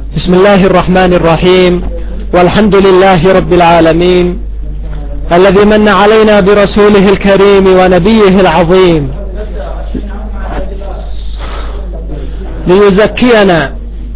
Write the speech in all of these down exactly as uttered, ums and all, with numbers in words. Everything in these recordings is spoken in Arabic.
بسم الله الرحمن الرحيم، والحمد لله رب العالمين الذي من علينا برسوله الكريم ونبيه العظيم ليزكينا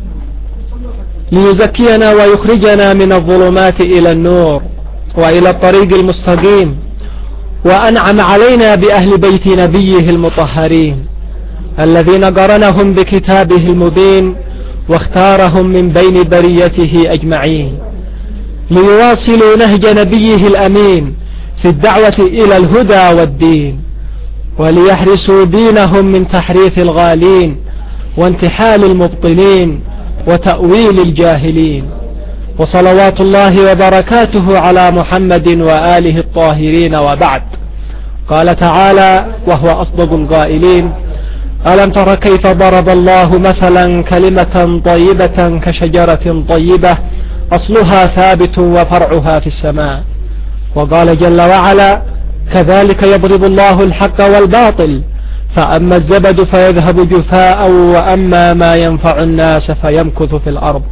ليزكينا ويخرجنا من الظلمات إلى النور وإلى الطريق المستقيم، وأنعم علينا بأهل بيت نبيه المطهرين الذين قرنهم بكتابه المبين واختارهم من بين بريته أجمعين ليواصلوا نهج نبيه الأمين في الدعوة إلى الهدى والدين، وليحرسوا دينهم من تحريف الغالين وانتحال المبطلين وتأويل الجاهلين. وصلوات الله وبركاته على محمد وآله الطاهرين، وبعد. قال تعالى وهو أصدق القائلين: ألم تر كيف ضرب الله مثلا كلمة طيبة كشجرة طيبة أصلها ثابت وفرعها في السماء. وقال جل وعلا: كذلك يضرب الله الحق والباطل فأما الزبد فيذهب جفاء وأما ما ينفع الناس فيمكث في الأرض.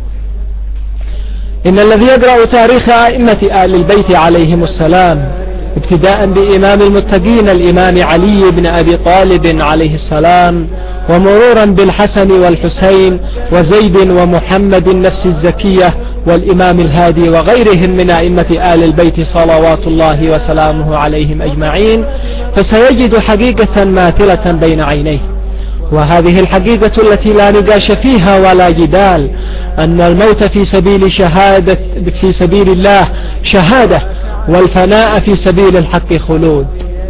إن الذي يقرأ تاريخ أئمة آل البيت عليهم السلام ابتداء بإمام المتقين الإمام علي بن أبي طالب عليه السلام، ومرورا بالحسن والحسين وزيد ومحمد النفس الزكية والإمام الهادي وغيرهم من أئمة آل البيت صلوات الله وسلامه عليهم أجمعين، فسيجد حقيقة ماثلة بين عينيه. وهذه الحقيقة التي لا نقاش فيها ولا جدال، أن الموت في سبيل شهادة في سبيل الله شهادة، والفناء في سبيل الحق خلود.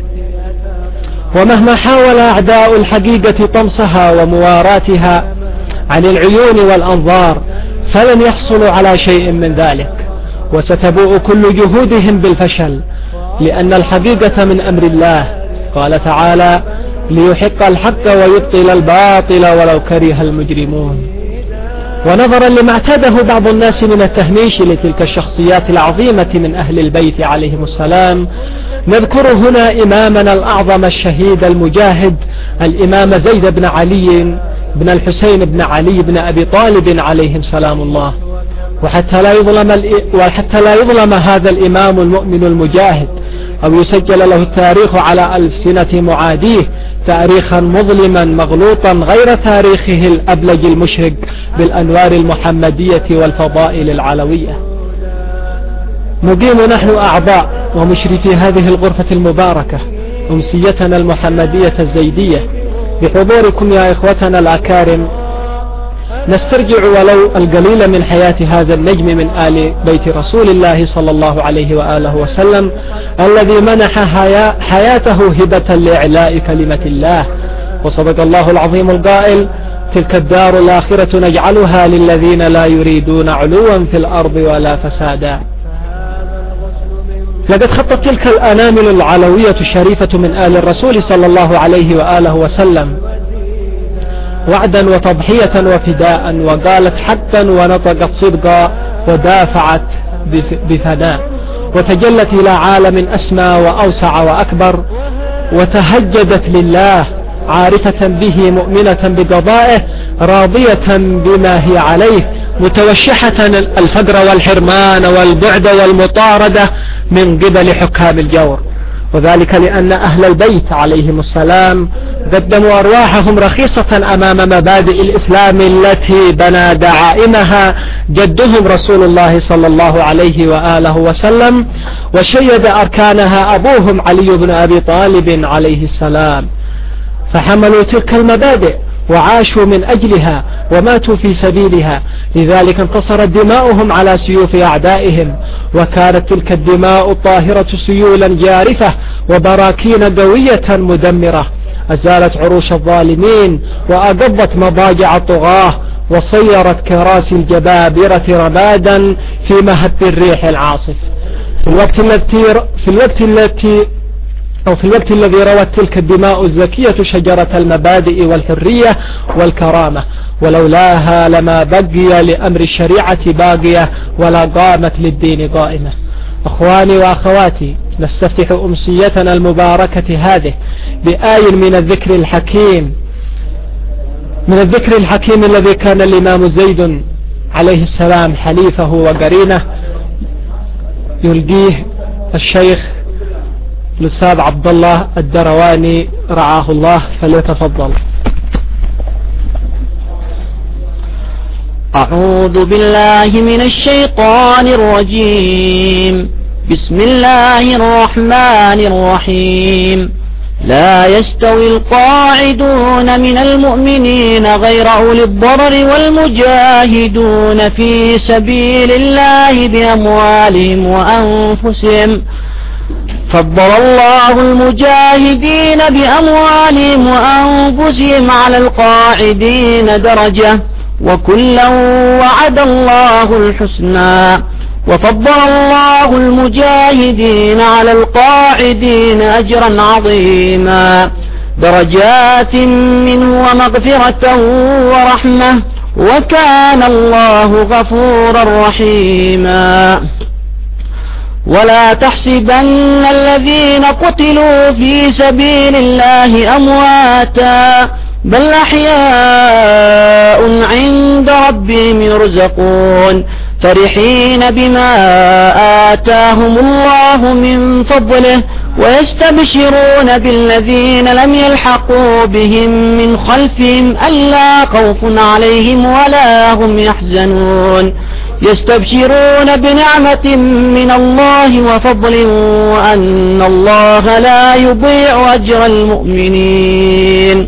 ومهما حاول أعداء الحقيقة طمسها ومواراتها عن العيون والأنظار فلن يحصلوا على شيء من ذلك، وستبوء كل جهودهم بالفشل، لأن الحقيقة من أمر الله. قال تعالى: ليحق الحق ويبطل الباطل ولو كره المجرمون. ونظرا لما اعتاده بعض الناس من التهميش لتلك الشخصيات العظيمة من أهل البيت عليهم السلام، نذكر هنا إمامنا الأعظم الشهيد المجاهد الإمام زيد بن علي بن الحسين بن علي بن أبي طالب عليهم سلام الله. وحتى لا يظلم وحتى لا يظلم هذا الإمام المؤمن المجاهد أو يسجل له التاريخ على ألسنة معاديه تاريخا مظلما مغلوطا غير تاريخه الأبلج المشرق بالأنوار المحمدية والفضائل العلوية. نقيم نحن أعضاء ومشرفي هذه الغرفة المباركة أمسيتنا المحمدية الزيدية بحضوركم يا إخوتنا الأكارم، نسترجع ولو القليل من حياة هذا النجم من آل بيت رسول الله صلى الله عليه وآله وسلم، الذي منح حياته هبة لإعلاء كلمة الله. وصدق الله العظيم القائل: تلك الدار الآخرة نجعلها للذين لا يريدون علوا في الأرض ولا فسادا. لقد خطت تلك الأنامل العلوية الشريفة من آل الرسول صلى الله عليه وآله وسلم وعدا وتضحية وفداء، وقالت حقا ونطقت صدقا ودافعت بفناء، وتجلت إلى عالم أسمى وأوسع وأكبر، وتهجدت لله عارفة به مؤمنة بقضائه راضية بما هي عليه، متوشحة الفقر والحرمان والبعد والمطاردة من قبل حكام الجور. وذلك لأن أهل البيت عليهم السلام قدموا أرواحهم رخيصة أمام مبادئ الإسلام التي بنى دعائمها جدهم رسول الله صلى الله عليه وآله وسلم، وشيد أركانها أبوهم علي بن أبي طالب عليه السلام، فحملوا تلك المبادئ وعاشوا من أجلها وماتوا في سبيلها. لذلك انتصرت دماؤهم على سيوف أعدائهم، وكانت تلك الدماء الطاهرة سيولا جارفة وبراكين قوية مدمرة، أزالت عروش الظالمين وأقضت مضاجع الطغاة، وصيرت كراسي الجبابرة رمادا في مهب الريح العاصف. في الوقت الذي في الوقت التي أو في الوقت الذي روت تلك الدماء الزكية شجرة المبادئ والحرية والكرامة، ولولاها لما بقي لأمر الشريعة باقية ولا قامت للدين قائمة. أخواني وأخواتي، نستفتح أمسيتنا المباركة هذه بآي من الذكر الحكيم من الذكر الحكيم الذي كان الإمام زيد عليه السلام حليفه وقرينه يلقيه الشيخ الأستاذ عبد الله الدرواني رعاه الله، فليتفضل. أعوذ بالله من الشيطان الرجيم. بسم الله الرحمن الرحيم. لا يستوي القاعدون من المؤمنين غير أولي الضرر والمجاهدون في سبيل الله بأموالهم وأنفسهم. فضل الله المجاهدين بأموالهم وأنفسهم على القاعدين درجة، وكلا وعد الله الحسنى. وفضل الله المجاهدين على القاعدين أجرا عظيما، درجات منه ومغفرة ورحمة، وكان الله غفورا رحيما. ولا تحسبن الذين قتلوا في سبيل الله أمواتا، بل أحياء عند ربهم يرزقون، فرحين بما آتاهم الله من فضله، ويستبشرون بالذين لم يلحقوا بهم من خلفهم ألا خوف عليهم ولا هم يحزنون، يستبشرون بنعمة من الله وفضل، وأن الله لا يضيع أجر المؤمنين.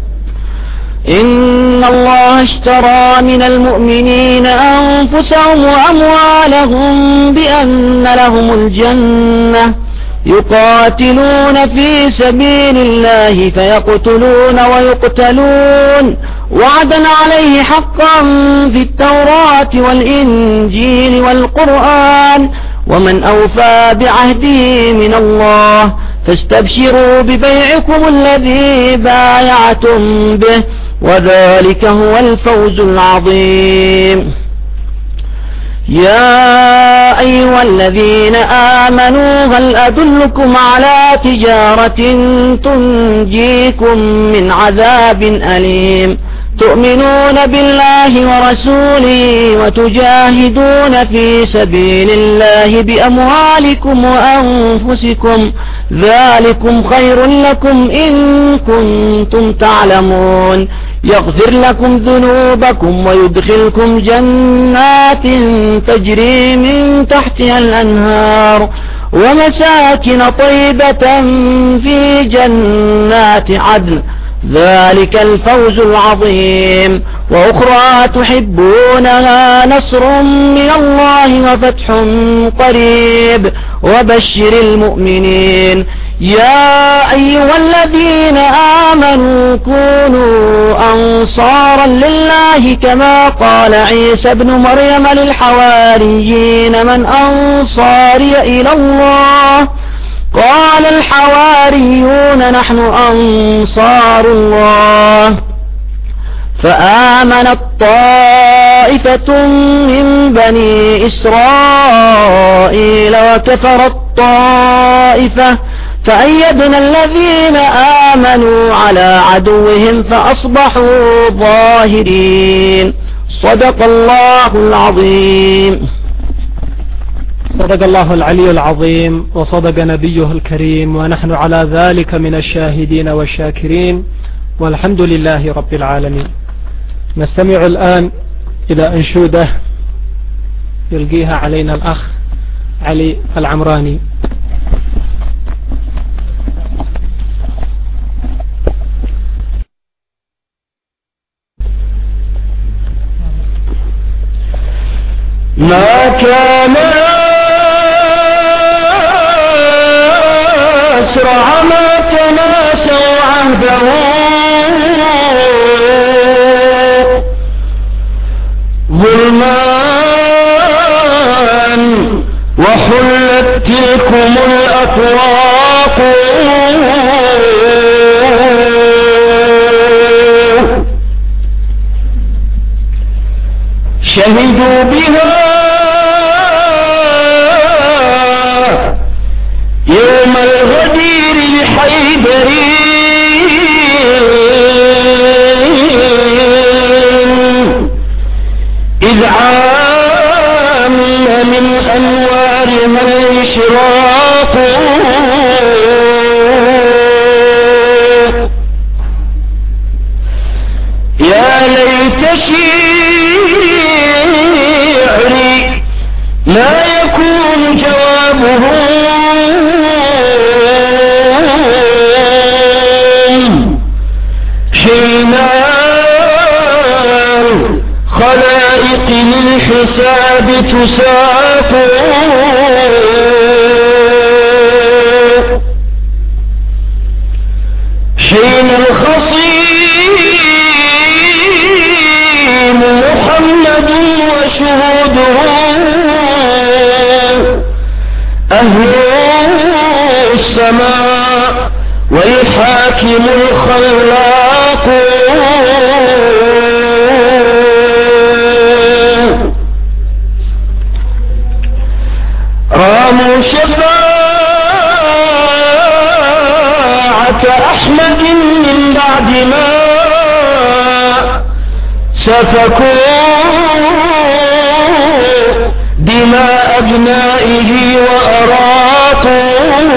إن الله اشترى من المؤمنين أنفسهم وأموالهم بأن لهم الجنة، يقاتلون في سبيل الله فيقتلون ويقتلون، وعدا عليه حقا في التوراة والإنجيل والقرآن، ومن أوفى بعهده من الله، فاستبشروا ببيعكم الذي بايعتم به، وذلك هو الفوز العظيم. يا أيها الذين آمنوا هل أدلكم على تجارة تنجيكم من عذاب أليم، تؤمنون بالله ورسوله وتجاهدون في سبيل الله بأموالكم وأنفسكم، ذلكم خير لكم إن كنتم تعلمون، يغفر لكم ذنوبكم ويدخلكم جنات تجري من تحتها الأنهار، ومساكن طيبة في جنات عدن، ذلك الفوز العظيم. وأخرى تحبونها نصر من الله وفتح قريب، وبشر المؤمنين. يا أيها الذين آمنوا كونوا أنصارا لله كما قال عيسى ابن مريم للحواريين من أنصاري إلى الله، قال الحواريون نحن أنصار الله. فآمنت طائفة من بني إسرائيل وكفرت طائفة، فأيدنا الذين آمنوا على عدوهم فأصبحوا ظاهرين. صدق الله العظيم. صدق الله العلي العظيم، وصدق نبيه الكريم، ونحن على ذلك من الشاهدين والشاكرين، والحمد لله رب العالمين. نستمع الآن إلى أنشودة يلقيها علينا الأخ علي العمراني. ما كان أسرع ما تناسوا عهده ظلمان، وحلت تلكم الأطواق شهدوا بها يوم الغدير لحيدرين، إذ عاد من أنوارها الإشراق يا ليت شعري ما يكون جوابه حين خلائق للحساب تساق حين الخصيم محمد وشهوده أهل السماء والحاكم الخلاق راموا شفاعة أحمد من بعد ما سفكوا دماء أبنائه وأراقوا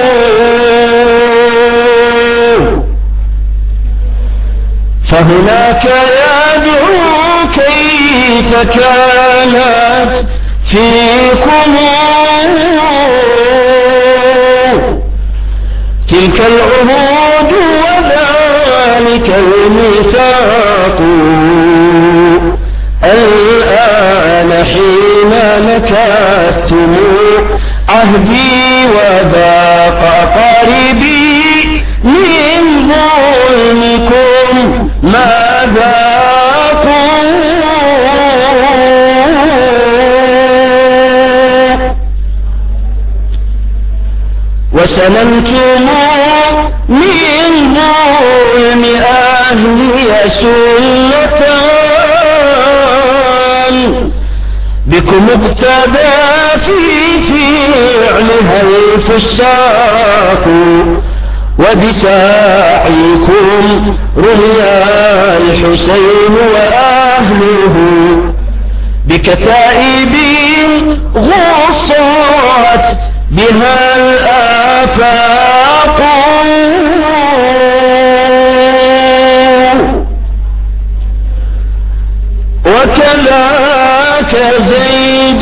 فهناك يدعو كيف كانت فيكم تلك العهود وذلك الميثاق الآن حين نكثتم عهدي وذاق قريبي من ظلمكم ما ذاقوا وسلمتم من ظلم أهلي سلتان بكم اقتدى في فعلها الفساق وبساعيكم رميا الحسين وأهله بكتائب غصت بها الآفاق وكذاك زيد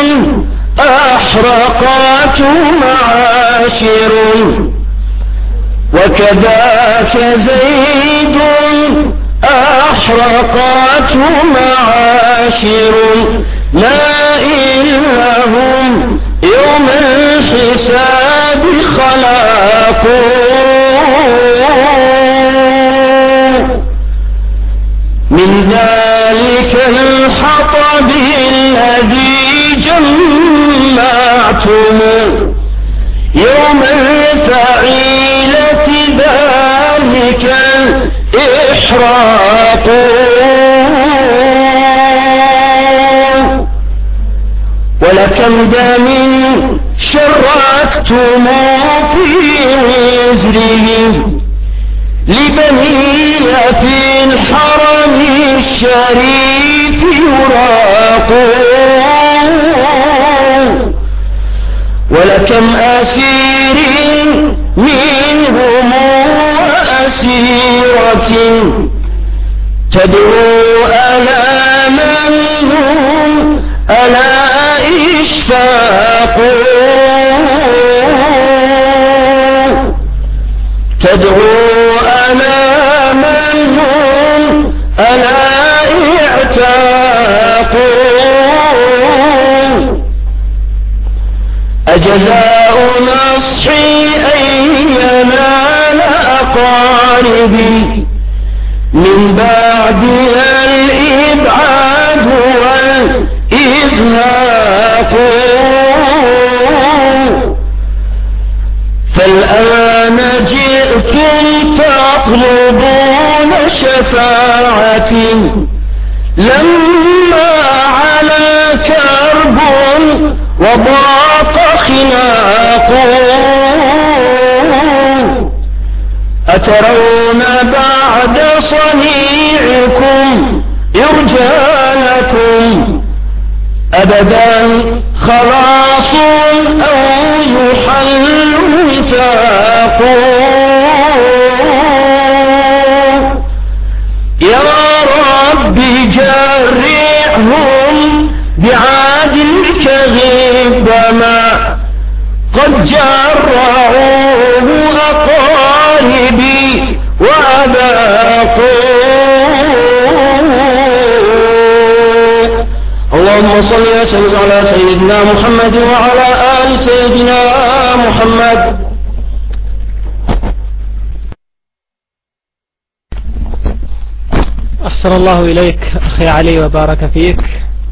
أحرقت معاشر وكذاك زيد أحرقت معاشر لا إلهم يوم الحساب خلاقوا من ذلك الحطب الذي جمعتم يوم الفعيلة ذلك الإحراق ولكم دم شركتم في وزره لبني في الحرم الشريف يراقون ولكم أسير منهم وأسيرة تدعو ألا منهم ألا إشفاق تدعو ألا منهم ألا اعتاق أجزاء نصحي أن ينال أقاربي من بعد الإبعاد والإزهاق فالآن جئتم تطلبون شفاعتي لما على كرب وضاق خناق أترون بعد صنيعكم يرجى لكم أبدا خلاص أو يحل وثاق. يا رب جرعهم بعدلك غبما قد جرعوه أقاربي وأباقوا. اللهم صل وسلم على سيدنا محمد وعلى آل سيدنا محمد. أحسن الله إليك أخي علي وبارك فيك.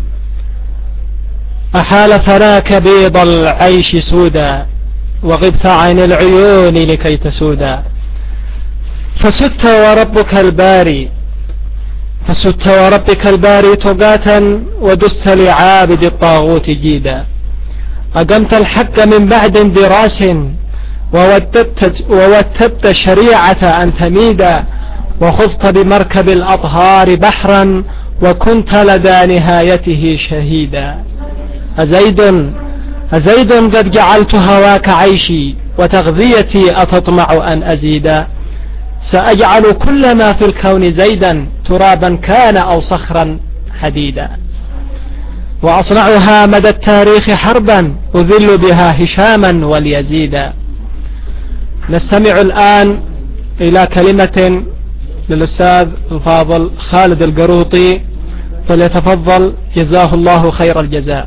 أحال فراك بيض العيش سودا وغبت عن العيون لكي تسودا. فست وربك الباري فست وربك الباري تقاتا ودست لعابد الطاغوت جيدا. أقمت الحق من بعد دراس ووددت, ووددت الشريعة أن تميدا. وخذت بمركب الأطهار بحرا وكنت لدى نهايته شهيدا. أزيد أزيد قد جعلت هواك عيشي وتغذيتي أتطمع أن أزيدا. سأجعل كل ما في الكون زيدا ترابا كان أو صخرا حديدا. وأصنعها مدى التاريخ حربا أذل بها هشاما واليزيدا. نستمع الآن إلى كلمة للأستاذ الفاضل خالد القروطي، فليتفضل جزاه الله خير الجزاء.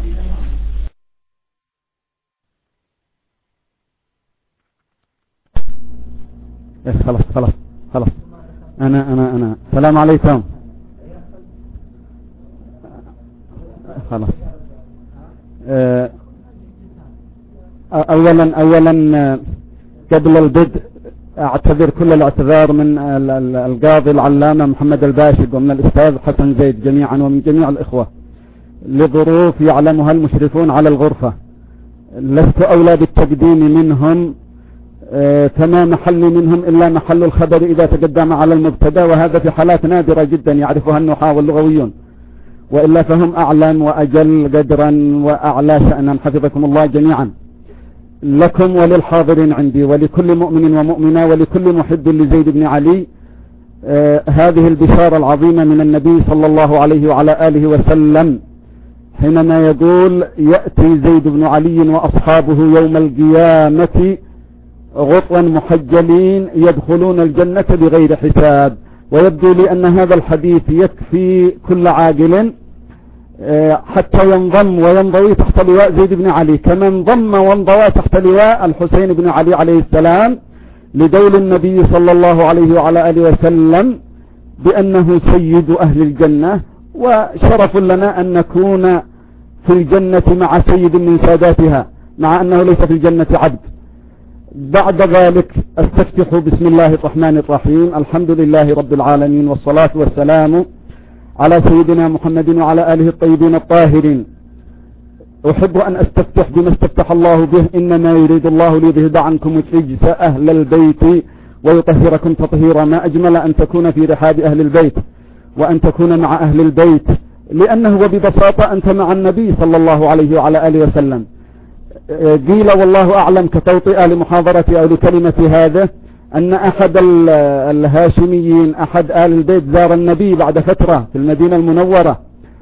خلاص خلاص خلاص أنا أنا أنا السلام عليكم. خلاص أولا أولا قبل البدء أعتذر كل الاعتذار من القاضي العلامة محمد الباشق ومن الأستاذ حسن زيد جميعا ومن جميع الإخوة لظروف يعلمها المشرفون على الغرفة. لست أولى بالتقديم منهم، فما محل منهم إلا محل الخبر إذا تقدم على المبتدا، وهذا في حالات نادرة جدا يعرفها النحاة واللغويون، وإلا فهم أعلم وأجل قدرا وأعلى شأنا حفظكم الله جميعا. لكم وللحاضرين عندي ولكل مؤمن ومؤمنة ولكل محب لزيد بن علي آه هذه البشارة العظيمة من النبي صلى الله عليه وعلى آله وسلم حينما يقول يأتي زيد بن علي وأصحابه يوم القيامة غطوا محجلين يدخلون الجنة بغير حساب. ويبدو لي أن هذا الحديث يكفي كل عاقل حتى ينضم وينضوي تحت لواء زيد بن علي كما انضم وانضوى تحت لواء الحسين بن علي عليه السلام لدول النبي صلى الله عليه وعلى آله وسلم بأنه سيد أهل الجنة، وشرف لنا أن نكون في الجنة مع سيد من ساداتها مع أنه ليس في الجنة عبد. بعد ذلك استفتح بسم الله الرحمن الرحيم. الحمد لله رب العالمين والصلاة والسلام على سيدنا محمد وعلى آله الطيبين الطاهرين. أحب أن أستفتح بما استفتح الله به: إنما يريد الله ليذهب عنكم الرجس أهل البيت ويطهركم تطهيرا. ما أجمل أن تكون في رحاب أهل البيت وأن تكون مع أهل البيت، لأنه وببساطة أنت مع النبي صلى الله عليه وعلى آله وسلم. قيل والله أعلم كتوطئة لمحاضرتي أو لكلمة هذا أن أحد الهاشميين أحد آل البيت زار النبي بعد فترة في المدينة المنورة،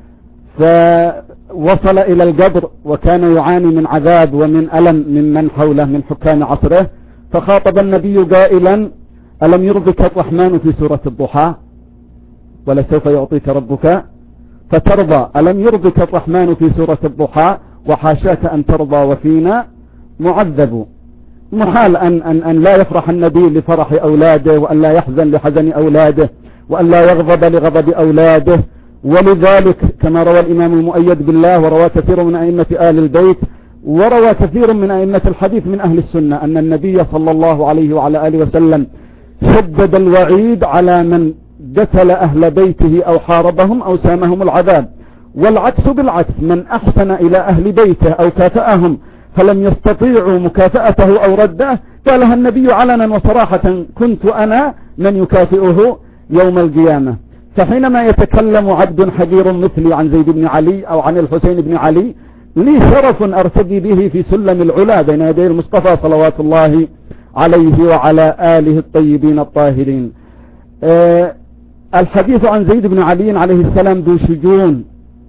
فوصل إلى القبر وكان يعاني من عذاب ومن ألم ممن حوله من حكام عصره، فخاطب النبي قائلا: ألم يرضك الرحمن في سورة الضحى ولسوف يعطيك ربك فترضى. ألم يرضك الرحمن في سورة الضحى وحاشاك أن ترضى وفينا معذب. محال أن, أن, أن لا يفرح النبي لفرح أولاده، وأن لا يحزن لحزن أولاده، وأن لا يغضب لغضب أولاده. ولذلك كما روى الإمام المؤيد بالله وروى كثير من أئمة آل البيت وروى كثير من أئمة الحديث من أهل السنة أن النبي صلى الله عليه وعلى آله وسلم شدد الوعيد على من قتل أهل بيته أو حاربهم أو سامهم العذاب، والعكس بالعكس: من أحسن إلى أهل بيته أو كافأهم فلم يستطيعوا مكافأته أو رده قالها النبي علنا وصراحة: كنت أنا من يكافئه يوم القيامة. فحينما يتكلم عبد حقير مثلي عن زيد بن علي أو عن الحسين بن علي لي شرف أرتقي به في سلم العلا بين يدي المصطفى صلوات الله عليه وعلى آله الطيبين الطاهرين. أه الحديث عن زيد بن علي عليه السلام ذو شجون،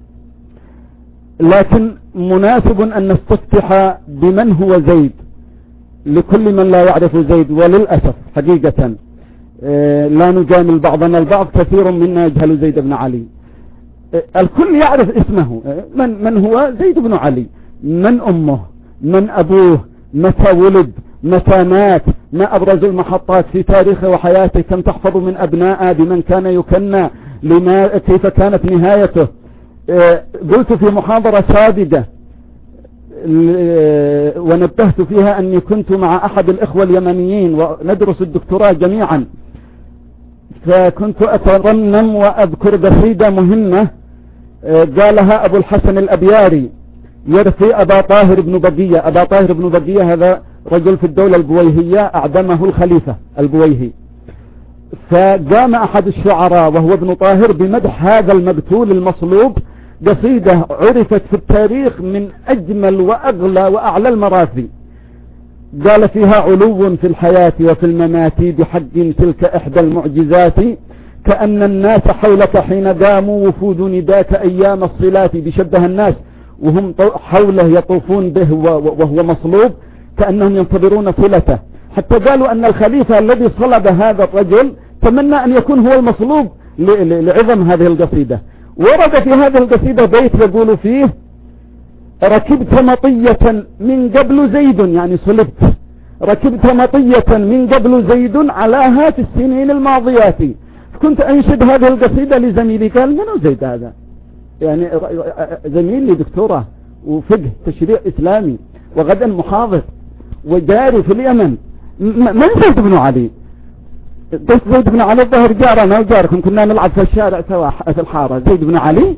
لكن مناسب أن نستفتح بمن هو زيد لكل من لا يعرف زيد، وللأسف حقيقة أه لا نجامل بعضنا البعض، كثير منا يجهل زيد بن علي. أه الكل يعرف اسمه، من, من هو زيد بن علي، من أمه، من أبوه، متى ولد، متى مات، ما أبرز المحطات في تاريخه وحياته، كم تحفظ من أبناء، بمن كان يكنى، لما كيف كانت نهايته. أه قلت في محاضرة سابقة أه ونبهت فيها أني كنت مع أحد الإخوة اليمنيين وندرس الدكتوراه جميعا، فكنت أترنم وأذكر قصيدة مهمة أه قالها أبو الحسن الأبياري يرثي أبا طاهر بن بقية. أبا طاهر بن بقية هذا رجل في الدولة البويهية أعدمه الخليفة البويهي، فقام أحد الشعراء وهو ابن طاهر بمدح هذا المقتول المصلوب قصيدة عرفت في التاريخ من أجمل وأغلى وأعلى المراثي. قال فيها: علو في الحياة وفي الممات بحق تلك إحدى المعجزات، كأن الناس حولك حين قاموا وفود نداك أيام الصلات. بشبه الناس وهم حوله يطوفون به وهو مصلوب كأنهم ينتظرون صلته، حتى قالوا أن الخليفة الذي صلب هذا الرجل تمنى أن يكون هو المصلوب لعظم هذه القصيدة. ورد في هذه القصيدة بيت يقول فيه: ركبت مطية من قبل زيد، يعني صلبت، ركبت مطية من قبل زيد علاها في السنين الماضيات. كنت أنشد هذه القصيدة لزميلي، قال: منو زيد هذا؟ يعني زميلي دكتوراه وفقه تشريع إسلامي وغدا محاضر وجاري في اليمن، من زيد بن علي؟ قلت: زيد بن علي الظهر جارنا وجاركم، كنا نلعب في الشارع سوا في الحارة. زيد بن علي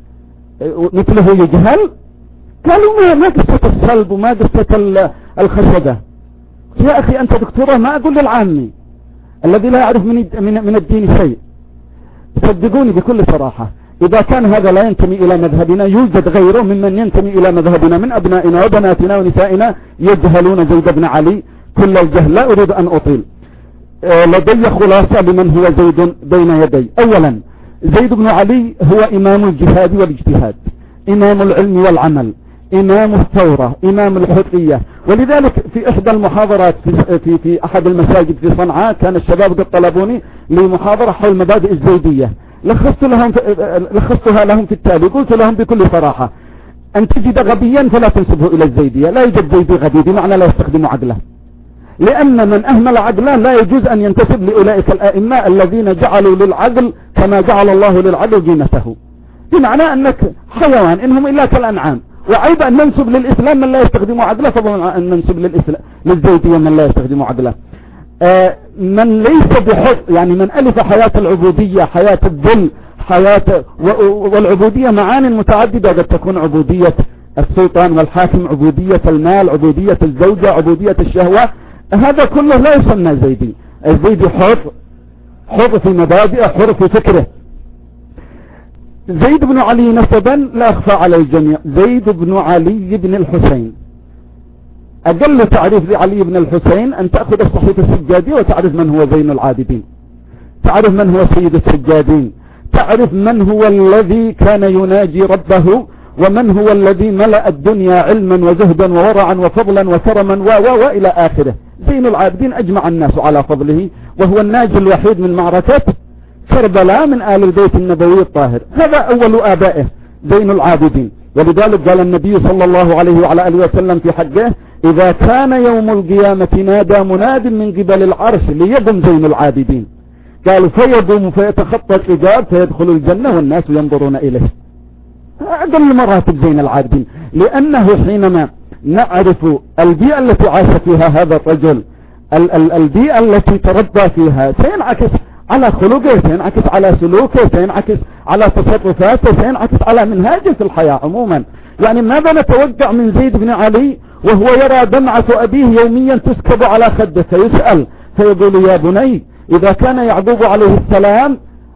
مثله يجهل؟ قالوا: ما ما قصة الصلب وما قصة الخشبة. يا أخي أنت دكتوراه، ما أقول للعامي الذي لا يعرف من من الدين شيء. صدقوني بكل صراحة، إذا كان هذا لا ينتمي إلى مذهبنا يوجد غيره ممن ينتمي إلى مذهبنا من أبنائنا وبناتنا ونسائنا يجهلون زيد بن علي كل الجهل. لا أريد أن أطيل. أه لدي خلاصة لمن هو زيد بين يدي. أولا، زيد بن علي هو إمام الجهاد والاجتهاد، إمام العلم والعمل، إمام الثورة، إمام الحرية. ولذلك في إحدى المحاضرات في, في, في أحد المساجد في صنعاء كان الشباب قد طلبوني لمحاضرة حول مبادئ الزيدية، لخصت لهم لخصتها لهم في التالي. قلت لهم بكل صراحة: أن تجد غبيا فلا تنسبه إلى الزيدية. لا يوجد زيدي غبي بمعنى لا يستخدم عقله، لأن من أهمل عقله لا يجوز أن ينتسب لأولئك الآئمة الذين جعلوا للعقل كما جعل الله للعقل قيمته، بمعنى أنك حيوان إنهم إلا كالأنعام. وعيب أن ننسب للإسلام من لا يستخدم عقله، فضلا أن ننسب للإسلام للزيدية من لا يستخدم عقله. آه من ليس بحر، يعني من ألف حياة العبودية، حياة الذل، حياة والعبودية معان متعددة، قد تكون عبودية السلطان والحاكم، عبودية المال، عبودية الزوجة، عبودية الشهوة. هذا كله لا يسمى زيدي. الزيدي حر، حر في مبادئه، حر في فكره. زيد بن علي نسبا لا أخفى على الجميع، زيد بن علي بن الحسين. أقل تعريف لعلي بن الحسين أن تأخذ الصحيفة السجادية وتعرف من هو زين العابدين، تعرف من هو سيد السجادين، تعرف من هو الذي كان يناجي ربه، ومن هو الذي ملأ الدنيا علما وزهدا وورعا وفضلا وكرما و و وإلى آخره. زين العابدين أجمع الناس على فضله، وهو الناجي الوحيد من معركة كربلاء من آل البيت النبوي الطاهر. هذا أول آبائه زين العابدين. ولذلك قال النبي صلى الله عليه وعلى آله وسلم في حقه: إذا كان يوم القيامة نادى مناد من قبل العرش ليقم زين العابدين. قالوا: فيقوم فيتخطى الإجاب فيدخل الجنة والناس ينظرون إليه. أقل مراتب زين العابدين، لأنه حينما نعرف البيئة التي عاش فيها هذا الرجل، ال ال البيئة التي تربى فيها، سينعكس على خلقه، سينعكس على سلوكه، سينعكس على تصرفاته، سينعكس على منهاجه في الحياة عموما. يعني ماذا نتوقع من زيد بن علي وهو يرى دمعة أبيه يوميا تسكب على خده، فيسأل فيقول: يا بني، إذا كان يعقوب عليه السلام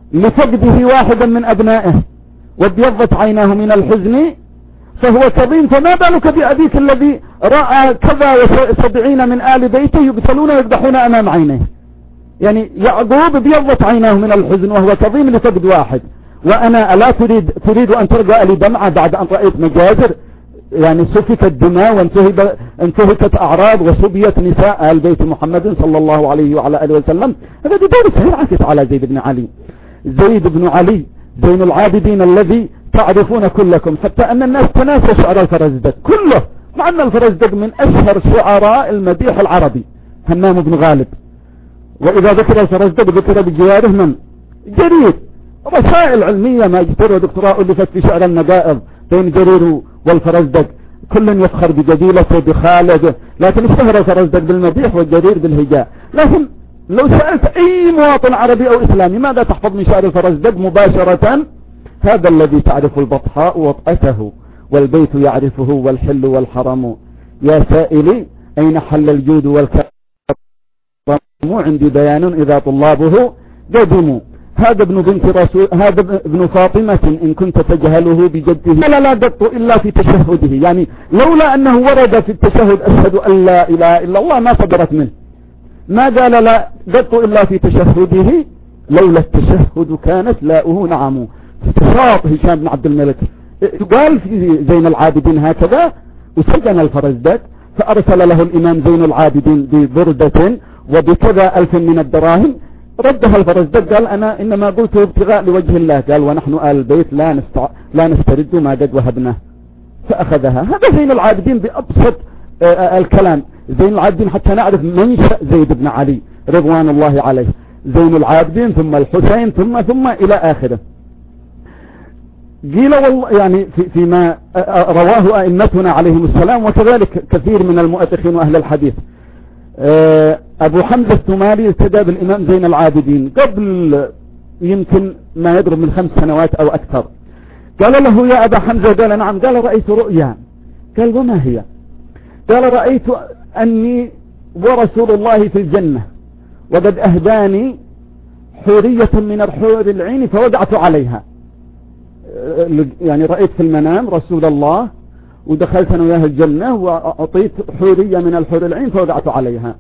لفقده واحدا من أبنائه وابيضت عيناه من الحزن فهو كظيم، فما بالك بأبيك الذي رأى كذا وسبعين من آل بيته يقتلون ويذبحون أمام عينيه. يعني يعقوب ابيضت عيناه من الحزن وهو كظيم لفقد واحد، وأنا ألا تريد, تريد أن ترجع لي دمعة بعد أن رأيت مجازر؟ يعني سفكت دماء وانتهكت أعراض وسبيت نساء آل بيت محمد صلى الله عليه وعلى آله وسلم. هذا دور سينعكس على زيد بن علي. زيد بن علي زين العابدين الذي تعرفون كلكم، حتى أن الناس تناسى شعر الفرزدق كله، مع أن الفرزدق من أشهر شعراء المديح العربي همام بن غالب. وإذا ذكر الفرزدق ذكر بجواره من؟ جرير. رسائل علمية ماجستير ودكتوراه ألفت في شعر النقائض بين جرير والفرزدق، كل يفخر بجديلته بخالده، لكن اشتهر الفرزدق بالمديح والجرير بالهجاء. لكن لو سألت أي مواطن عربي أو إسلامي ماذا تحفظ من شعر الفرزدق مباشرة؟ هذا الذي تعرف البطحاء وطأته والبيت يعرفه والحل والحرم، يا سائلي أين حل الجود والكرم عندي بيان إذا طلابه قدموا. هذا ابن بنت رسول، هذا ابن فاطمة إن كنت تجهله بجده لا لا قط إلا في تشهده. يعني لولا أنه ورد في التشهد أشهد أن لا إله إلا الله ما صدرت منه، ما قال لا قط إلا في تشهده، لولا التشهد كانت لاؤه نعم. استشاط هشام بن عبد الملك قال في زين العابدين هكذا، وسجن الفرزدق فأرسل له الإمام زين العابدين ببردة وبكذا ألف من الدراهم، ردها الفرزدق قال أنا إنما قلت ابتغاء لوجه الله، قال ونحن آل البيت لا, نستع... لا نسترد ما قد وهبناه، فأخذها. هذا زين العابدين بأبسط آآ الكلام. زين العابدين حتى نعرف منشأ زيد بن علي رضوان الله عليه، زين العابدين ثم الحسين ثم ثم إلى آخره. قيل والله يعني في فيما رواه أئمتنا عليهم السلام، وكذلك كثير من المؤرخين وأهل الحديث، أبو حمزة الثمالي ابتدى بالإمام زين العابدين قبل يمكن ما يضرب من خمس سنوات أو أكثر. قال له يا أبا حمزة، قال نعم، قال رأيت رؤيا. قال وما هي؟ قال رأيت أني ورسول الله في الجنة وقد أهداني حورية من الحور العين فوضعت عليها. يعني رأيت في المنام رسول الله ودخلت أنا وياه الجنة وأعطيت حورية من الحور العين فوضعت عليها.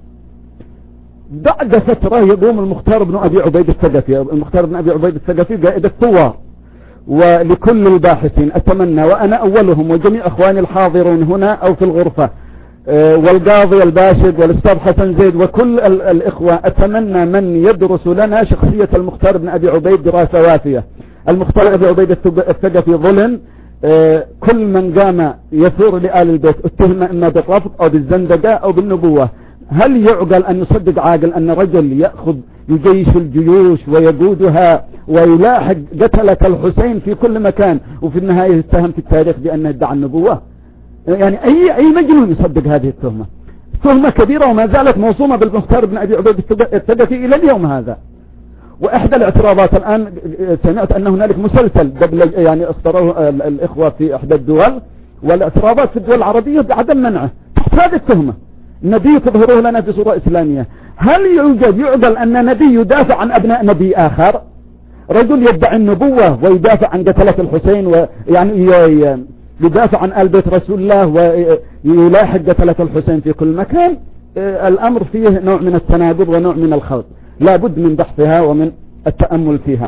بعد فترة يقوم المختار بن أبي عبيد الثقفي، المختار بن أبي عبيد الثقفي قائد الثوار، ولكل الباحثين أتمنى وأنا أولهم وجميع أخواني الحاضرين هنا أو في الغرفة والقاضي الباشد والأستاذ حسن زيد وكل الإخوة، أتمنى من يدرس لنا شخصية المختار بن أبي عبيد دراسة وافية. المختار بن أبي عبيد الثقفي ظلم، كل من قام يثور لآل البيت اتهم إما بالرفض أو بالزندقة أو بالنبوة. هل يعقل أن يصدق عاقل أن رجل يأخذ يجيش الجيوش ويقودها ويلاحق قتلة الحسين في كل مكان وفي النهاية يتهم في التاريخ بأنه ادعى النبوة؟ يعني أي أي مجنون يصدق هذه التهمة؟ تهمة كبيرة وما زالت موصومة بالمختار بن أبي عبيد الثقفي إلى اليوم هذا. وإحدى الاعتراضات الآن سمعت أن هنالك مسلسل قبل يعني أصدروه الإخوة في إحدى الدول، والاعتراضات في الدول العربية بعدم منعه تحت هذه التهمة. النبي تظهره لنا في صورة إسلامية. هل يوجد يعقل أن نبي يدافع عن أبناء نبي آخر؟ رجل يدعي النبوة ويدافع عن قتلة الحسين ويعني يدافع عن آل بيت رسول الله ويلاحق قتلة الحسين في كل مكان. الأمر فيه نوع من التناقض ونوع من الخلط، لا بد من بحثها ومن التأمل فيها.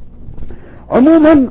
عموما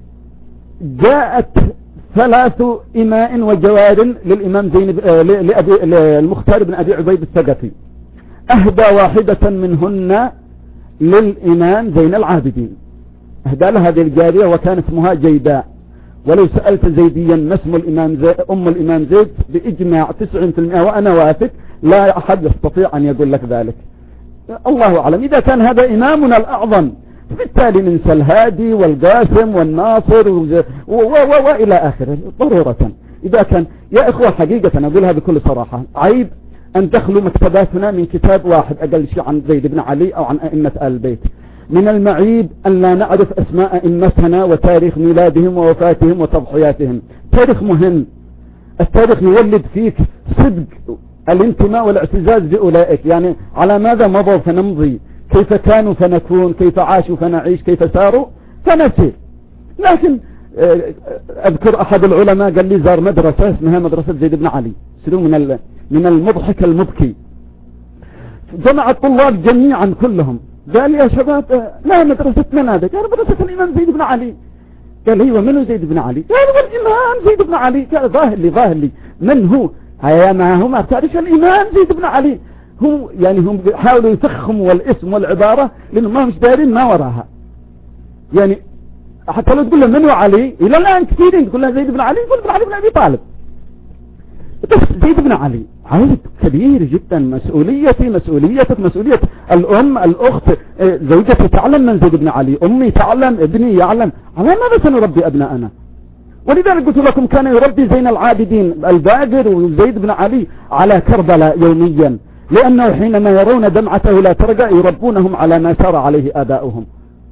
جاءت ثلاث إماء وجوار للإمام زين للمختار بن أبي عبيد الثقفي، أهدى واحدة منهن للإمام زين العابدين، أهدى لها هذه الجارية وكان اسمها جيداء. ولو سألت زيديا ما اسم الإمام زيد أم الإمام زيد بإجماع تسعين في المئة وأنا واثق لا أحد يستطيع أن يقول لك ذلك. الله أعلم. إذا كان هذا إمامنا الأعظم بالتالي ننسى الهادي والقاسم والناصر وإلى آخره ضرورة. إذا كان يا إخوة حقيقة أقولها بكل صراحة، عيب أن تخلو مكتباتنا من كتاب واحد أقل شيء عن زيد بن علي أو عن أئمة آل البيت. من المعيب أن لا نعرف أسماء أئمتنا وتاريخ ميلادهم ووفاتهم وتضحياتهم. تاريخ مهم، التاريخ يولد فيك صدق الانتماء والاعتزاز بأولئك. يعني على ماذا مضوا فنمضي، كيف كانوا فنكون، كيف عاشوا فنعيش، كيف ساروا فنسير. لكن أذكر أحد العلماء قال لي زار مدرسة اسمها مدرسة زيد بن علي، سلو من من المضحك المبكي، جمع الطلاب جميعا كلهم، قال يا شباب لا مدرسة من هذا؟ قال مدرسة الإمام زيد بن علي. قال ايوه منو زيد بن علي؟ قال هو الإمام زيد بن علي. قال ظاهر لي ظاهر لي من هو؟ هيا ما هو ما بتعرف الإمام زيد بن علي. هم يعني هم حاولوا يفخموا الاسم والعبارة لأنهم ما مش دارين ما وراها. يعني حتى لو تقول له من هو علي إلى الآن كثيرين تقول له زيد بن علي، يقول بن علي بن أبي طالب، بس زيد بن علي عيب كبير جدا. مسؤوليتي مسؤوليتك مسؤولية الأم الأخت، زوجتي تعلم من زيد بن علي، أمي تعلم، ابني يعلم، على ماذا سنربي أبناءنا؟ ولذلك قلت لكم كان يربي زين العابدين الباقر وزيد بن علي على كربلاء يوميا، لأنه حينما يرون دمعته لا ترجع يربونهم على ما سار عليه آباؤهم.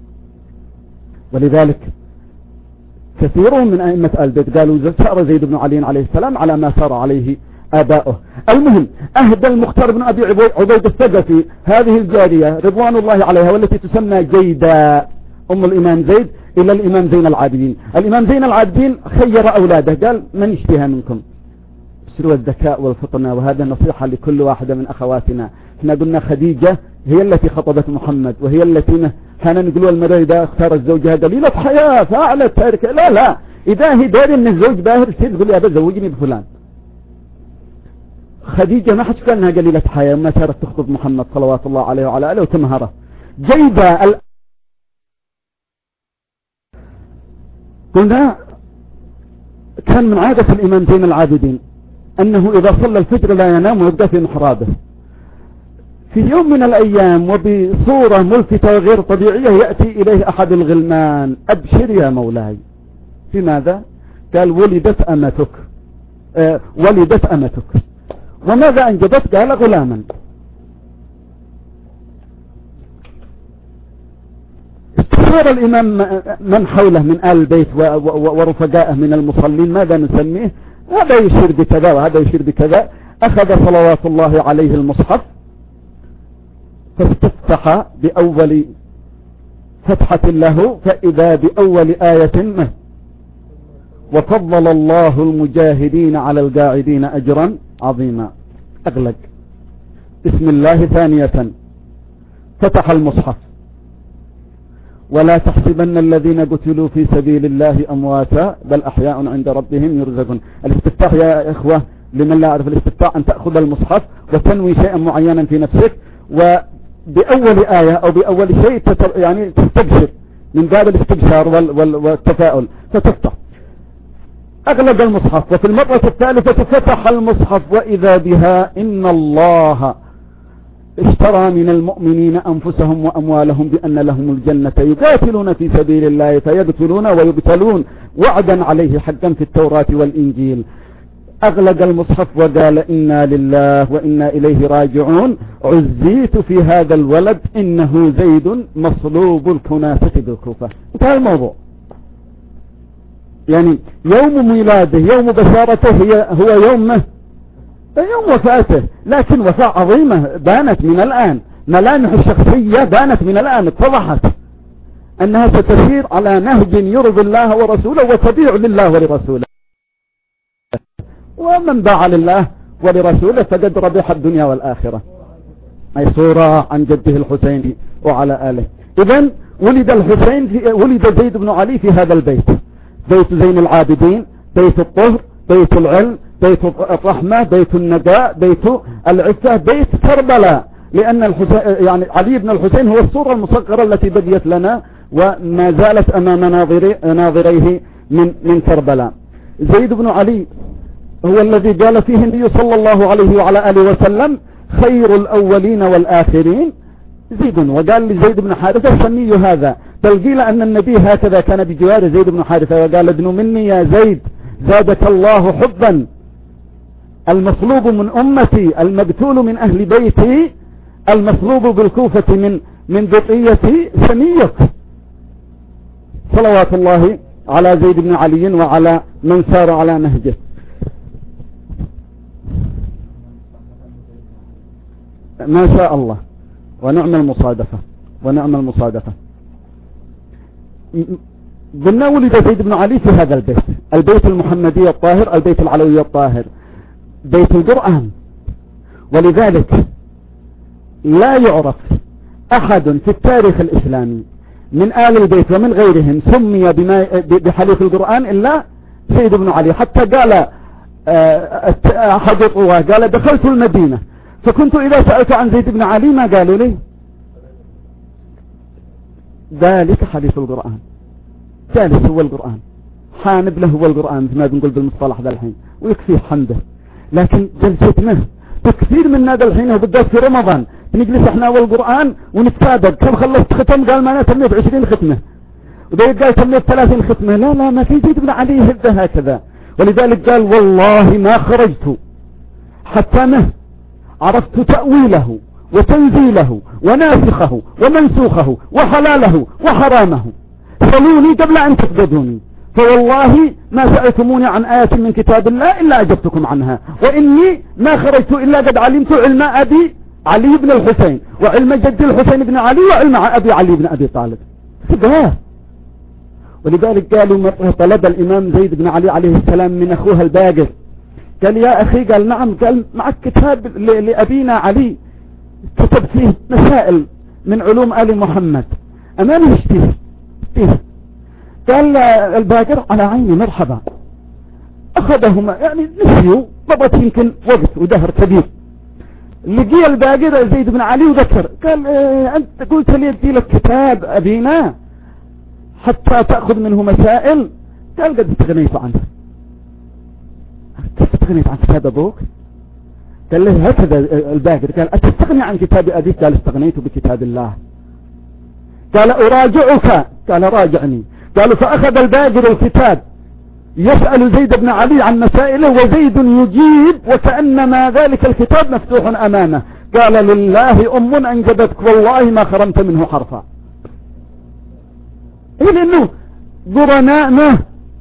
ولذلك كثير من أئمة آل البيت قالوا سار زيد بن علي عليه السلام على ما سار عليه آباؤه. المهم أهدى المختار بن أبي عبيد الثقفي هذه الجارية رضوان الله عليها والتي تسمى جيدا أم الإمام زيد إلى الإمام زين العابدين. الإمام زين العابدين خير أولاده قال من يشتهى منكم؟ بسروا الذكاء والفطنة، وهذا نصيحة لكل واحدة من أخواتنا. احنا قلنا خديجة هي التي خطبت محمد، وهي التي كان نقولوا المرأة إذا اختارت زوجها دليلة حياة فأعلت تارك، لا لا إذا هي داري أن الزوج باهر تصير تقول لي أبا زوجني بفلان. خديجة ما حد قال أنها قليلة حياة ما صارت تخطب محمد صلوات الله عليه وعلى آله وتمهره. جيدة ال... قلنا كان من عادة الإمام زين العابدين أنه إذا صلى الفجر لا ينام ويبدأ في محرابه. في يوم من الأيام وبصورة ملفتة وغير طبيعية يأتي إليه أحد الغلمان، أبشر يا مولاي. في ماذا؟ قال ولدت أمتك. أه ولدت أمتك. وماذا أنجبت؟ قال غلاما. استشار الإمام من حوله من آل البيت ورفقائه من المصلين ماذا نسميه؟ هذا يشير بكذا وهذا يشير بكذا. أخذ صلوات الله عليه المصحف فاستفتح بأول فتحة له فإذا بأول آية وفضل الله المجاهدين على القاعدين أجرا عظيما. أغلق بسم الله ثانية فتح المصحف ولا تحسبن الذين قتلوا في سبيل الله أمواتا بل أحياء عند ربهم يرزقون. الاستفتاح يا إخوة لمن لا يعرف الاستفتاح أن تأخذ المصحف وتنوي شيئا معينا في نفسك وبأول آية أو بأول شيء يعني تستبشر من باب الاستبشار والتفاؤل فتفتح. أغلق المصحف وفي المرة الثالثة فتح المصحف وإذا بها إن الله اشترى من المؤمنين أنفسهم وأموالهم بأن لهم الجنة يقاتلون في سبيل الله فيقتلون ويقتلون وعدا عليه حقا في التوراة والإنجيل. أغلق المصحف وقال إنا لله وإنا إليه راجعون. عزيت في هذا الولد إنه زيد مصلوب الكناسة بالكوفة. انتهى الموضوع. يعني يوم ميلاده يوم بشارته هي هو يومه يوم وفاته، لكن وفاة عظيمة بانت من الآن، ملامح الشخصية بانت من الآن، اتضحت أنها ستسير على نهج يرضي الله ورسوله وتبيع لله ولرسوله، ومن باع لله ولرسوله فقد ربح الدنيا والآخرة. أي صورة عن جده الحسين وعلى آله. إذن ولد الحسين في ولد زيد بن علي في هذا البيت، بيت زين العابدين، بيت الطهر، بيت العلم، بيت الرحمة، بيت النداء، بيت العفة، بيت كربلاء، لأن الحسين يعني علي بن الحسين هو الصورة المصغرة التي بديت لنا وما زالت أمام ناظري ناظريه من من كربلاء. زيد بن علي هو الذي قال فيه النبي صلى الله عليه وعلى آله وسلم خير الأولين والآخرين زيد، وقال لزيد بن حارثة سمي هذا، بل قيل أن النبي هكذا كان بجوار زيد بن حارثة وقال ادن مني يا زيد زادك الله حبا، المصلوب من أمتي المقتول من أهل بيتي المصلوب بالكوفة من من ذريتي سميك. صلوات الله على زيد بن علي وعلى من سار على نهجه. ما شاء الله ونعم المصادفة. ونعم المصادفة. قلنا ولد زيد بن علي في هذا البيت، البيت المحمدي الطاهر، البيت العلوي الطاهر، بيت القرآن. ولذلك لا يعرف أحد في التاريخ الإسلامي من آل البيت ومن غيرهم سمي بما بحليف القرآن إلا زيد بن علي. حتى قال أحد الرواه قال دخلت المدينة فكنت إذا سألت عن زيد بن علي ما قالوا لي ذلك حليف القرآن، جالس هو القرآن، حانب له هو القرآن مثل ما بنقول بالمصطلح ذا الحين، ويكفيه حمده. لكن جلستنا بكثير من هذا الحين وبالذات في رمضان نجلس احنا والقرآن ونتسابق كم خلصت ختم، قال ما انا تميت عشرين ختمة، وده قال تميت ثلاثين ختمة. لا لا ما في زيد بن علي هذا هكذا. ولذلك قال والله ما خرجت حتى ما عرفت تأويله وتنزيله وناسخه ومنسوخه وحلاله وحرامه، سلوني قبل أن تقبضوني، فوالله ما سألتموني عن آية من كتاب الله إلا أجبتكم عنها، وإني ما خرجت إلا قد علمت علم أبي علي بن الحسين وعلم جد الحسين بن علي وعلم أبي علي بن أبي طالب. سبحانه. ولذلك قالوا طلب الإمام زيد بن علي عليه السلام من أخوها الباقر، قال يا أخي، قال نعم، قال معك كتاب لأبينا علي كتب فيه مسائل من علوم آل محمد أمامي اشتيه فيه. قال الباقر على عيني مرحبا. أخذهما يعني نسيوا ضبط يمكن وقت ودهر كبير. لقي الباقر زيد بن علي وذكر قال اه أنت قلت لي أدي لك كتاب أبينا حتى تأخذ منه مسائل، قال قد استغنيت عنه. كيف استغنيت عن كتاب أبوك؟ قال له هكذا الباقر، قال أتستغني عن كتاب أبيك؟ قال استغنيت بكتاب الله. قال أراجعك؟ قال راجعني. قالوا فأخذ الباقر الكتاب يسأل زيد بن علي عن مسائله وزيد يجيب وكأنما ذلك الكتاب مفتوح أمامه. قال لله أم أنجبتك والله ما خرمت منه حرفا. إيه لأنه قرناء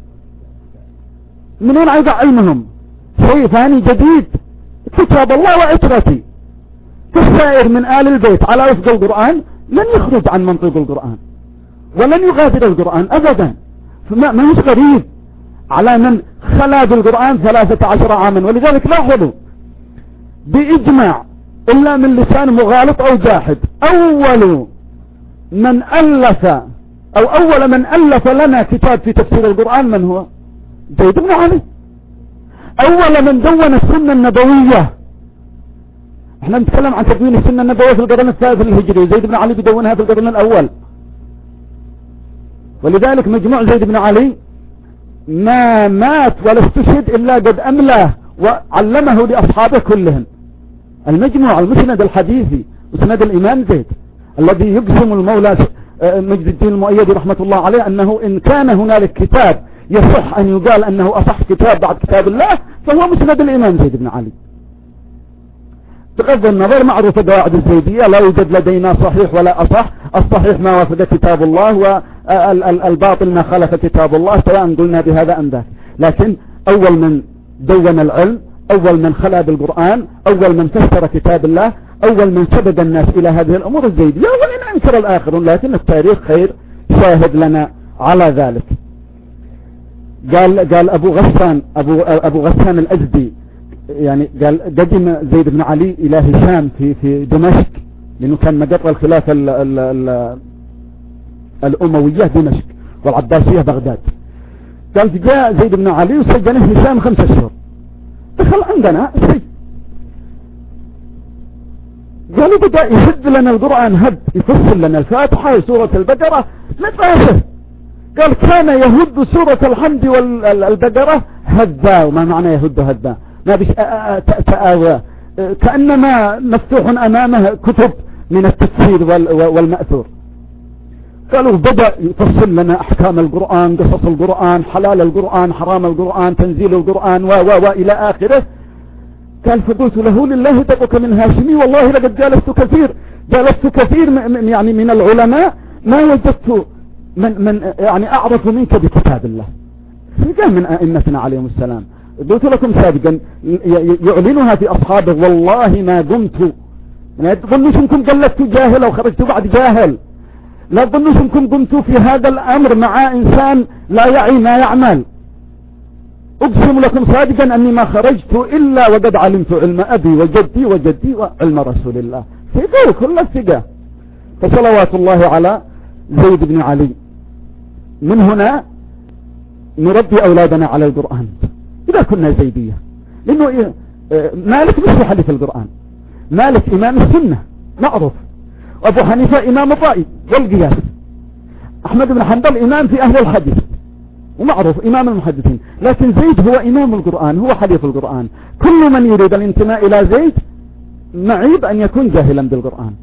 من وين عيد علمهم؟ شيء ثاني جديد، كتاب الله وعترتي. كالسائر من آل البيت على وفق القرآن لن يخرج عن منطق القرآن ولن يغادر القرآن أبدا. فما ما مش غريب على من خلا بالقرآن ثلاثة عشر عاما. ولذلك لاحظوا بإجماع إلا من لسان مغالط أو جاحد، أول من ألف أو أول من ألف لنا كتاب في تفسير القرآن من هو؟ زيد بن علي. أول من دون السنة النبوية، احنا نتكلم عن تدوين السنة النبوية في القرن الثالث الهجري، زيد بن علي بدونها في القرن الأول. ولذلك مجموع زيد بن علي ما مات ولا استشهد إلا قد أملاه وعلمه لأصحابه كلهم. المجموع المسند الحديثي مسند الإمام زيد الذي يقسم المولى مجد الدين المؤيد رحمة الله عليه أنه إن كان هنالك كتاب يصح أن يقال أنه أصح كتاب بعد كتاب الله فهو مسند الإمام زيد بن علي. بغض النظر معروفة قواعد الزيدية، لا يوجد لدينا صحيح ولا أصح، الصحيح ما وافق كتاب الله والباطل ما خالف كتاب الله، سواء قلنا بهذا أم ذاك. لكن أول من دون العلم، أول من خلا بالقرآن، أول من فسر كتاب الله، أول من سبب الناس إلى هذه الأمور الزيدية، ولن أنكر الآخرون، لكن التاريخ خير شاهد لنا على ذلك. قال قال أبو غسان أبو أبو غسان الأزدي، يعني قال قدم زيد بن علي إلى هشام في في دمشق، لأنه كان مقر الخلافة ال ال ال الأموية دمشق والعباسية بغداد. قال جاء زيد بن علي وسجنه هشام خمسة أشهر، دخل عندنا السجن. قالوا بدأ يهد لنا القرآن هد، يفصل لنا الفاتحة وسورة البقرة مدرسة. قال كان يهد سورة الحمد والبقرة هدا. وما معنى يهد هدا؟ ما بيش تآوى، كأنما مفتوح أمامه كتب من التفسير والمأثور. قالوا بدأ يفصل لنا أحكام القرآن، قصص القرآن، حلال القرآن، حرام القرآن، تنزيل القرآن و و و إلى آخره. قال فقلت له لله دقك من هاشمي، والله لقد جالست كثير جالست كثير يعني من العلماء ما وجدت من من يعني أعرف منك بكتاب الله. قال من أئمتنا عليهم السلام. قلت لكم سابقا يعلنها في أصحابه، والله ما قمت، ما تظنوش انكم قلت جاهل أو خرجت بعد جاهل، لا تظنوا انكم كنتوا في هذا الامر مع انسان لا يعي ما يعمل. اقسم لكم صادقا اني ما خرجت الا وقد علمت علم ابي وجدي وجدي وعلم رسول الله، ثقة كل الثقة. فصلوات الله على زيد بن علي. من هنا نربي اولادنا على القرآن اذا كنا زيدية، لانه مالك مش حديث القرآن، مالك امام السنة معروف، ابو حنيفة امام الرأي والقياس، احمد بن حنبل امام في اهل الحديث ومعروف امام المحدثين، لكن زيد هو امام القرآن، هو حديث القرآن. كل من يريد الانتماء الى زيد معيب ان يكون جاهلا بالقرآن.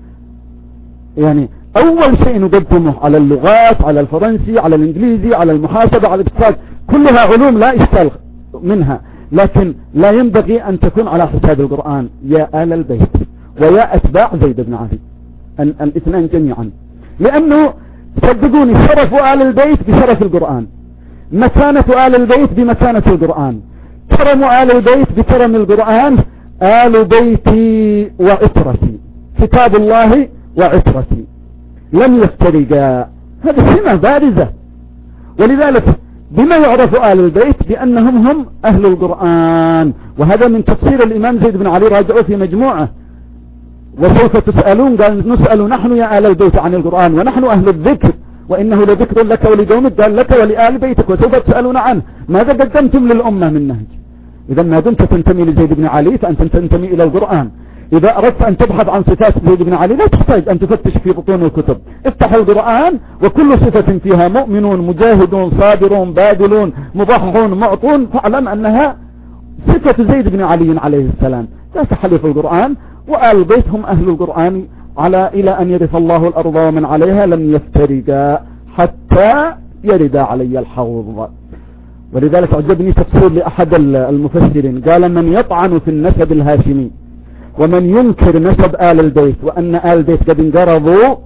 يعني اول شيء نقدمه على اللغات، على الفرنسي، على الانجليزي، على المحاسبة، على الاقتصاد، كلها علوم لا اشكال منها، لكن لا ينبغي ان تكون على حساب القرآن. يا آل البيت ويا اتباع زيد بن علي الاثنان جميعا، لانه صدقوني شرف آل البيت بشرف القرآن، مكانة آل البيت بمكانة القرآن، كرم آل البيت بكرم القرآن. آل بيتي وعترتي، كتاب الله وعترتي لم يفترقا، هذه سمة بارزة. ولذلك بما يعرف آل البيت بأنهم هم أهل القرآن، وهذا من تفسير الإمام زيد بن علي، راجعوا في مجموعة. وسوف تسألون، قال نسأل نحن يا آل البيت عن القرآن ونحن أهل الذكر وإنه لذكر لك ولقومك، قال لك ولآل بيتك وسوف تسألون عنه ماذا قدمتم للأمة من نهج. إذا ما دمت تنتمي لزيد بن علي فأنت تنتمي إلى القرآن. إذا أردت أن تبحث عن صفات زيد بن علي لا تحتاج أن تفتش في بطون الكتب، افتح القرآن وكل صفة فيها مؤمنون مجاهدون صابرون باذلون مضحون معطون، فاعلم أنها صفة زيد بن علي عليه السلام. ذاك حليف القرآن، وآل البيت هم أهل القرآن على إلى أن يرث الله الأرض ومن عليها لم يفترقا حتى يرد علي الحوض. ولذلك عجبني تفسير لأحد المفسرين، قال من يطعن في النسب الهاشمي ومن ينكر نسب آل البيت وأن آل البيت قد انقرضوا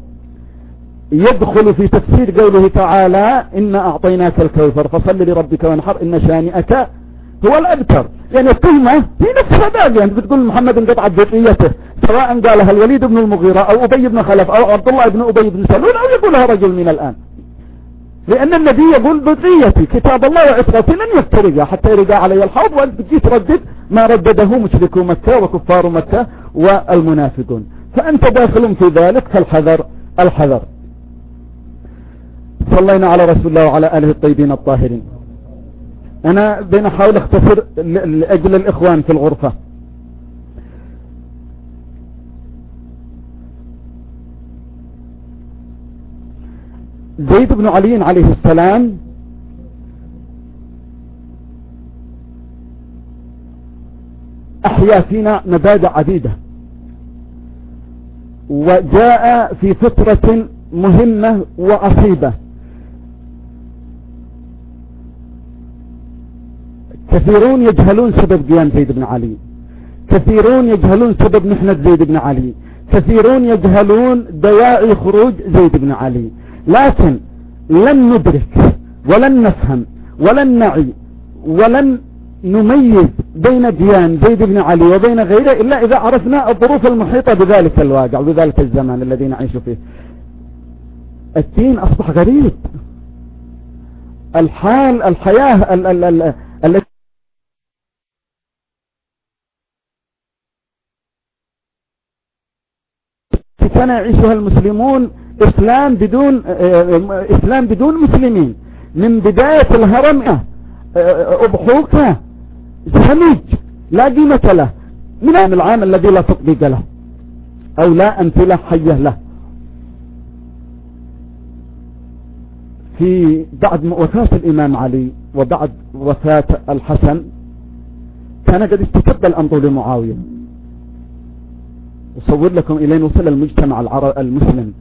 يدخل في تفسير قوله تعالى إنا أعطيناك الكوثر فصل لربك وانحر إن شانئك هو الأبتر. يعني التهمة هي نفسها باقية، يعني بتقول محمد انقطعت ذريته، سواء قالها الوليد بن المغيرة أو أبي بن خلف أو عبد الله بن أبي بن سلول أو يقولها رجل من الآن، لأن النبي يقول ذريتي كتاب الله وعترتي لن يفترقا حتى يرجع علي الحوض. وتجي تردد ما ردده مشركو مكة وكفار مكة والمنافقون، فأنت داخل في ذلك، فالحذر الحذر. صلينا على رسول الله وعلى آله الطيبين الطاهرين. أنا بين أحاول اختصر لأجل الإخوان في الغرفة. زيد بن علي عليه السلام أحيا فينا مبادئ عديدة، وجاء في فترة مهمة وعصيبة. كثيرون يجهلون سبب قيام زيد بن علي، كثيرون يجهلون سبب محنة زيد بن علي، كثيرون يجهلون دواعي خروج زيد بن علي، لكن لن ندرك ولن نفهم ولن نعي ولن نميز بين قيام زيد بن علي وبين غيره إلا إذا عرفنا الظروف المحيطة بذلك الواقع وبذلك الزمان الذي نعيش فيه. الدين أصبح غريب، الحال الحياة التي كان يعيشها المسلمون إسلام بدون إسلام بدون مسلمين، من بداية الهرم أضحوك سميج لا قيمة له، من العام الذي لا تطبيق له أو لا أمثلة حية له. في بعد وفاة الإمام علي وبعد وفاة الحسن كان قد استتب الأمر لمعاوية. أصور لكم إلين وصل المجتمع العربي المسلم،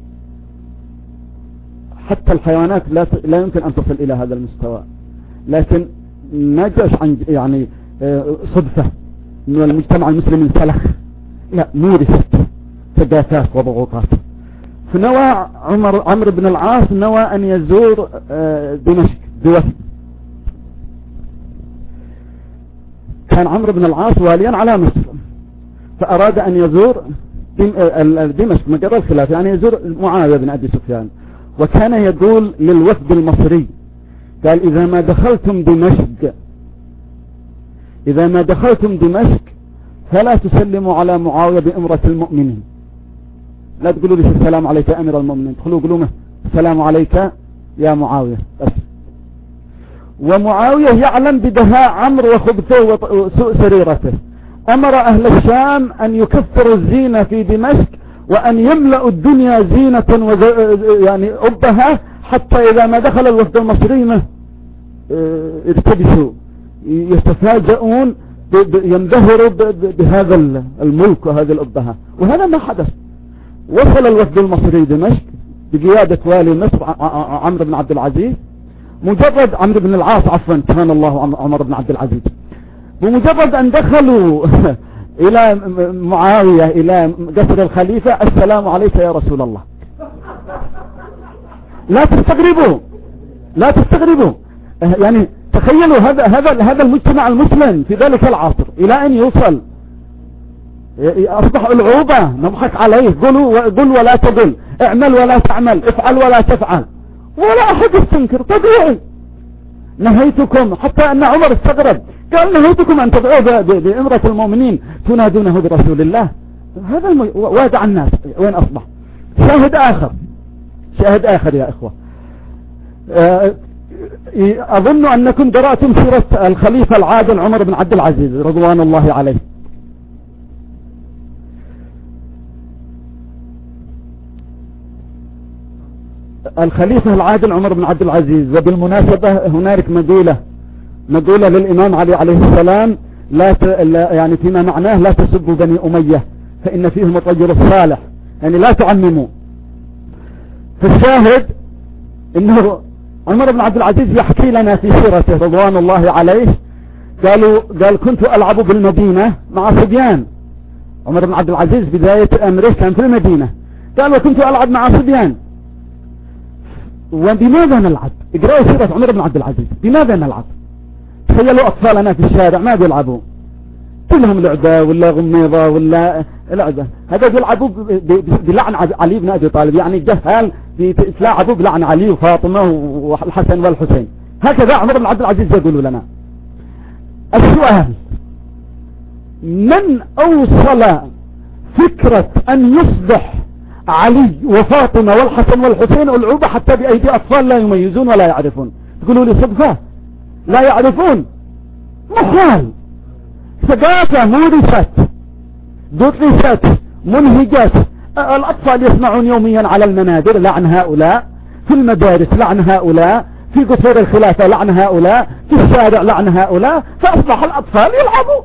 حتى الحيوانات لا لا يمكن أن تصل إلى هذا المستوى، لكن ما جاش عن يعني صدفة إنه المجتمع المسلم انسلخ، لا مورست ثقافات وضغوطات. فنوى عمر عمرو بن العاص نوى أن يزور دمشق بوفد. كان عمرو بن العاص واليا على مصر، فأراد أن يزور دمشق مجرى الخلاف، يعني يزور معاوية بن أبي سفيان، وكان يقول للوفد المصري قال إذا ما دخلتم دمشق إذا ما دخلتم دمشق فلا تسلموا على معاوية بأمرة المؤمنين، لا تقولوا لي السلام عليك يا أمير المؤمنين، تدخلوا قولوا له السلام عليك يا معاوية بس. ومعاوية يعلم بدهاء عمرو وخبثه وسوء سريرته، أمر أهل الشام أن يكثروا الزينة في دمشق وأن يملأوا الدنيا زينة وز... يعني أبها، حتى إذا ما دخل الوفد المصري ما ارتبسوا يتفاجئون ب... ب... ينبهروا ب... ب... بهذا الملك وهذه الأبهة. وهذا ما حدث. وصل الوفد المصري دمشق بقيادة والي مصر عمرو بن عبد العزيز، مجرد عمرو بن العاص عفوا كان الله عمر بن عبد العزيز، بمجرد أن دخلوا إلى معاوية إلى قصر الخليفة السلام عليك يا رسول الله. لا تستغربوا لا تستغربوا يعني تخيلوا هذا هذا هذا المجتمع المسلم في ذلك العصر إلى أن يوصل أصبح العوبة نضحك عليه، قلوا قل ولا تقل، اعمل ولا تعمل، افعل ولا تفعل، ولا أحد يستنكر، طبيعي. نهيتكم، حتى أن عمر استغرب قال نهيتكم أن تدعوا بأمرة المؤمنين تنادونه برسول الله. هذا الم... وادع الناس وين أصبح. شاهد آخر شاهد آخر يا إخوة، أظن أنكم درأتم سيرة الخليفة العادل عمر بن عبد العزيز رضوان الله عليه. الخليفة العادل عمر بن عبد العزيز، وبالمناسبة هنالك مقولة مقولة للإمام علي عليه السلام لا, ت... لا يعني فيما معناه لا تسبوا بني أمية فإن فيهم الرجل الصالح، يعني لا تعمموا. فالشاهد إنه عمر بن عبد العزيز يحكي لنا في سيرته رضوان الله عليه، قالوا قال كنت ألعب بالمدينة مع صبيان. عمر بن عبد العزيز بداية أمره كان في المدينة، قال وكنت ألعب مع صبيان. وبماذا نلعب؟ اقرأوا سيرة عمر بن عبد العزيز، بماذا نلعب؟ تخيلوا أطفالنا في الشارع ما بيلعبوا، كلهم لعبة ولا غميضة ولا لعبة، هذا بيلعبوا بلعن علي بن أبي طالب، يعني الجهال بيتلاعبوا بلعن علي وفاطمة والحسن والحسين. هكذا عمر بن عبد العزيز يقول لنا. السؤال: من أوصل فكرة أن يصبح علي وفاطمة والحسن والحسين العوبة حتى بأيدي أطفال لا يميزون ولا يعرفون؟ تقولوا لي صدفة؟ لا يعرفون؟ محال. ثقافة مورثت، درست، منهجت. الأطفال يسمعون يوميا على المنابر لعن هؤلاء، في المدارس لعن هؤلاء، في قصور الخلافة لعن هؤلاء، في الشارع لعن هؤلاء، فأصبح الأطفال يلعبوا.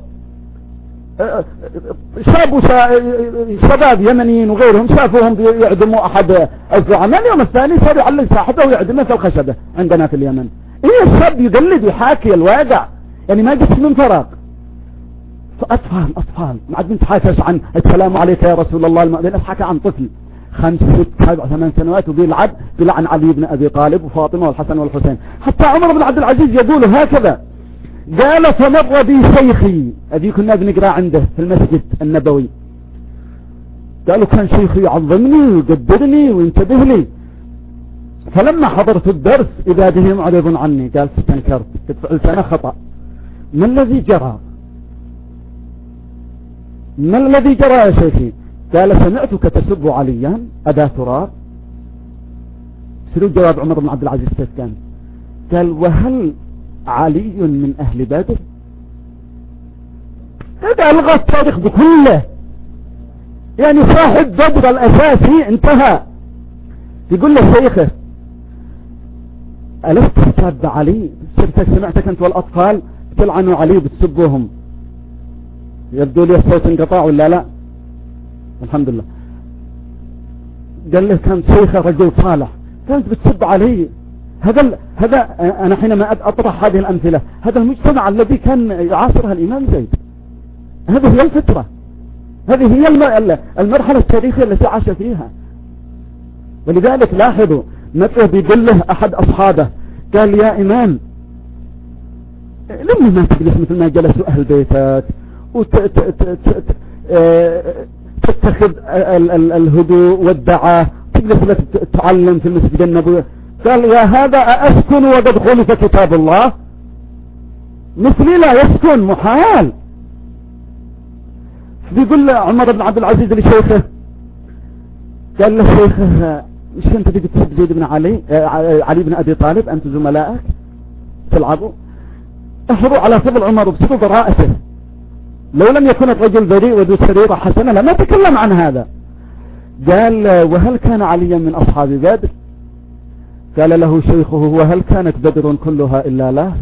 شابوا شباب يمنيين وغيرهم شافوهم يعدموا أحد الزعماء، اليوم الثاني صار يعلق ساحته ويعدمه في الخشبة عندنا في اليمن. إيه الشاب يقلد يحاكي الواقع، يعني ما جت من فراغ. فأطفال أطفال ما عاد بنتحاكش عن السلام عليك يا رسول الله، المؤمن حكى عن طفل خمس ست سبع ثمان سنوات وبيلعب بلعن علي بن أبي طالب وفاطمة والحسن والحسين. حتى عمر بن عبد العزيز يقول هكذا، قال فمر بي شيخي، أبي كنا بنقرأ عنده في المسجد النبوي، قالوا كان شيخي يعظمني ويقدرني وينتبه لي، فلما حضرت الدرس إذا به معرض عني، قال استنكرت فعلت أنا خطأ. ما الذي جرى ما الذي جرى يا شيخي؟ قال سمعتك تسب عليا أبا تراب. سلو جواب عمر بن عبد العزيز كيف كان؟ قال وهل علي من أهل بدر؟ هذا ألغى التاريخ بكله، يعني صاحب بدر الأساسي انتهى. يقول له شيخه ألست تسب علي؟ سمعتك أنت والأطفال تلعنوا علي بتسبوهم. يبدو لي الصوت انقطاع ولا لا؟ الحمد لله. قال له كان شيخه رجل صالح، كانت بتسب علي. هذا هذا أنا حينما أطرح هذه الأمثلة، هذا المجتمع الذي كان يعاصرها الإمام زيد، هذه هي الفترة، هذه هي المرحلة التاريخية التي عاش فيها. ولذلك لاحظوا متى بيقول له أحد أصحابه، قال يا إمام لما ما تجلس مثل ما جلسوا أهل بيتك وتتكلم تتخذ ال ال الهدوء والدعاء، تجلس لك تعلم في المسجد النبوي. قال يا هذا أسكن وقد خلف كتاب الله؟ مثلي لا يسكن، محال. بيقول عمر بن عبد العزيز لشيخه، قال له شيخه مش انت تجي تسب زيد بن علي علي بن ابي طالب، انت زملائك تلعبوا، احروا على فضل عمر وبسبب براءته، لو لم يكن الرجل بريء وذو سريرة حسنة لما تكلم عن هذا. قال وهل كان عليا من اصحاب بدر؟ قال له شيخه وهل كانت بدر كلها الا له؟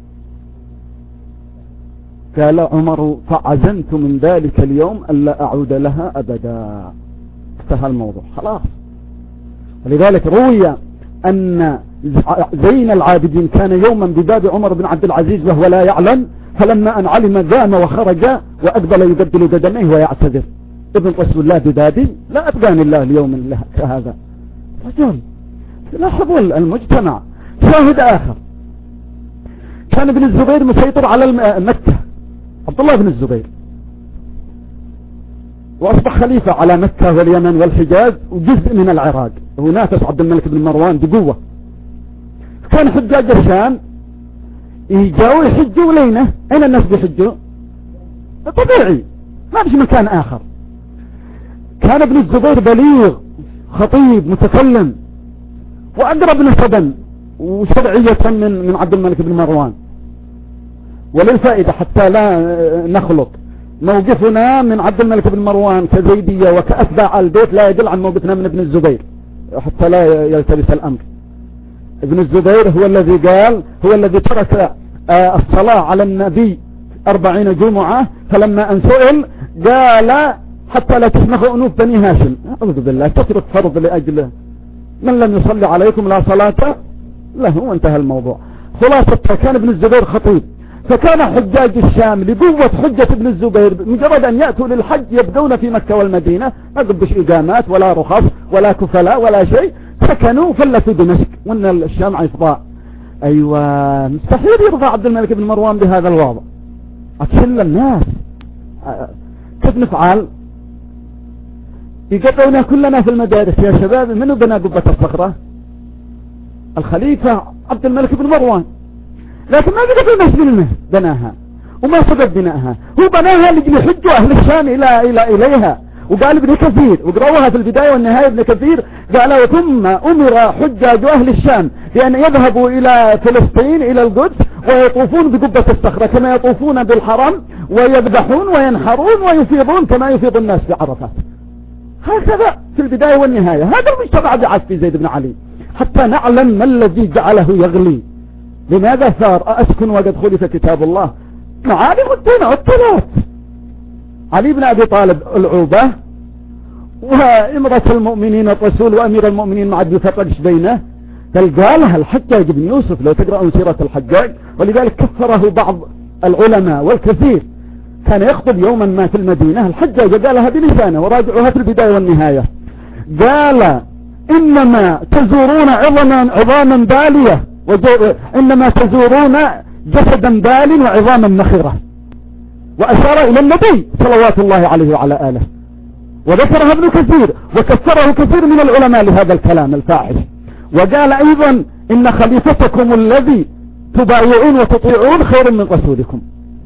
قال عمر فعزمت من ذلك اليوم ألا أعود لها أبدا. انتهى الموضوع خلاص. ولذلك روي أن زين العابدين كان يوما بباب عمر بن عبد العزيز وهو لا يعلم، فلما أن علم قام وخرج وأقبل يبدل قدميه ويعتذر، ابن رسول الله ببابي لا أبقاني الله اليوم كهذا. رجل لاحظوا المجتمع. شاهد آخر، كان ابن الزبير مسيطر على مكة، عبد الله بن الزبير، وأصبح خليفة على مكة واليمن والحجاز وجزء من العراق، ونافس عبد الملك بن مروان بقوة. كان حجاج الشام يجاوا يحجوا لينه. أين الناس بيحجوا؟ طبيعي، ما بيش مكان آخر. كان ابن الزبير بليغ خطيب متكلم وأقرب نسبا وشرعية من من عبد الملك بن مروان. وللفائدة حتى لا نخلط، موقفنا من عبد الملك بن مروان كزيدية وكأتباع البيت لا يدل عن موقفنا من ابن الزبير، حتى لا يلتبس الأمر. ابن الزبير هو الذي قال، هو الذي ترك الصلاة على النبي أربعين جمعة، فلما أن سئل قال حتى لا تسمخوا أنوف بني هاشم. أعوذ بالله، تترك فرض لأجله من لم يصلي عليكم لا صلاة له، وانتهى الموضوع. خلاصة كان ابن الزبير خطيب، فكان حجاج الشام لقوة حجة ابن الزبير مجرد أن يأتوا للحج يبدون في مكة والمدينة، ما قبش إقامات ولا رخص ولا كفلاء ولا شيء، سكنوا فلتوا دمشق وأن الشام عفضاء. أيوة، مستحيل يرضى عبد الملك بن مروان بهذا الوضع. أتشل الناس كيف نفعل؟ يقطعونا كلنا في المدارس يا شباب. منو بنى قبة الصخرة؟ الخليفة عبد الملك بن مروان، لكن ما بقى الناس منه بناها، وما سبب بنائها؟ هو بناها لجل حجوا أهل الشام إلى إلى إليها. وقال ابن كثير، وقرأوها في البداية والنهاية، ابن كثير قال ثم أمر حجاج أهل الشام بأن يذهبوا إلى فلسطين إلى القدس ويطوفون بقبة الصخرة كما يطوفون بالحرم، ويذبحون وينحرون ويفيضون كما يفيض الناس في عرفات. هكذا في البداية والنهاية. هذا المجتمع بعث في زيد بن علي حتى نعلم ما الذي جعله يغلي. لماذا ثار؟ أسكن وقد خلف كتاب الله. معالم الدين الثلاث، علي بن أبي طالب العوبة، وإمرة المؤمنين الرسول وأمير المؤمنين ما عاد يفرقش بينه، بل قالها الحجاج بن يوسف لو تقرأون سيرة الحجاج. ولذلك كفره بعض العلماء والكثير. كان يخطب يوما ما في المدينة، الحجاج قالها بلسانه وراجعوها في البداية والنهاية، قال إنما تزورون عظاما عظاما بالية، إنما تزورون جسدا بال وعظاما نخرة، وأشار إلى النبي صلوات الله عليه وعلى آله، وذكرها ابن كثير وكثره كثير من العلماء لهذا الكلام الفاحش. وقال أيضا إن خليفتكم الذي تبايعون وتطيعون خير من رسولكم.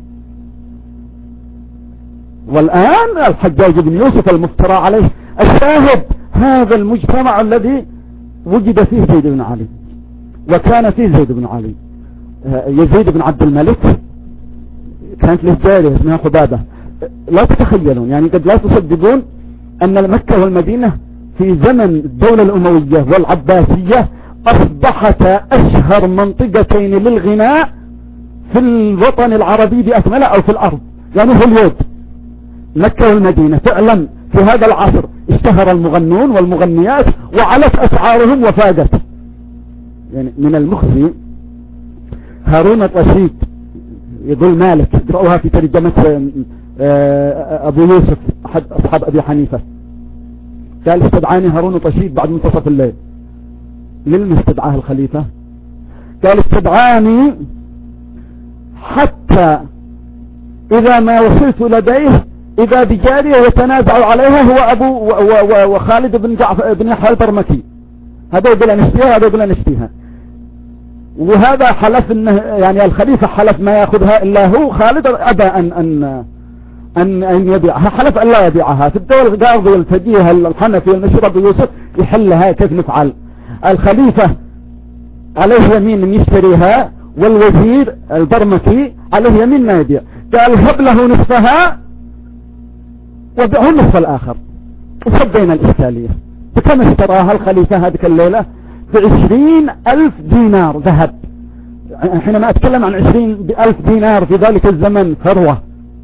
والآن الحجاج بن يوسف المفترى عليه. الشاهد هذا المجتمع الذي وجد فيه زيد بن علي، وكان فيه زيد بن علي. يزيد بن عبد الملك كانت له جارية اسمها حبابة. لا تتخيلون، يعني قد لا تصدقون أن مكة والمدينة في زمن الدولة الأموية والعباسية أصبحتا أشهر منطقتين للغناء في الوطن العربي بأكمله أو في الأرض. يعني هوليود مكة والمدينة فعلا في هذا العصر اشتهر المغنون والمغنيات وعلت أسعارهم وفادت. يعني من المخزي هارون الرشيد يقول مالك، اقرأوها في ترجمة أبو يوسف أحد أصحاب أبي حنيفة، قال استدعاني هارون الرشيد بعد منتصف الليل. لما استدعاه الخليفة؟ قال استدعاني حتى إذا ما وصلت لديه إذا بجارية يتنازع عليها هو أبو وخالد بن جعفر بن يحيى البرمكي، هذا يقول أن اشتيها هذا يقول أن اشتيها، وهذا حلف إنه يعني الخليفة حلف ما يأخذها إلا هو، خالد أبى أن أن أن أن يبيعها، حلف أن لا يبيعها. في الدول القاضي الفقيه الحنفي المشهور أبو يوسف يحلها كيف نفعل؟ الخليفة عليه يمين أن يشتريها، والوزير البرمكي عليه يمين ما يبيع. قال هب له نصفها وبيعه النصف الآخر، وصدينا الإشكالية. بكم اشتراها الخليفة هذه الليلة؟ بعشرين ألف دينار ذهب. حينما أتكلم عن عشرين ألف دينار في ذلك الزمن ثروة،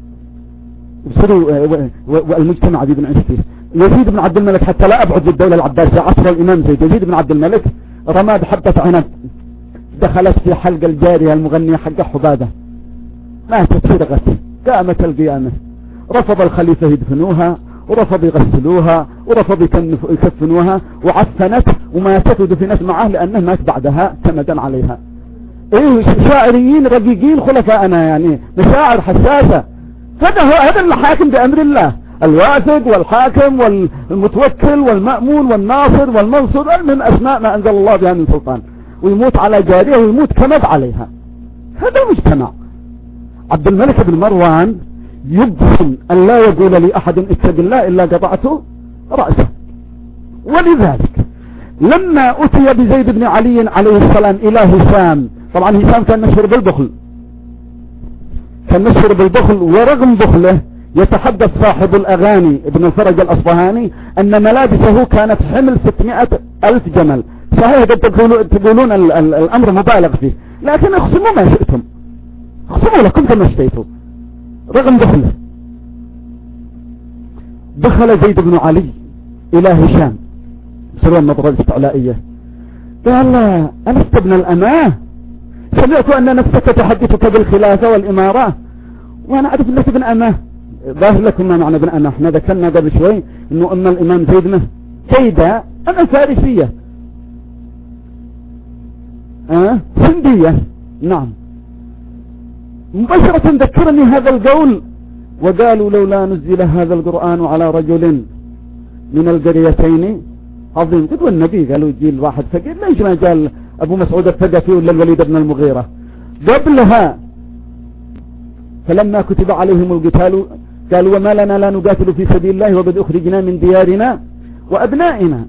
والمجتمع ذي بن عشتيه. يزيد بن عبد الملك، حتى لا أبعد للدولة العباسية، عصر الإمام زيد، يزيد بن عبد الملك رمى بحبة عنب دخلت في حلق الجارية المغنية حق حبابة، ماتت صرغت، قامت القيامة. رفض الخليفة يدفنوها، ورفض يغسلوها، ورفض يكفنوها، وعفنت وماتت ودفنت معه لأنه مات بعدها كمدا عليها. ايه شاعريين رقيقين خلفاءنا، يعني مشاعر حساسة. هذا هو هذا الحاكم بأمر الله، الواثق والحاكم والمتوكل والمأمون والناصر والمنصور، من أسماء ما أنزل الله بها من سلطان، ويموت على جارية ويموت كمد عليها. هذا المجتمع. عبد الملك بن مروان يبصم أن لا يقول لي أحد اتق الله إلا قطعته رأسه. ولذلك لما أتي بزيد بن علي عليه السلام إلى هشام، طبعا هشام كان مشهور بالبخل، كان مشهور بالبخل، ورغم بخله يتحدث صاحب الأغاني ابن الفرج الأصفهاني أن ملابسه كانت حمل ستمائة ألف جمل. صحيح تقولون الأمر مبالغ فيه، لكن اخصموا ما شئتم، اخصموا لكم كما اشتيتوا. رغم دخله دخل زيد بن علي إلى هشام بسبب النظرة الاستعلائية، قال له ألست ابن الأماه؟ سمعت أن نفسك تحدثك بالخلافة والإمارة وأنا أعرف أنك ابن أماه. ظاهر لكم ما معنى ابن أماه. احنا ذكرنا قبل شوي أنه أما الإمام زيد منه كيدا أما فارسية أه؟ سندية. نعم. مباشرة ذكرني هذا القول، وقالوا لولا نزل هذا القرآن على رجل من القريتين عظيم. قد والنبي قالوا يجي الواحد فقير، ليش ما قال أبو مسعود الثقفي ولا الوليد بن المغيرة قبلها؟ فلما كتب عليهم القتال قالوا وما لنا لا نقاتل في سبيل الله وقد أخرجنا من ديارنا وأبنائنا.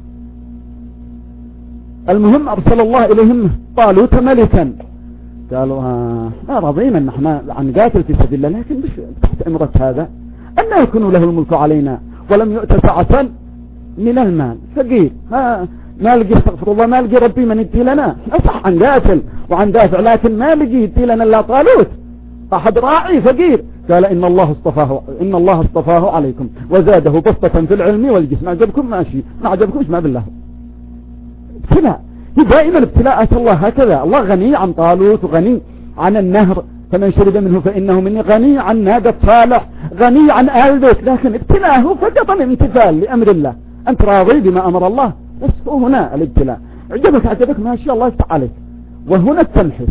المهم أرسل الله إليهم طالوت ملكا، قالوا آه ما رضينا ان احنا نقاتل في سبيل الله، لكن مش تحت امرة هذا أن يكون له الملك علينا ولم يؤت سعة من المال. فقير ما ما لقي، استغفر الله، ما لقي ربي من يدي لنا. أصح عن قاتل وعن دافع، لكن ما لقي يدي لنا الا طالوت، أحد راعي فقير. قال إن الله اصطفاه إن الله اصطفاه عليكم وزاده بسطة في العلم والجسم. عجبكم ماشي، ما عجبكمش ما بالله. ابتلاء، دائما ابتلاءات الله هكذا. الله غني عن طالوت وغني عن النهر، فمن شرب منه فإنه مني، غني عن ناقة صالح، غني عن آل بيت، لكن ابتلاءه فقط الامتثال لأمر الله. أنت راضي بما أمر الله، بس هنا الابتلاء. عجبك عجبك ماشي، الله يفتح عليك. وهنا التنحيس.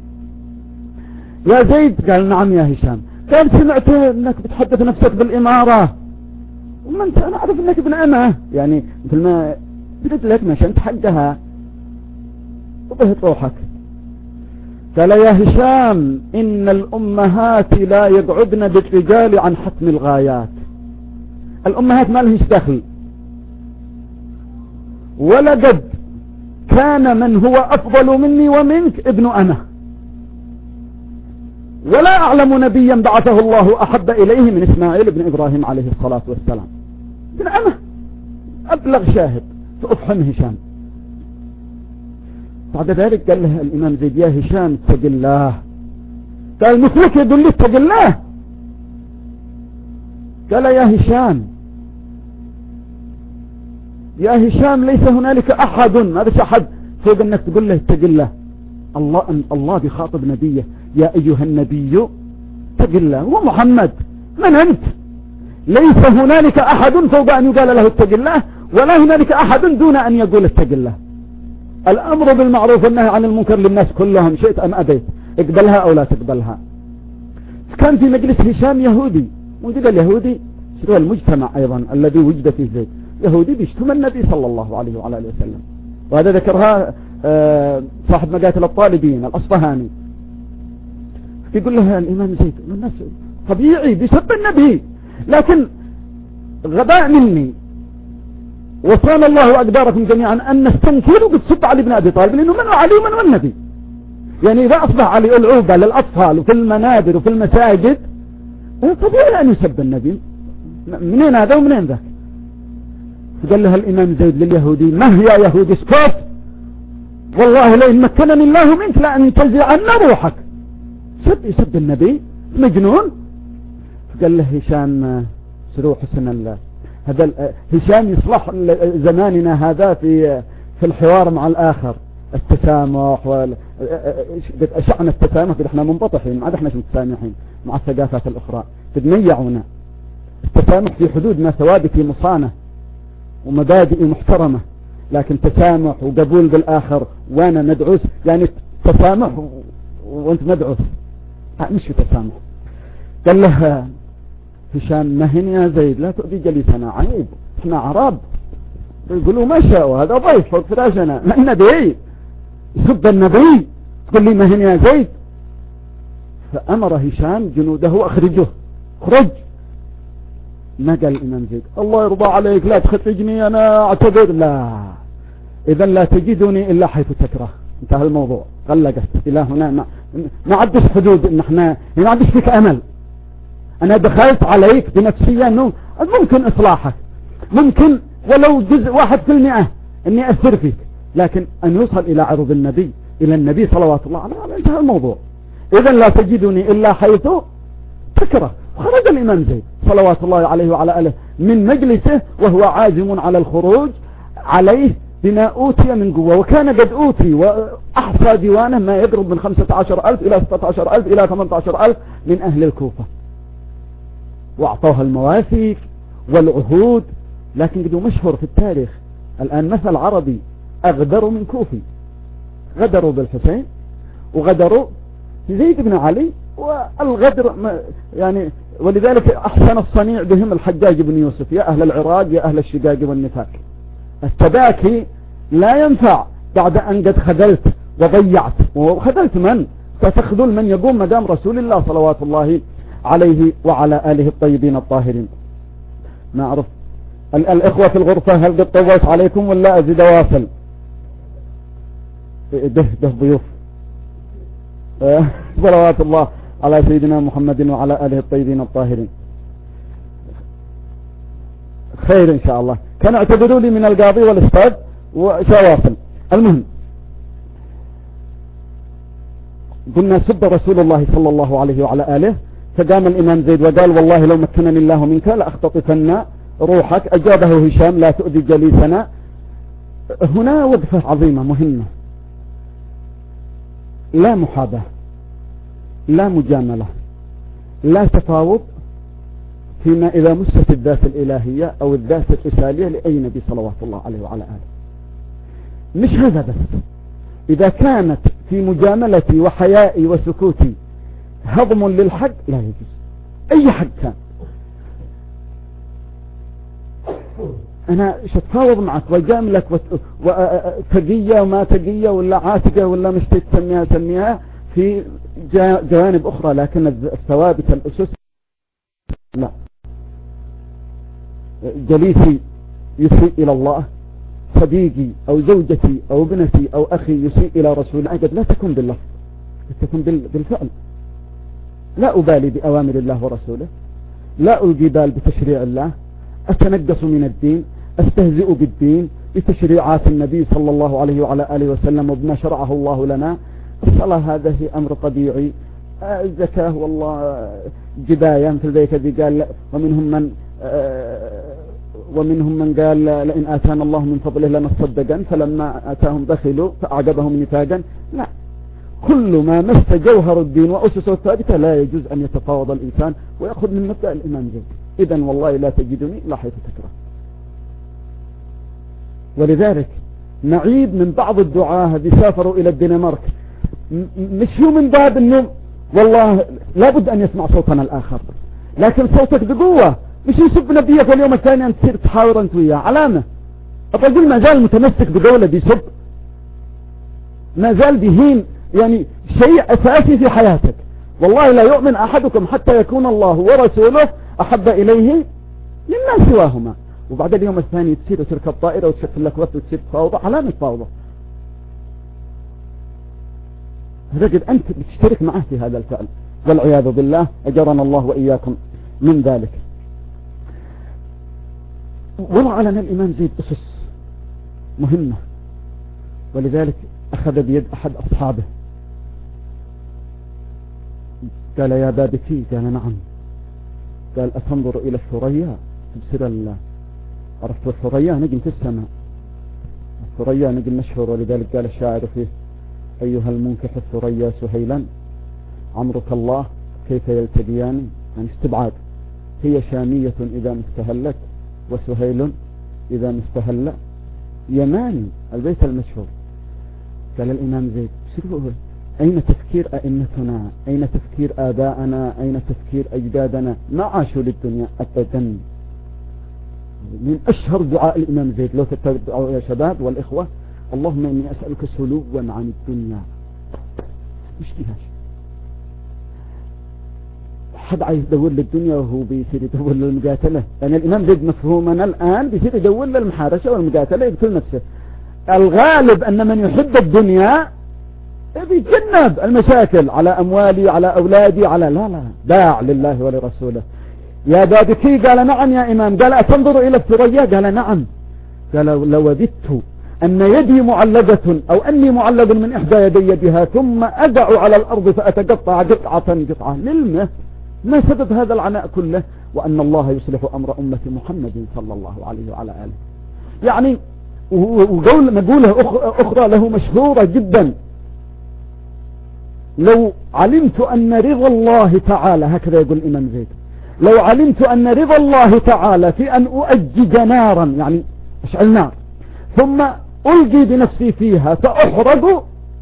يا زيد قال نعم يا هشام. قال سمعت انك بتحدث نفسك بالإمارة، وما انت انا اعرف انك ابن أمه، يعني مثل ما بدت لك ماشي انت حقها وبهت روحك. قال يا هشام إن الأمهات لا يقعدن بالرجال عن حتم الغايات. الأمهات ما لهش دخل. ولقد كان من هو أفضل مني ومنك ابن أمه، ولا أعلم نبيا بعثه الله أحب إليه من إسماعيل بن إبراهيم عليه الصلاة والسلام. ابن أمه أبلغ شاهد في أفحم هشام. بعد ذلك قال له الإمام زيد يا هشام اتق الله. قال مثلك يقول لي اتق الله؟ قال يا هشام يا هشام ليس هنالك أحد، ما بس أحد فوق أنك تقول له اتق الله. الله الله بخاطب نبيه يا أيها النبي اتق الله. هو محمد من أنت؟ ليس هنالك أحد فوق أن يقال له اتق الله، ولا هنالك أحد دون أن يقول اتق الله. الأمر بالمعروف والنهي عن المنكر للناس كلهم، شئت أم أبيت، اقبلها أو لا تقبلها. كان في مجلس هشام يهودي، وجد اليهودي شنو المجتمع أيضا الذي وجد فيه زيد. يهودي بيشتم النبي صلى الله عليه وعلى آله وسلم، وهذا ذكرها صاحب مقاتل الطالبين الأصفهاني، يقول له الإمام زيد الناس طبيعي بيسب النبي، لكن غباء مني وصان الله أقداركم جميعا أن نستنكروا بتسب علي بن أبي طالب، لأنه من علي ومن النبي. يعني إذا أصبح علي العوبة للأطفال وفي المنابر وفي المساجد طبيعي أن يسب النبي، منين هذا ومنين ذاك؟ فقال له الإمام زيد لليهودي ما هي يا يهودي اسكت، والله لئن مكنني الله منك لأن تنزع عنا روحك. سب يسب النبي مجنون. فقال له هشام سرو حسن الله، هذا هشام يصلح زماننا هذا في في الحوار مع الآخر، التسامح وال شأن التسامح. احنا منبطحين، ما عاد احنا متسامحين مع الثقافات الأخرى، تدميعونا. التسامح في حدودنا ثوابت مصانة ومبادئ محترمة، لكن تسامح وقبول بالآخر وانا مدعوس، يعني تسامح وانت مدعوس مش في تسامح. قال له هشام مهن يا زيد لا تؤذي جليسنا، عيب احنا عرب. يقولوا ما شاءوا هذا ضيف فوق فراشنا، النبي يسب النبي تقول لي مهن يا زيد. فأمر هشام جنوده أخرجه، خرج. ما قال الإمام زيد الله يرضى عليك لا تخرجني أنا أعتذر، لا إذا لا تجدني إلا حيث تكره. انتهى الموضوع، غلقت إلى هنا. ما, ما عدش حدود إن احنا ما عدش فيك أمل. أنا دخلت عليك بنفسية أنه ممكن إصلاحك، ممكن ولو جزء واحد في المئة أني أثر فيك، لكن أن يوصل إلى عرض النبي إلى النبي صلوات الله عليه انتهى الموضوع. إذا لا تجدني إلا حيث تكره. خرج الإمام زيد صلوات الله عليه وعلى آله من مجلسه وهو عازم على الخروج عليه بما أوتي من قوة، وكان قد أوتي وأحصى ديوانه ما يقرب من خمسة عشر ألف إلى ستة عشر ألف إلى ثمانية عشر ألف من أهل الكوفة، وأعطوها المواثيق والعهود. لكن قدوا مشهور في التاريخ الآن مثل عربي أغدروا من كوفي، غدروا بالحسين وغدروا زيد بن علي، والغدر يعني ولذلك أحسن الصنيع بهم الحجاج بن يوسف، يا أهل العراق يا أهل الشقاق والنفاق. التباكي لا ينفع بعد أن قد خذلت وضيعت، وخذلت من؟ ستخذل من يقوم مدام رسول الله صلوات الله عليه وعلى آله الطيبين الطاهرين. ما أعرف الإخوة في الغرفة هل قد طويت عليكم ولا أزيد واصل؟ ده ده ضيوف. صلوات الله على سيدنا محمد وعلى آله الطيبين الطاهرين. خير إن شاء الله. كان اعتذروا لي من القاضي والأستاذ وشواصل. المهم قلنا سب رسول الله صلى الله عليه وعلى آله، فقام الإمام زيد وقال والله لو مكنني الله منك لأختطفن روحك. أجابه هشام لا تؤذي جليسنا. هنا وقفة عظيمة مهمة، لا محاباة، لا مجاملة، لا تفاوض فيما إذا مست الذات الإلهية أو الذات الرسالية لأي نبي صلوات الله عليه وعلى آله. مش هذا بس، إذا كانت في مجاملتي وحيائي وسكوتي هضم للحق لا يجوز، أي حق كان. أنا شتفاوض معك وجاملك وتقية وما تقية ولا عاتقة ولا مش تسميها سميها في جوانب أخرى، لكن الثوابت الأسس لا. جليسي يسيء إلى الله، صديقي أو زوجتي أو ابنتي أو أخي يسيء إلى رسول الله، قد لا تكون باللفظ، تكون بالفعل. لا أبالي بأوامر الله ورسوله، لا ألقي بال بتشريع الله، أتنقص من الدين، أستهزئ بالدين بتشريعات النبي صلى الله عليه وعلى آله وسلم وبما شرعه الله لنا. الصلاة هذا هي أمر طبيعي، الزكاة والله جباية مثل ذلك الذي قال ومنهم من ومنهم من قال لئن آتانا الله من فضله لنصدقن فلما آتاهم بخلوا فأعجبهم نفاقا. لا، كل ما مس جوهر الدين وأسسه الثابتة لا يجوز أن يتفاوض الإنسان ويأخذ من مبدأ الإمام زيد. إذن والله لا تجدني لا حيث تكره. ولذلك نعيب من بعض الدعاة الذي سافروا إلى الدنمارك، مشوا من باب أنه والله لابد أن يسمع صوتنا الآخر، لكن صوتك بقوة مش يسب نبيك واليوم الثاني أنت تصير تحاور أنت وياه. علامة الرجل ما زال متمسك بقوله بيسب، ما زال بيهين يعني شيء أساسي في حياتك. والله لا يؤمن أحدكم حتى يكون الله ورسوله أحب إليه مما سواهما. وبعد اليوم الثاني تصير وتركب طائرة وتشكل لك وقت وتصير فوضى. علامة فوضى. رجل أنت بتشترك معه في هذا الفعل والعياذ بالله، أجرنا الله وإياكم من ذلك. وضع لنا الإمام زيد أسس مهمة، ولذلك أخذ بيد أحد أصحابه قال يا بابتي، قال نعم، قال أتنظر إلى الثريا تبصر الله. عرفت الثريا نجم في السماء، الثريا نجم مشهور، ولذلك قال الشاعر فيه أيها المنكح الثريا سهيلا عمرك الله كيف يلتقيان. يعني استبعاد، هي شامية إذا مستهلت وسهيل إذا مستهل يماني، البيت المشهور. قال الإمام زيد أين تفكير أئمتنا، أين تفكير آباءنا، أين تفكير أجدادنا؟ ما عاشوا للدنيا أبدا. من أشهر دعاء الإمام زيد لو تتبعوا يا شباب والإخوة، اللهم إني أسألك سلوا عن الدنيا. مش فيهاش حد عايز يدور للدنيا وهو بيصير يدور للمقاتلة. يعني الإمام زيد مفهومنا الآن بيصير يدور للمحارشة والمقاتلة يقتل نفسه. الغالب أن من يحب الدنيا بيتجنب المشاكل على أموالي على أولادي على لا لا باع لله ولرسوله. يا بابكي، قال نعم يا إمام. قال أتنظر إلى الثريا؟ قال نعم. قال لو وددت أن يدي معلقة أو أني معلق من إحدى يدي بها ثم أدع على الأرض فأتقطع قطعة قطعة. للمه ما سبب هذا العناء كله؟ وأن الله يصلح أمر أمة محمد صلى الله عليه وعلى آله. يعني وقول مقولة أخرى له مشهورة جدا، لو علمت أن رضا الله تعالى، هكذا يقول الإمام زيد، لو علمت أن رضا الله تعالى في أن أؤجج نارا، يعني أشعل نار ثم ألقي بنفسي فيها فأحرق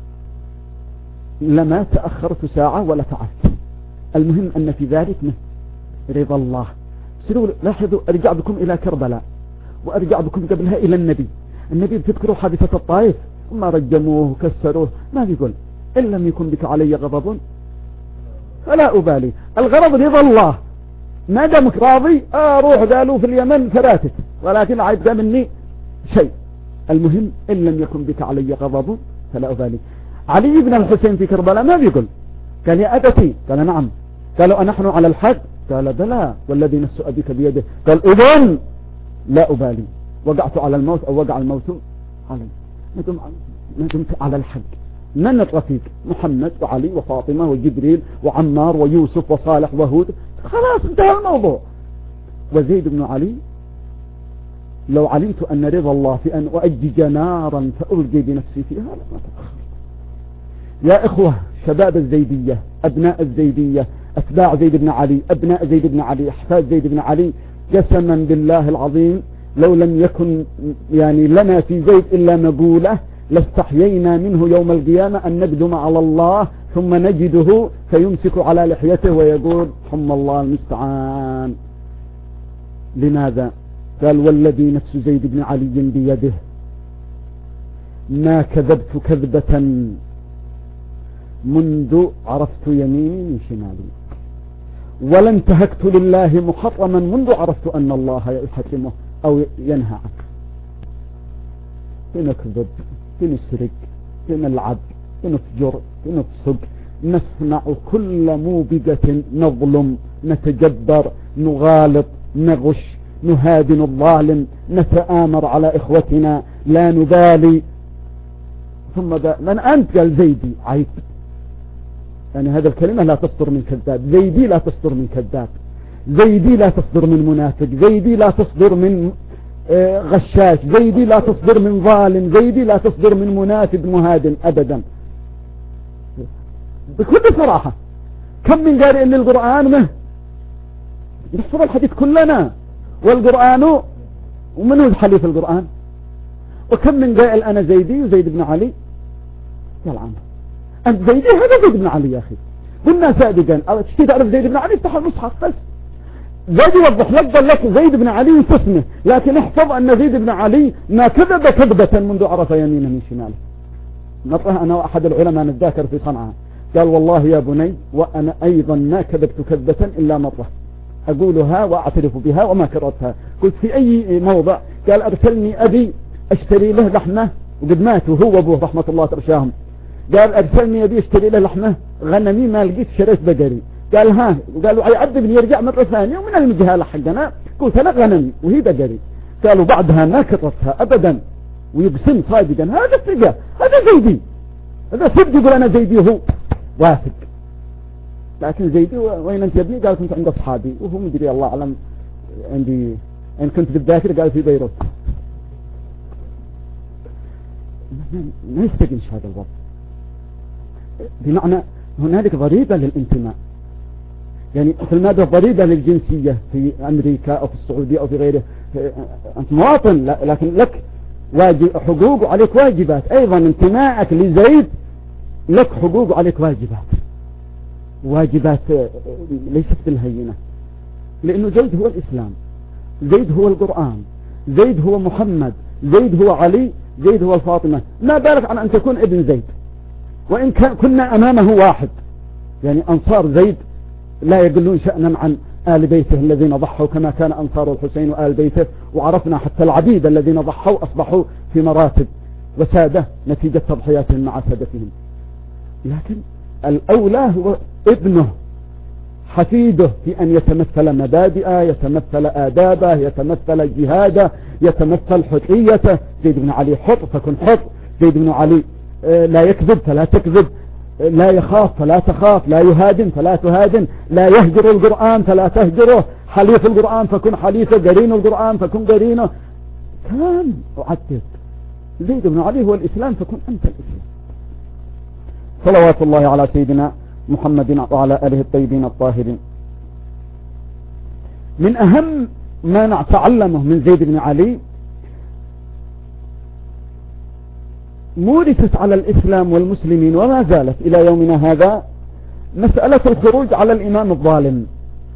لما تأخرت ساعة ولا تعبت. المهم أن في ذلك رضا الله. سيروا لاحظوا، أرجع بكم إلى كربلاء وأرجع بكم قبلها إلى النبي. النبي بتذكروا حادثة الطائف، ما رجموه وكسروه، ما بيقول إن لم يكن بك علي غضب فلا أبالي. الغرض رضا الله، ما دامك راضي أروح قالوا في اليمن فراتك، ولكن عيب مني شيء. المهم إن لم يكن بك علي غضب فلا أبالي. علي بن الحسين في كربلاء ما بيقول قال يا أبتي؟ قال نعم. قالوا أنحن على الحق؟ قال بلى والذي نفس أبيك بيده. قال إذن لا أبالي، وقعت على الموت أو وقع الموت علي، ما دمت على الحق. من الرفيق؟ محمد وعلي وفاطمة وجبريل وعمار ويوسف وصالح وهود، خلاص انتهى الموضوع. وزيد بن علي لو علمت أن رضا الله في أن أؤجج نارا فألقي بنفسي فيها لما تأخر. يا إخوة، شباب الزيدية، أبناء الزيدية، أتباع زيد بن علي، أبناء زيد بن علي، أحفاد زيد بن علي، قسما بالله العظيم لو لم يكن يعني لنا في زيد إلا مقولة لاستحيينا منه يوم القيامة أن نقدم على الله ثم نجده فيمسك على لحيته ويقول حم الله المستعان. لماذا؟ قال والذي نفس زيد بن علي بيده ما كذبت كذبة منذ عرفت يميني من شمالي، ولا انتهكت لله محرما منذ عرفت أن الله يحكمه أو ينهى عنه. بنكذب، بنسرق، بنلعب، بنفجر، بنفسق، نصنع كل موبقة، نظلم، نتجبر، نغالط، نغش، نهادن الظالم، نتآمر على إخوتنا، لا نبالي. ثم من أنت؟ قال زيدي. عيب، يعني هذا الكلمة لا تصدر من كذاب. زيدي لا تصدر من كذاب، زيدي لا تصدر من منافق، زيدي لا تصدر من غشاش، زيدي لا تصدر من ظالم، زيدي لا تصدر من منافق مهادن أبدا. بكل صراحة، كم من قارئ للقرآن مه يحفظ الحديث كلنا والقرآن ومنه حديث القرآن، وكم من قائل أنا زيدي وزيد بن علي. يا العام أنت زيدي، هذا زيد بن علي يا أخي. قلنا سابقا تشتي تعرف زيد بن علي افتح المصحف بس. زيد يوضح لك قال لك زيد بن علي اسمه، لكن احفظ أن زيد بن علي ما كذب كذبة منذ عرف يمينه من شماله. نطه أنا وأحد العلماء نتذاكر في صنعاء قال والله يا بني وأنا أيضا ما كذبت كذبة إلا مرة أقولها وأعترف بها وما كررتها. قلت في أي موضع؟ قال أرسلني أبي أشتري له لحمة وقد ماتوا هو أبوه رحمة الله ترشاهم. قال أرسلني أبي أشتري له لحمة غنمي ما لقيت شريت بقري. قال ها، وقالوا يعذبني يرجع مرة ثانية ومن المجهالة حقنا. قلت أنا غنمي وهي بقري. قالوا بعدها ما كررتها أبدا ويقسم صادقا هذا الثقة هذا زيدي هذا صدق يقول أنا زيدي وهو واثق. لكن زيدي وين أنت يبني؟ قال كنت عند أصحابي وهو مدري الله أعلم عندي إن كنت في الذاكرة قال في بيروت. ما يستقيمش هذا الوضع، بمعنى هنالك ضريبة للانتماء، يعني في المادة ضريبة للجنسية في أمريكا أو في السعودية أو في غيره. أنت مواطن لكن لك واجب حقوق وعليك واجبات أيضا. انتمائك لزيد لك حقوق وعليك واجبات، واجبات ليست بالهينة، لأنه زيد هو الإسلام، زيد هو القرآن، زيد هو محمد، زيد هو علي، زيد هو الفاطمة. ما بالك عن أن تكون ابن زيد وإن كنا أمامه واحد. يعني أنصار زيد لا يقلون شأنا عن آل بيته الذين ضحوا كما كان أنصار الحسين وآل بيته، وعرفنا حتى العبيد الذين ضحوا أصبحوا في مراتب وسادة نتيجة تضحياتهم مع سادتهم. لكن الأولى هو ابنه حفيده في أن يتمثل مبادئه، يتمثل آدابه، يتمثل جهاده، يتمثل حقيته. زيد بن علي حط فكن حط، زيد بن علي لا يكذب فلا تكذب، لا يخاف فلا تخاف، لا يهادن فلا تهادن، لا يهجر القرآن فلا تهجره، حليف القرآن فكن حليفه، قرين القرآن فكن قرينه. كان وعدت زيد بن علي هو الإسلام فكن أنت الإسلام. صلوات الله على سيدنا محمد وعلى آله الطيبين الطاهرين. من أهم ما نتعلمه من زيد بن علي مورست على الإسلام والمسلمين وما زالت إلى يومنا هذا مسألة الخروج على الإمام الظالم.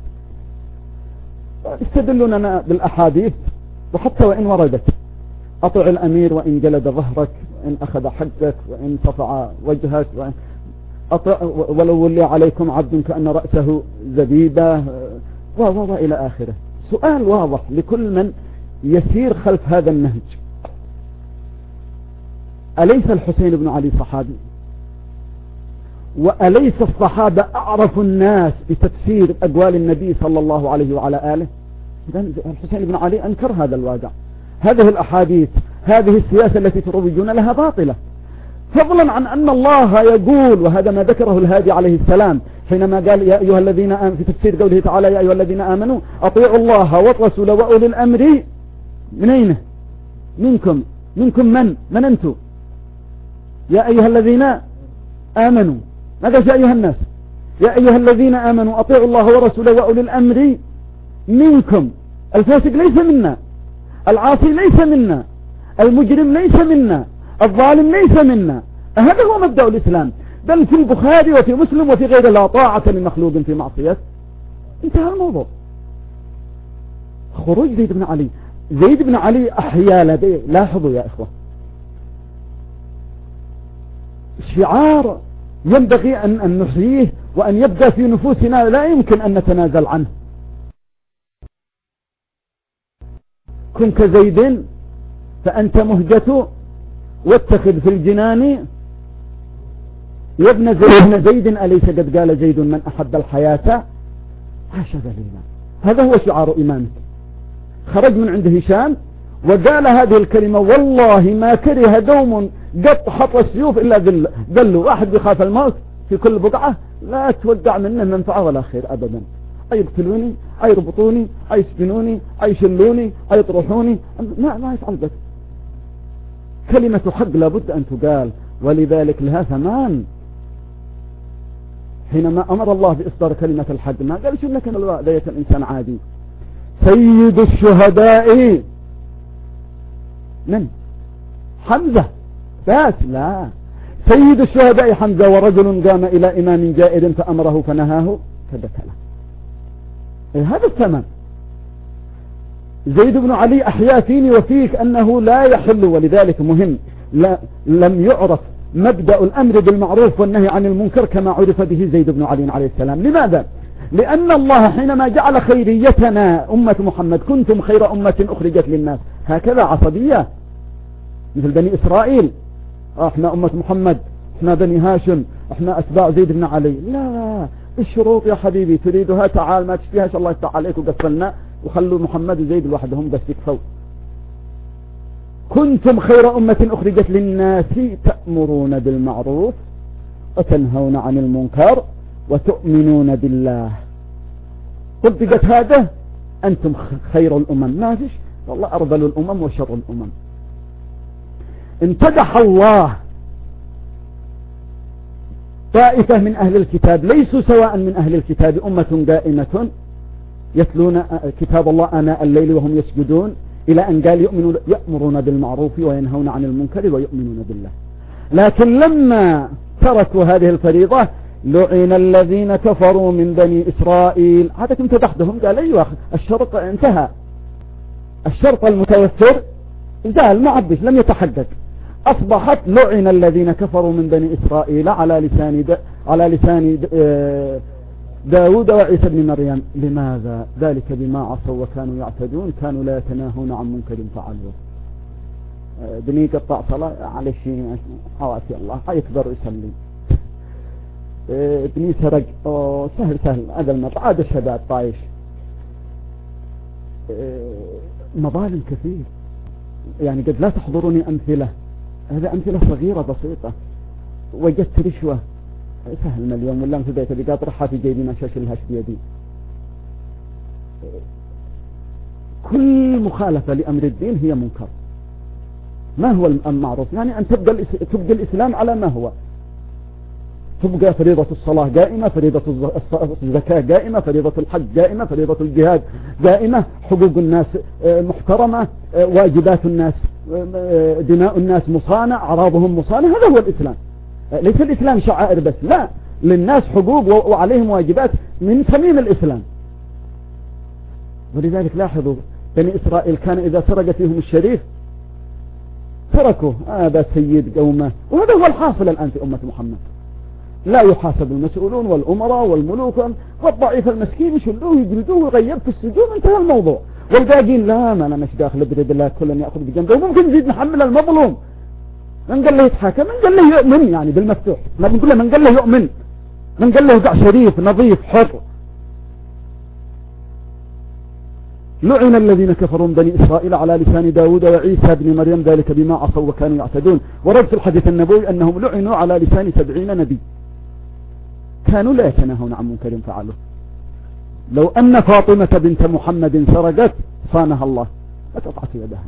استدلوننا بالأحاديث وحتى وإن وردت أطع الأمير وإن جلد ظهرك وإن أخذ حقك وإن صفع وجهك وإن أطع ولو ولي عليكم عبد كأن رأسه زبيبة ووضع إلى آخره. سؤال واضح لكل من يسير خلف هذا النهج: أليس الحسين بن علي صحابي؟ وأليس الصحابة أعرف الناس بتفسير أقوال النبي صلى الله عليه وعلى آله؟ إذن الحسين بن علي أنكر هذا الواقع. هذه الأحاديث، هذه السياسة التي تروجون لها باطلة، فضلا عن أن الله يقول، وهذا ما ذكره الهادي عليه السلام حينما قال يا أيها الذين آمنوا في تفسير قوله تعالى: يا أيها الذين آمنوا أطيعوا الله والرسول وأولي الأمر من أين؟ منكم. منكم من؟ من أنتم؟ يا أيها الذين آمنوا. ماذا يا أيها الناس؟ يا أيها الذين آمنوا أطيعوا الله ورسوله وأولي الأمر منكم. الفاسق ليس منا، العاصي ليس منا، المجرم ليس منا، الظالم ليس منا. هذا هو مبدأ الإسلام. بل في البخاري وفي مسلم وفي غيره: لا طاعة لمخلوق في معصية. انتهى الموضوع. خروج زيد بن علي. زيد بن علي أحيا لديه، لاحظوا يا إخوة، شعار ينبغي أن, أن نحييه وأن يبقى في نفوسنا، لا يمكن أن نتنازل عنه: كن كزيد فأنت مهجة واتخذ في الجنان يا ابن زيد ابن زيد أليس قد قال زيد من أحب الحياة عاش ذليلا. هذا هو شعار إمامك. خرج من عند هشام وقال هذه الكلمة: والله ما كره دوم قط حط السيوف إلا ذل. ذلوا واحد بيخاف الموت في كل بقعة، لا توقع منه منفعة ولا خير أبدا. أي يقتلوني، أي يربطوني، أي يسجنوني، أي يشلوني، أي يطرحوني، ما, ما يفعل ذلك. كلمة حق لابد أن تقال، ولذلك لها ثمان. حينما أمر الله بإصدار كلمة الحق ما قال شو لك أنا ذية الإنسان عادي. سيد الشهداء من؟ حمزة بس؟ لا، سيد الشهداء حمزة. ورجل قام إلى إمام جائر فأمره فنهاه فبتله. هذا الثمن. زيد بن علي أحيا فيني وفيك أنه لا يحل، ولذلك مهم لا لم يعرف مبدأ الأمر بالمعروف والنهي عن المنكر كما عرف به زيد بن علي عليه السلام. لماذا؟ لأن الله حينما جعل خيريتنا أمة محمد كنتم خير أمة أخرجت للناس، هكذا عصبية مثل بني إسرائيل، احنا أمة محمد، احنا بني هاشم، احنا أتباع زيد بن علي. لا، الشروط يا حبيبي تريدها تعال، ما تشتيهاش الله يفتح عليك وقفلنا وخلوا محمد وزيد لوحدهم بس يكفوا. كنتم خير أمة أخرجت للناس تأمرون بالمعروف وتنهون عن المنكر وتؤمنون بالله. طبقت هذا أنتم خير الأمم، ما فيش والله أرذل الأمم وشر الأمم. امتدح الله طائفة من أهل الكتاب ليسوا سواء من أهل الكتاب، أمة قائمة يتلون كتاب الله آناء الليل وهم يسجدون، إلى أن قال يؤمنون يأمرون بالمعروف وينهون عن المنكر ويؤمنون بالله. لكن لما تركوا هذه الفريضة لعن الذين كفروا من بني إسرائيل. هذا كنت تحدهم قال أيوة الشرط انتهى، الشرط المتوفر انتهى، المعبش لم يتحقق، أصبحت لعن الذين كفروا من بني إسرائيل على لسان دا على لسان دا داود وعيسى بن مريم. لماذا؟ ذلك بما عصوا وكانوا يعتدون، كانوا لا يتناهون عن منكر فعلوه. بني قطع صلاة على شيء عوافي الله يكبر ويسلم. بني سرق أوه سهل سهل هذا المرض عاد الشباب طايش. مظالم كثير يعني قد لا تحضرني أمثلة، هذا أمثلة صغيرة بسيطة. وجدت رشوة سهل من اليوم ولا في بيت اللي قاطرحها في جيبي ما شاشلهاش بيدي. كل مخالفة لأمر الدين هي منكر. ما هو المعروف؟ يعني أن تبقى, تبقى الإسلام على ما هو، تبقى فريضة الصلاة قائمة، فريضة الزكاة قائمة، فريضة الحج قائمة، فريضة الجهاد قائمة، حقوق الناس محترمة، واجبات الناس، دماء الناس مصانع، أعراضهم مصانع. هذا هو الإسلام. ليس الإسلام شعائر بس، لا، للناس حقوق وعليهم واجبات من صميم الإسلام. ولذلك لاحظوا بني إسرائيل كان إذا سرق فيهم الشريف تركوا هذا سيد قومه، وهذا هو الحاصل الآن في أمة محمد. لا يحاسب المسؤولون والأمراء والملوك، والضعيف المسكين يشلوه يجلدوه ويغيب في السجون، انتهى الموضوع. والباقين لا، ما أنا مش داخل بريد الله كلا يأخذ بجنبه، وممكن نزيد نحمل المظلوم. من قال له يتحاكم؟ من قال له يؤمن يعني بالمفتوح، ما بنقول له من قال له يؤمن، من قال له قع شريف نظيف حر. لعن الذين كفروا من بني إسرائيل على لسان داود وعيسى بن مريم ذلك بما عصوا وكانوا يعتدون. ورد في الحديث النبوي أنهم لعنوا على لسان سبعين نبي كانوا لا يتناهون عن منكر فعلوه. لو أن فاطمة بنت محمد سرقت صانها الله فتقطعت يدها.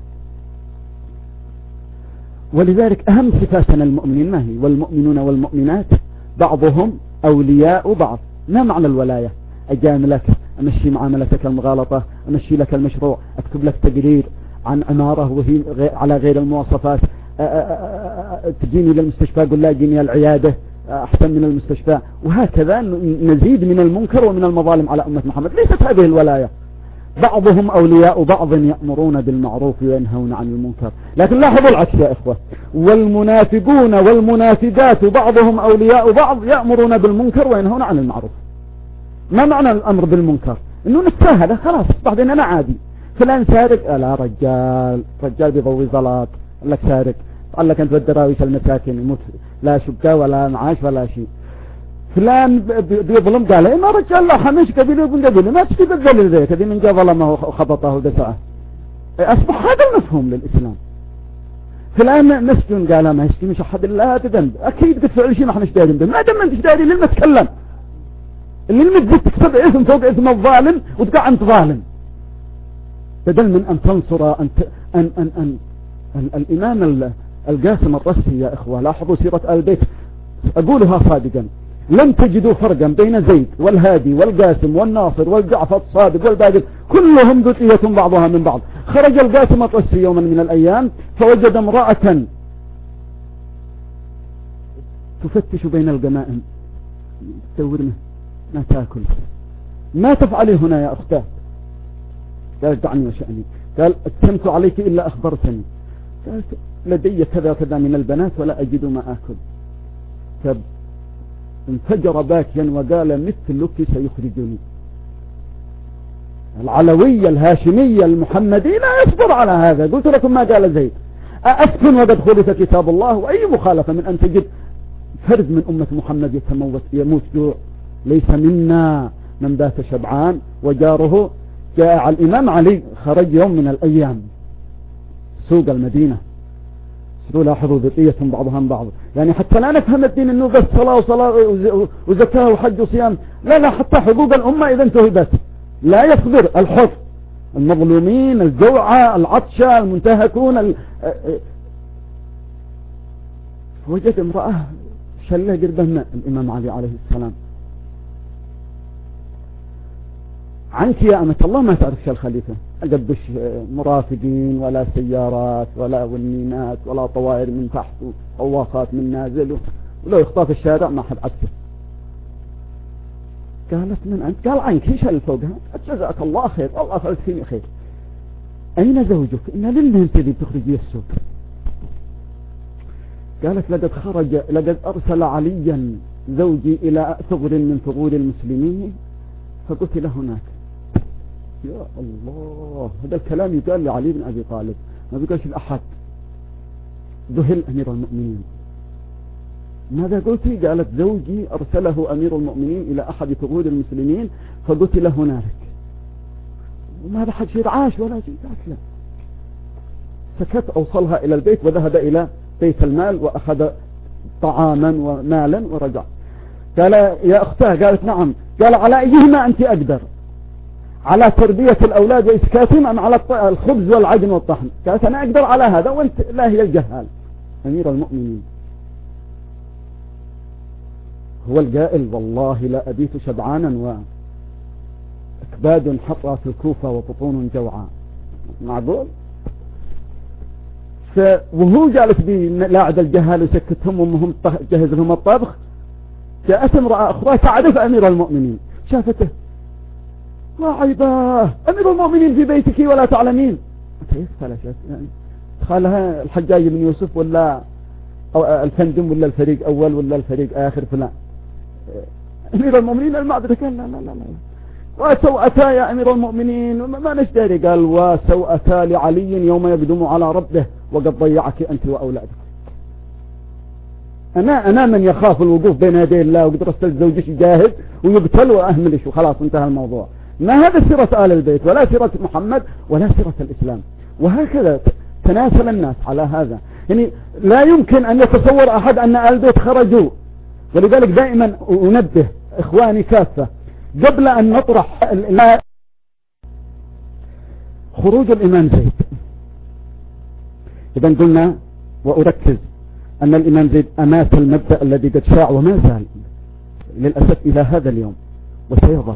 ولذلك أهم صفاتنا المؤمنين ما هي؟ والمؤمنون والمؤمنات بعضهم أولياء بعض. ما معنى الولاية؟ أجاملك، أمشي معاملتك المغالطة، أمشي لك المشروع، أكتب لك تقرير عن عمارة وهي على غير المواصفات، تجيني للمستشفى قل لا جيني العيادة أحسن من المستشفى، وهكذا نزيد من المنكر ومن المظالم على أمة محمد. ليست هذه الولاية. بعضهم أولياء بعض يأمرون بالمعروف وينهون عن المنكر. لكن لاحظوا العكس يا إخوة، والمنافقون والمنافقات بعضهم أولياء بعض يأمرون بالمنكر وينهون عن المعروف. ما معنى الأمر بالمنكر؟ إنه نتساهل خلاص بعدين أنا عادي. فلان سارق، لا رجال رجال بيضوي زلاط، قال لك سارق، قال لك أنت بالدراويش المساكن يموت لا شبكة ولا معاش ولا شيء. فلان بيظلم، قال إيه ما رجال لا حميش قبيله وابن قبيله ما تشتي بالذل ذيك هذه من جا ظلمه وخبطه ودسعه. أصبح هذا المفهوم للإسلام. فلان مسجون، قال ما يشتي مش أحد الله بذنب، أكيد قد فعل شيء ما احنا دارين به، ما دام أنت داري لما تكلم اللي المدة تكسب إثم فوق إثم الظالم وتقع أنت ظالم، بدل من أن تنصر أن أن أن, أن, أن الإمام القاسم الرسي يا إخوة. لاحظوا سيرة آل البيت، أقولها صادقا، لم تجدوا فرقا بين زيد والهادي والقاسم والناصر والجعفر الصادق والباقر، كلهم ذرية بعضها من بعض. خرج القاسم الرسي يوما من الأيام فوجد امرأة تفتش بين الجمائم، تورنا ما تأكل، ما تفعلي هنا يا أختاه؟ قالت دعني وشأنك، قال اتمت عليك إلا أخبرتني. قالت لدي كذا كذا من البنات ولا أجد ما أكل. فانفجر باكيا وقال مثلك سيخرجني. العلوية الهاشمية المحمدية لا يصبر على هذا. قلت لكم ما قال زيد أسكن وقد خلف كتاب الله. وأي مخالفة من أن تجد فرد من أمة محمد يتموت يموت جوع. ليس منا من بات شبعان وجاره. جاء على الإمام علي خرج يوم من الأيام سوق المدينة. لاحظوا ذرية بعضها من بعض، يعني حتى لا نفهم الدين انه بس صلاة وصلاة وزكاة وحج وصيام. لا لا، حتى حقوق الأمة إذا انتهبت لا يصبر الحر، المظلومين، الجوعى، العطشى، المنتهكون ال... وجد امرأة شلة قربنا الإمام علي عليه السلام. عنك يا أمة الله ما تعرف شو الخليفة، أقبش مرافقين ولا سيارات ولا ونينات ولا طوائر من تحت وغواصات من نازل، ولو يخطف الشارع ما حد عكسه. قالت من أنت؟ قال عنك ايش اللي فوقها؟ جزاك الله خير، والله فعلت فيني خير. أين زوجك؟ إن لله أنت ذي بتخرجي السوق. قالت لقد خرج لقد أرسل عليا زوجي إلى ثغر من ثغور المسلمين فقتل هناك. يا الله، هذا الكلام يقال لعلي بن أبي طالب، ما بيقالش لأحد. ذهل أمير المؤمنين. ماذا قلتي؟ قالت زوجي أرسله أمير المؤمنين إلى أحد ثغور المسلمين فقتل هناك. وما بحد شيء عاش ولا شيء. قالت لا. سكت، أوصلها إلى البيت وذهب إلى بيت المال وأخذ طعاما ومالا ورجع. قال يا أختاه؟ قالت نعم. قال على أيهما أنت أقدر؟ على تربية الأولاد وإسكاتهم أم على الخبز والعجن والطحن؟ قالت أنا أقدر على هذا وأنت لا هي الجهال. أمير المؤمنين هو القائل والله لا أبيت شبعانا وأكباد حطرة في الكوفة وبطون جوعا. معقول؟ وهو جالس بلاعد الجهال وسكتهم وهم جهز لهم الطبخ، جاءت امرأة أخرى تعرف أمير المؤمنين، شافته وعيباه أمير المؤمنين في بيتك ولا تعلمين. كيف فلشت؟ يعني خالها الحجاج بن يوسف ولا الفندم ولا الفريق أول ولا الفريق آخر فلان. أمير المؤمنين المعبد قال لا لا لا لا وسوءتا يا أمير المؤمنين ما نشتري. قال وسوءتا لعلي يوم يقدم على ربه وقد ضيعك أنت وأولادك. أنا أنا من يخاف الوقوف بين يدي الله وقد رسل زوجك جاهز ويقتل وأهملش وخلاص انتهى الموضوع. ما هذا سيرة آل البيت ولا سيرة محمد ولا سيرة الإسلام. وهكذا تناسل الناس على هذا. يعني لا يمكن أن يتصور أحد أن آل البيت خرجوا. ولذلك دائما أنبه إخواني كافة قبل أن نطرح خروج الإمام زيد. إذا قلنا وأركز أن الإمام زيد أمات المبدأ الذي قد شاع وما زال للأسف إلى هذا اليوم وسيظل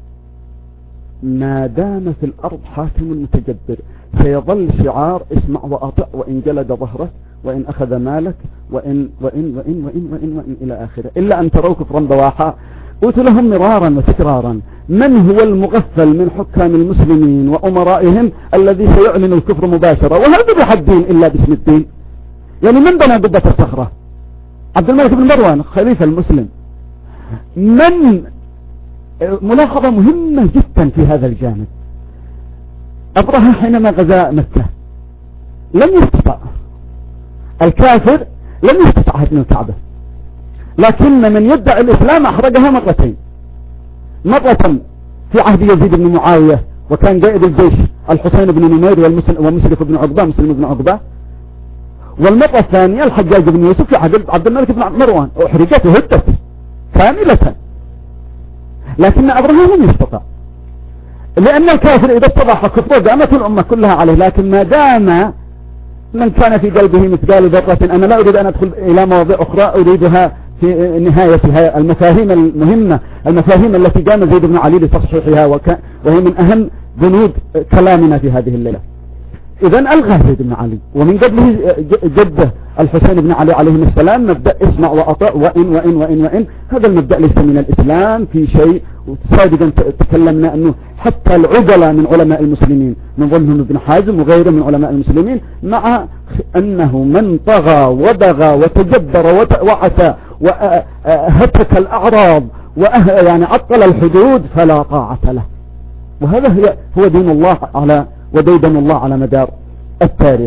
ما دام في الأرض حاكم متجبر. سيظل شعار اسمع وأطع وإن جلد ظهرك وإن أخذ مالك وإن وإن وإن وإن وإن, وإن إلى آخره، إلا أن تروا كفرا بواحا. قلت لهم مرارا وتكرارا من هو المغفل من حكام المسلمين وأمرائهم الذي سيعلن الكفر مباشرة؟ وهذا بحد دين إلا باسم الدين. يعني من بنى قبة الصخرة؟ عبد الملك بن مروان خليفة المسلم. من ملاحظة مهمة جدا في هذا الجانب، أبرهة حينما غزا مكة لم يستطع الكافر لم يستطع هدم الكعبة، لكن من يدعي الإسلام أحرقها مرتين. مرة في عهد يزيد بن معاوية وكان قائد الجيش الحسين بن نمير ومسلف بن عقبة مسلم بن عقبة، والمرة الثانية الحجاج بن يوسف في عهد عبد الملك بن مروان أحرقت وهدت كاملة. لكن أبرهة لم يستطع، لأن الكافر إذا اتضح كفره قامت الأمة كلها عليه. لكن ما دام من كان في قلبه مثقال ذرة، أنا لا أريد أن أدخل إلى مواضيع أخرى أريدها في نهايتها، المفاهيم المهمة، المفاهيم التي قام زيد بن علي لتصحيحها وهي من أهم بنود كلامنا في هذه الليلة. إذن ألغى زيد بن علي ومن قبله جده الحسين بن علي عليه السلام مبدأ اسمع وأطع وإن وإن وإن وإن. هذا المبدأ ليس من الإسلام في شيء وسابقا تكلمنا أنه حتى العقلاء من علماء المسلمين من ضمنهم ابن حازم وغيره من علماء المسلمين مع أنه من طغى وبغى وتجبر وعتى وهتك الأعراض ويعني عطل الحدود فلا طاعة له. وهذا هي هو دين الله على وديدن الله على مدار التاريخ.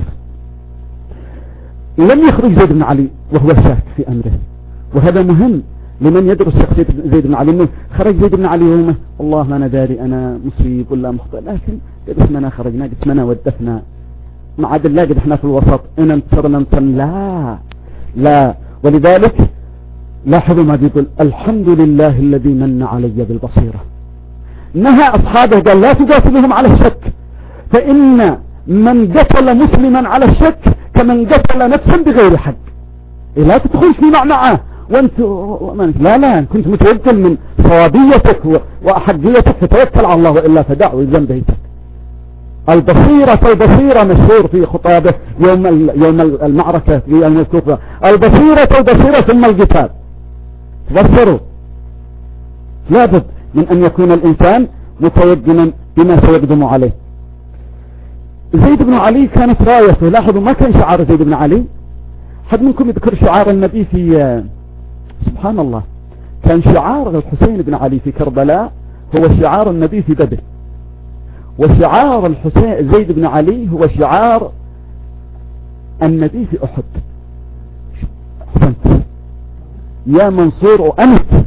لم يخرج زيد بن علي وهو شاك في أمره، وهذا مهم لمن يدرس شخصية زيد بن علي. إنه خرج زيد بن علي يومه والله ما أنا داري أنا مصيب ولا مخطئ، لكن قد اسمنا خرجنا قد اسمنا ودفنا مع عدل لا قد احنا في الوسط إن انتصرنا انتصرنا لا لا. ولذلك لاحظوا ما بيقول الحمد لله الذي من علي بالبصيرة. نهى أصحابه قال لا تقاتلهم على الشك، فإن من قتل مسلما على الشك كمن قتل نفسا بغير حق. لا تدخل في معمعة وانت لا لا كنت متوكل من صوابيتك وأحقيتك فتوكل على الله وإلا فدع ويلزم بيتك. البصيرة البصيرة مشهور في خطابه يوم يوم المعركة في يوم الكوفة، البصيرة البصيرة ثم القتال. تبصروا لابد من أن يكون الإنسان متيقنا بما سيقدم عليه. زيد بن علي كانت رايته، لاحظوا ما كان شعار زيد بن علي. حد منكم يذكر شعار النبي في سبحان الله، كان شعار الحسين بن علي في كربلاء هو شعار النبي في بدر، وشعار الحسين زيد بن علي هو شعار النبي في أحد. أحسنت يا منصور أنت.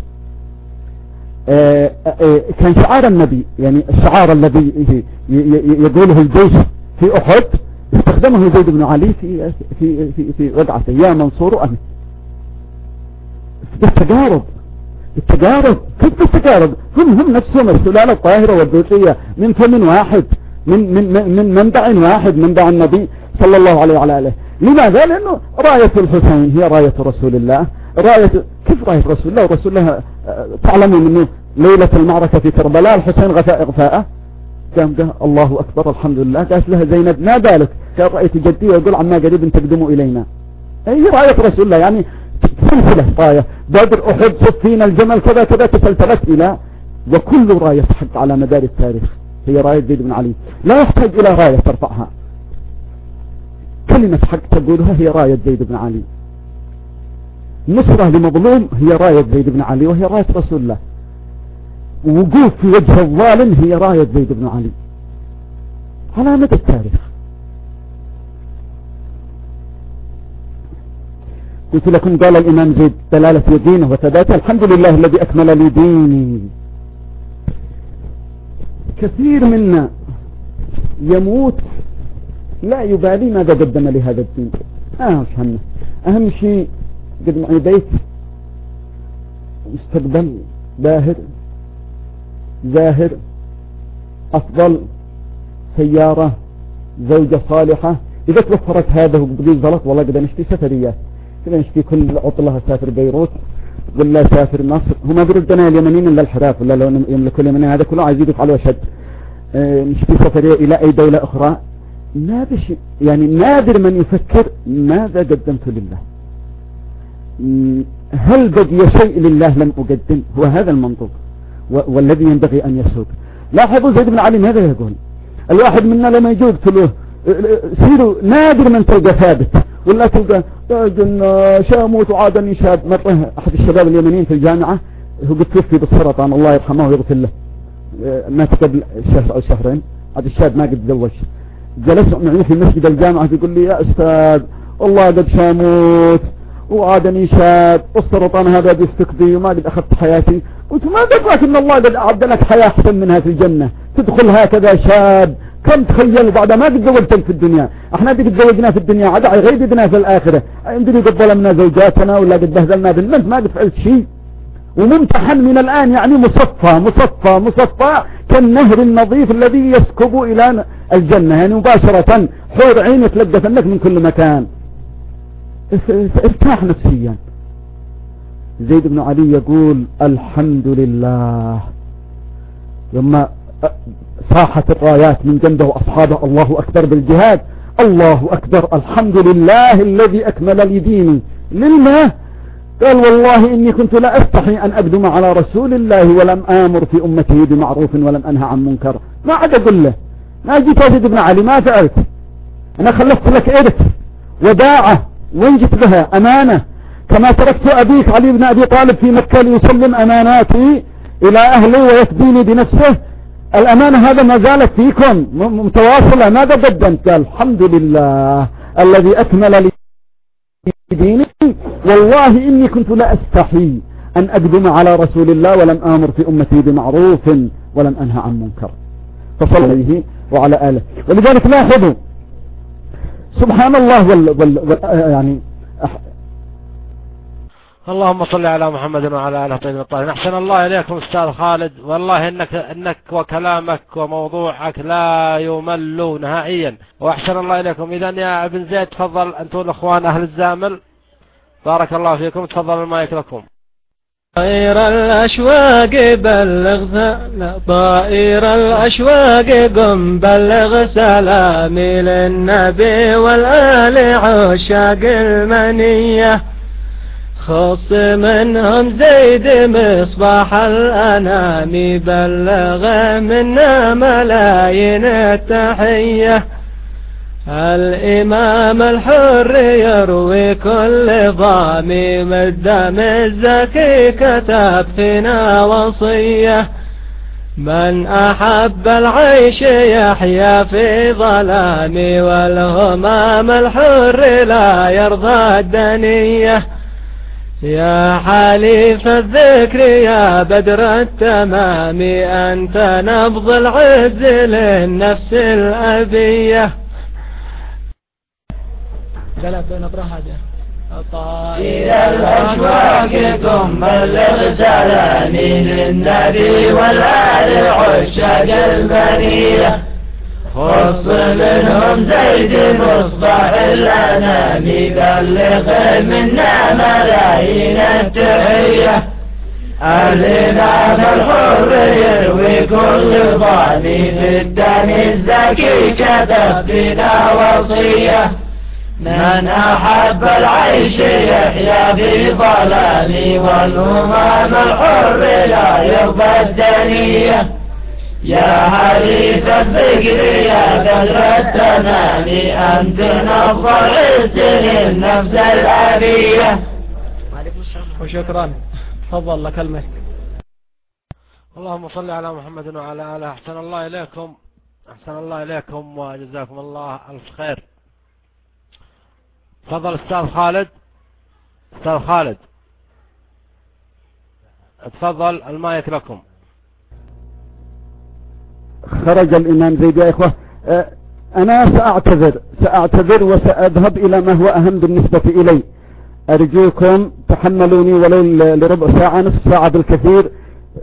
آآ آآ كان شعار النبي يعني الشعار الذي يقوله الجيش في أحد استخدمه زيد بن علي في في في في وقعته يا منصور أنت. بالتجارب التجارب كيف بالتجارب هم هم نفسهم السلالة الطاهرة والذوقية من فم واحد من من من منبع واحد منبع النبي صلى الله عليه وعلى آله. لماذا؟ لأنه راية الحسين هي راية رسول الله. راية كيف راية رسول الله؟ ورسول الله تعلمون منه ليلة المعركة في كربلاء الحسين غفاء إغفاءه قام قال الله أكبر الحمد لله. قالت لها زينب ما بالك؟ قال رأيت جدي ويقول عما قريب تقدموا إلينا. هي راية رسول الله يعني سلسلة راية بدر أحد صفين الجمل كذا كذا تسلسلت إلى وكل راية حق على مدار التاريخ هي راية زيد بن علي. لا يحتاج إلى راية ترفعها، كلمة حق تقولها هي راية زيد بن علي. نصرة لمظلوم هي راية زيد بن علي وهي راية رسول الله. وقوف في وجه الظالم هي راية زيد بن علي على مدى التاريخ. قلت لكم قال الإمام زيد دلالة دينه وثباته الحمد لله الذي أكمل لي ديني. كثير منا يموت لا يبالي ماذا قدم لهذا الدين. آه همه أهم شيء قد معي بيت مستقبل باهر زاهر أفضل سيارة زوجة صالحة. إذا توفرت هذا وبقي زلط والله قد نشتي سفريات كذا نشتي كل عطلة أسافر بيروت ولا أسافر مصر. هم بردنا اليمنين إلا الحراف ولا لو يملكوا اليمنين هذا كله عايز يدفع على وشد. اه نشتي سفرية إلى أي دولة أخرى. نادر يعني نادر من يفكر ماذا قدمت لله، هل بقي شيء لله لم أقدم. هو هذا المنطق والذي ينبغي أن يسوق. لاحظوا زيد بن علي ماذا يقول. الواحد منا لما يجوب له سيروا نادر من تلقى ثابت ولا تلقى قلنا شاموت وعادني شاب. مرة أحد الشباب اليمنيين في الجامعة هو قد توفي بالسرطان الله يرحمه ويغفر له، مات قبل شهر أو شهرين. هذا الشاب ما قد تزوج. جلس معي في مسجد الجامعة يقول لي يا أستاذ والله قد شاموت وعادني شاب والسرطان هذا بيفتك بي وما قد أخذت حياتي. قلت ما دفعك إن الله قد أعد لك حياة أحسن منها في الجنة تدخل هكذا شاب. كم تخيلوا بعد ما قد زوجتك في الدنيا. احنا قد تزوجنا في الدنيا عاد غيبنا في الآخرة. عندنا قد ظلمنا زوجاتنا ولا قد بهذلنا بالمنت ما قد فعلت شيء. وممتحن من الآن يعني مصفى مصفى مصفى كالنهر النظيف الذي يسكب إلى الجنة يعني مباشرة حور عين يتلقى فنك من كل مكان. ارتاح نفسيا. زيد بن علي يقول الحمد لله لما صاحت الرايات من جنبه وأصحابه الله أكبر بالجهاد الله أكبر الحمد لله الذي أكمل لي ديني. للما قال والله إني كنت لا أستحي أن أقدم على رسول الله ولم آمر في أمته بمعروف ولم أنهى عن منكر. ما عاد أقول له ما جيت أزيد بن علي ما فعلت، أنا خلفت لك إرث وداعة وين جت بها أمانة، كما تركت أبيك علي بن أبي طالب في مكة ليسلم أماناتي إلى أهله ويفديني بنفسه، الأمانة هذا ما زالت فيكم متواصلة. ماذا قدمت؟ قال الحمد لله الذي أكمل لي ديني، والله إني كنت لا أستحي أن أقدم على رسول الله ولم آمر في أمتي بمعروف ولم أنهى عن منكر. فصلى عليه وعلى آله. ولذلك لاحظوا سبحان الله وال وال وال يعني أح... اللهم صل على محمد وعلى آله الطيبين الطاهرين. أحسن الله إليكم أستاذ خالد، والله إنك إنك وكلامك وموضوعك لا يمل نهائيا، وأحسن الله إليكم. إذن يا ابن زيد تفضل أنتم الأخوان أهل الزامل، بارك الله فيكم، تفضل المايك لكم. طائر الأشواق بلغ طائر الأشواق قم بلغ سلامي للنبي والآل عشاق المنية، خص منهم زيد مصباح الأنام بلغ منا ملايين التحية، الإمام الحر يروي كل ضامي الدم الزكي كتب فينا وصية، من أحب العيش يحيا في ظلام والهمام الحر لا يرضى الدنية، يا حليف الذكر يا بدر التمام أنت نبض العز للنفس الأبية. لا بين حاجة إلى الأشواق قم بلغ سلامي للنبي والآل عشاق المنية، خص منهم زيد مصباح الأنام بلغ منا ملايين التحية، الإمام الحر يروي كل ضامي في الدم الزكي كتب فينا وصية، من أحب العيش يحيا في ظلام والأمام الحر لا يرضى الدنية، يا حديث الذكر يا بدر التمام أنت نبض العز للنفس الأبية. وشكرا، تفضل لك الملك. اللهم صل على محمد وعلى آله. أحسن الله إليكم، أحسن الله إليكم وجزاكم الله ألف خير. تفضل أستاذ خالد، أستاذ خالد تفضل المايك لكم. خرج الإمام زيد يا إخوة. أنا سأعتذر سأعتذر وسأذهب إلى ما هو أهم بالنسبة إلي، أرجوكم تحملوني ولو لربع ساعة نصف ساعة بالكثير.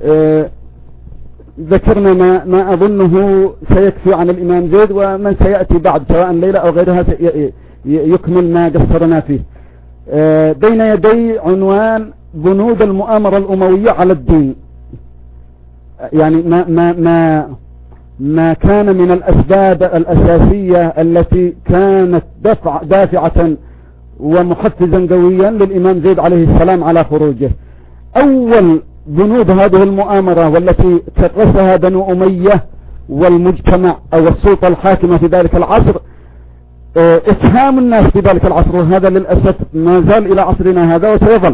ذكرنا ما, ما أظنه سيكفي عن الإمام زيد، ومن سيأتي بعد سواء ليلة أو غيرها يكمل ما قصرنا فيه. بين يدي عنوان بنود المؤامرة الأموية على الدين، يعني ما, ما, ما, ما كان من الأسباب الأساسية التي كانت دفع دافعة ومحفزا قويا للإمام زيد عليه السلام على خروجه. أول بنود هذه المؤامرة والتي كرسها بنو أمية والمجتمع أو السلطة الحاكمة في ذلك العصر إتهام الناس في ذلك العصر، وهذا للأسف ما زال إلى عصرنا هذا وسيظل،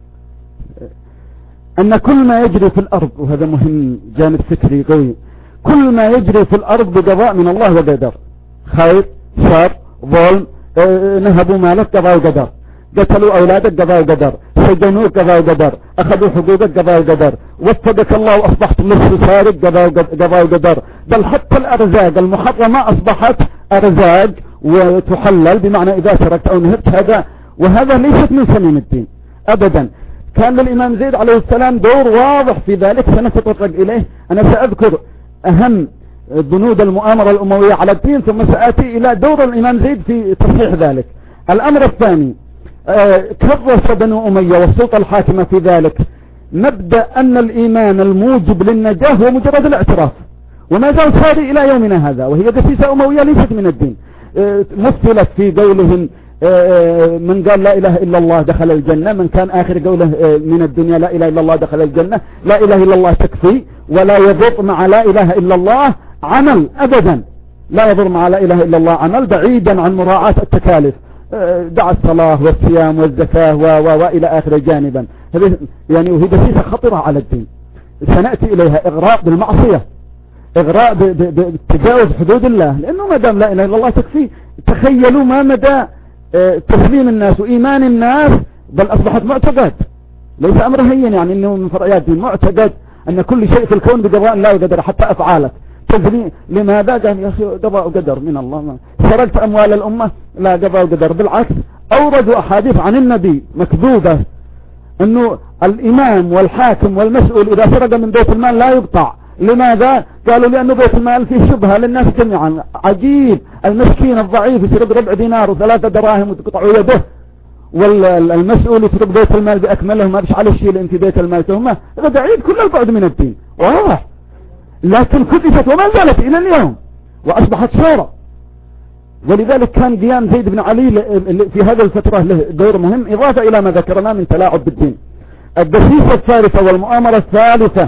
أن كل ما يجري في الأرض، وهذا مهم جانب فكري قوي، كل ما يجري في الأرض بقضاء من الله وقدر، خير شر ظلم، نهبوا مالك قضاء وقدر، قتلوا أولادك قضاء وقدر، سجنوك قضاء وقدر، أخذوا حقوقك قضاء وقدر، وفقك الله وأصبحت لص سارق قضاء وقدر، بل حتى الأرزاق المحرمة أصبحت أرزاق وتحلل، بمعنى إذا سرقت أو نهبت هذا، وهذا ليست من سميم الدين أبدا. كان للإمام زيد عليه السلام دور واضح في ذلك سنتطرق إليه. أنا سأذكر أهم بنود المؤامرة الأموية على الدين، ثم سآتي إلى دور الإمام زيد في تصحيح ذلك. الأمر الثاني، كرس بنو أمية والسلطة الحاكمة في ذلك مبدأ أن الإيمان الموجب للنجاة هو مجرد الاعتراف، وما زال صاري إلى يومنا هذا، وهي دسيسة أموية ليست من الدين. مثلت في قولهم من قال لا إله إلا الله دخل الجنة، من كان آخر قوله من الدنيا لا إله إلا الله دخل الجنة. لا إله إلا الله تكفي، ولا يضر مع لا إله إلا الله عمل أبدا، لا يضر مع لا إله إلا الله عمل، بعيدا عن مراعاة التكاليف، دع الصلاة والصيام والزكاة وإلى آخر جانبا. يعني وهي دسيسة خطرة على الدين سنأتي إليها، إغراء بالمعصية، إغراء بتجاوز حدود الله، لأنه ما دام لا إله إلا الله تكفي. تخيلوا ما مدى تسليم الناس وإيمان الناس، بل أصبحت معتقد، ليس أمر هين، يعني إنه من فرعيات دين، معتقد أن كل شيء في الكون بقضاء الله وقدر، حتى أفعالك تزني. لماذا؟ قال يا أخي قضاء وقدر من الله. سرقت أموال الأمة، لا قضاء وقدر، بالعكس أوردوا أحاديث عن النبي مكذوبة أنه الإمام والحاكم والمسؤول إذا سرق من بيت المال لا يقطع. لماذا؟ قالوا لأنه بيت المال فيه شبهة للناس جميعا. عجيب، المسكين الضعيف يسرق ربع دينار وثلاثة دراهم وتقطع يده، والمسؤول يسرق بيت المال بأكمله ما بش على الشيء لأن في بيت المال تهمة. هذا بعيد كل البعد من الدين، واضح. لكن كتفت وما زالت إلى اليوم وأصبحت شورى. ولذلك كان قيام زيد بن علي في هذه الفترة له دور مهم، إضافة إلى ما ذكرنا من تلاعب بالدين. الدسيسة الثالثة والمؤامرة الثالثة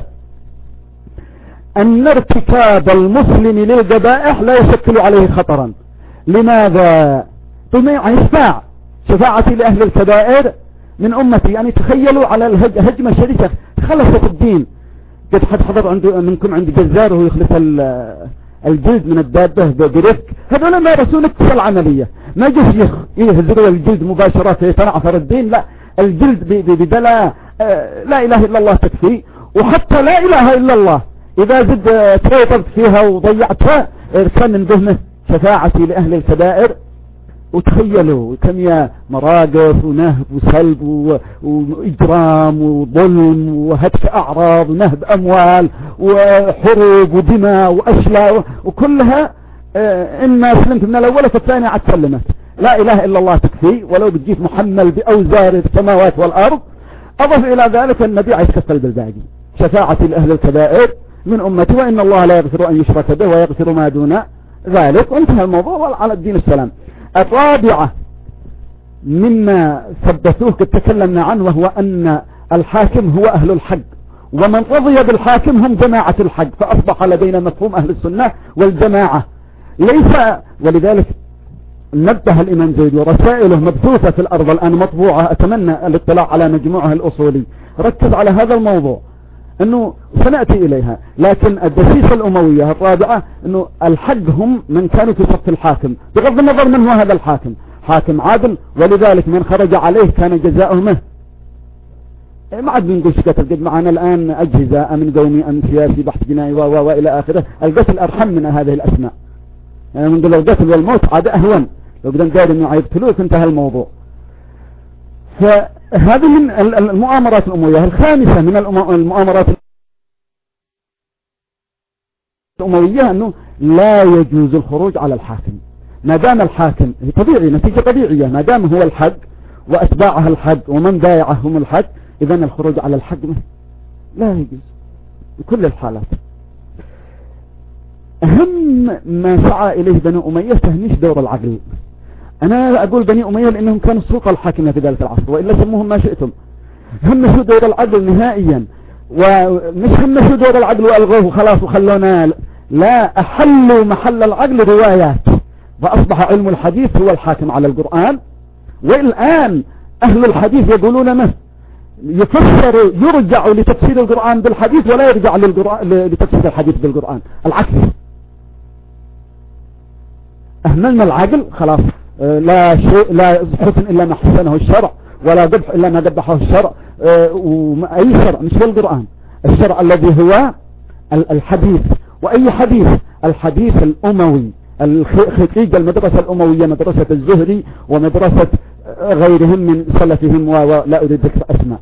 أن ارتكاب المسلم للقبائح لا يشكل عليه خطرا. لماذا؟ طمع يشفع شفاعتي لأهل الكبائر من أمتي. يعني تخيلوا على الهجمة شرسة خلصت الدين. قد حد حضر عنده منكم عند جزار وهو يخلص الجلد من الدابة برفق، هذول ما رسول اتصل العملية، ما جه يهزروا الجلد مباشرة يتنعثر الدين، لا، الجلد بدلا لا إله إلا الله تكفي. وحتى لا إله إلا الله إذا زد تريطبت فيها وضيعتها كان من ذهنه شفاعتي لأهل الكبائر. وتخيلوا كم يا مراقص ونهب وسلب وإجرام وظلم وهتك أعراض ونهب أموال وحروب ودماء وأشلاء، وكلها إن ما سلمت من الأول فالثانية عاد سلمت. لا إله إلا الله تكفي، ولو بتجيت محمل بأوزار السماوات والأرض. أضف إلى ذلك النبي يتكفل بالباقي، شفاعتي لأهل الكبائر من أمتي، وإن الله لا يغفر أن يشرك به ويغفر ما دون ذلك. وانتهى الموضوع على الدين السلام. الرابعة مما ثبتوه قد تكلمنا عنه، وهو أن الحاكم هو أهل الحق، ومن رضي بالحاكم هم جماعة الحق، فأصبح لدينا مفهوم أهل السنة والجماعة ليس. ولذلك نبه الإمام زيد ورسائله مبثوثة في الأرض الآن مطبوعة، أتمنى الاطلاع على مجموعها الأصولي، ركز على هذا الموضوع أنه سنأتي إليها. لكن الدسيسة الأموية الرابعة أنه الحق هم من كانوا في صف الحاكم، بغض النظر من هو هذا الحاكم، حاكم عادل، ولذلك من خرج عليه كان جزاؤه منه. ما عاد بنقول قتل، قد معنا الآن أجهزة أمن قومي أمن سياسي بحث جنائي وإلى آخره. القتل أرحم من هذه الأسماء، يعني من قول القتل والموت عاد أهون، لو بدنا نقول أنه يقتلوك انتهى الموضوع. فهذه من المؤامرات الأموية. الخامسة من المؤامرات الأموية أنه لا يجوز الخروج على الحاكم ما دام الحاكم، طبيعي نتيجة طبيعية، ما دام هو الحق وأتباعها الحق ومن بايعهم الحق، إذن الخروج على الحق لا يجوز بكل الحالات. أهم ما سعى إليه بني أمية تهميش دور العقل. أنا أقول بني أمية لأنهم كانوا السلطة الحاكمة في ذلك العصر، وإلا سموهم ما شئتم. همشوا دور العقل نهائيا، ومش همشوا دور العقل وألغوه خلاص وخلونا، لا، أحلوا محل العقل روايات، فأصبح علم الحديث هو الحاكم على القرآن. والآن أهل الحديث يقولون ما يفسر يرجع لتفسير القرآن بالحديث ولا يرجع لتفسير الحديث بالقرآن، العكس. أهملنا العقل خلاص، لا شيء لا حسن إلا ما حسنه الشرع، ولا قبح إلا ما قبحه الشرع، وأي شرع مش في القرآن، الشرع الذي هو الحديث. وأي حديث؟ الحديث الأموي، خريج المدرسة الأموية، مدرسة الزهري ومدرسة غيرهم من سلفهم، ولا أريد ذكر أسماء.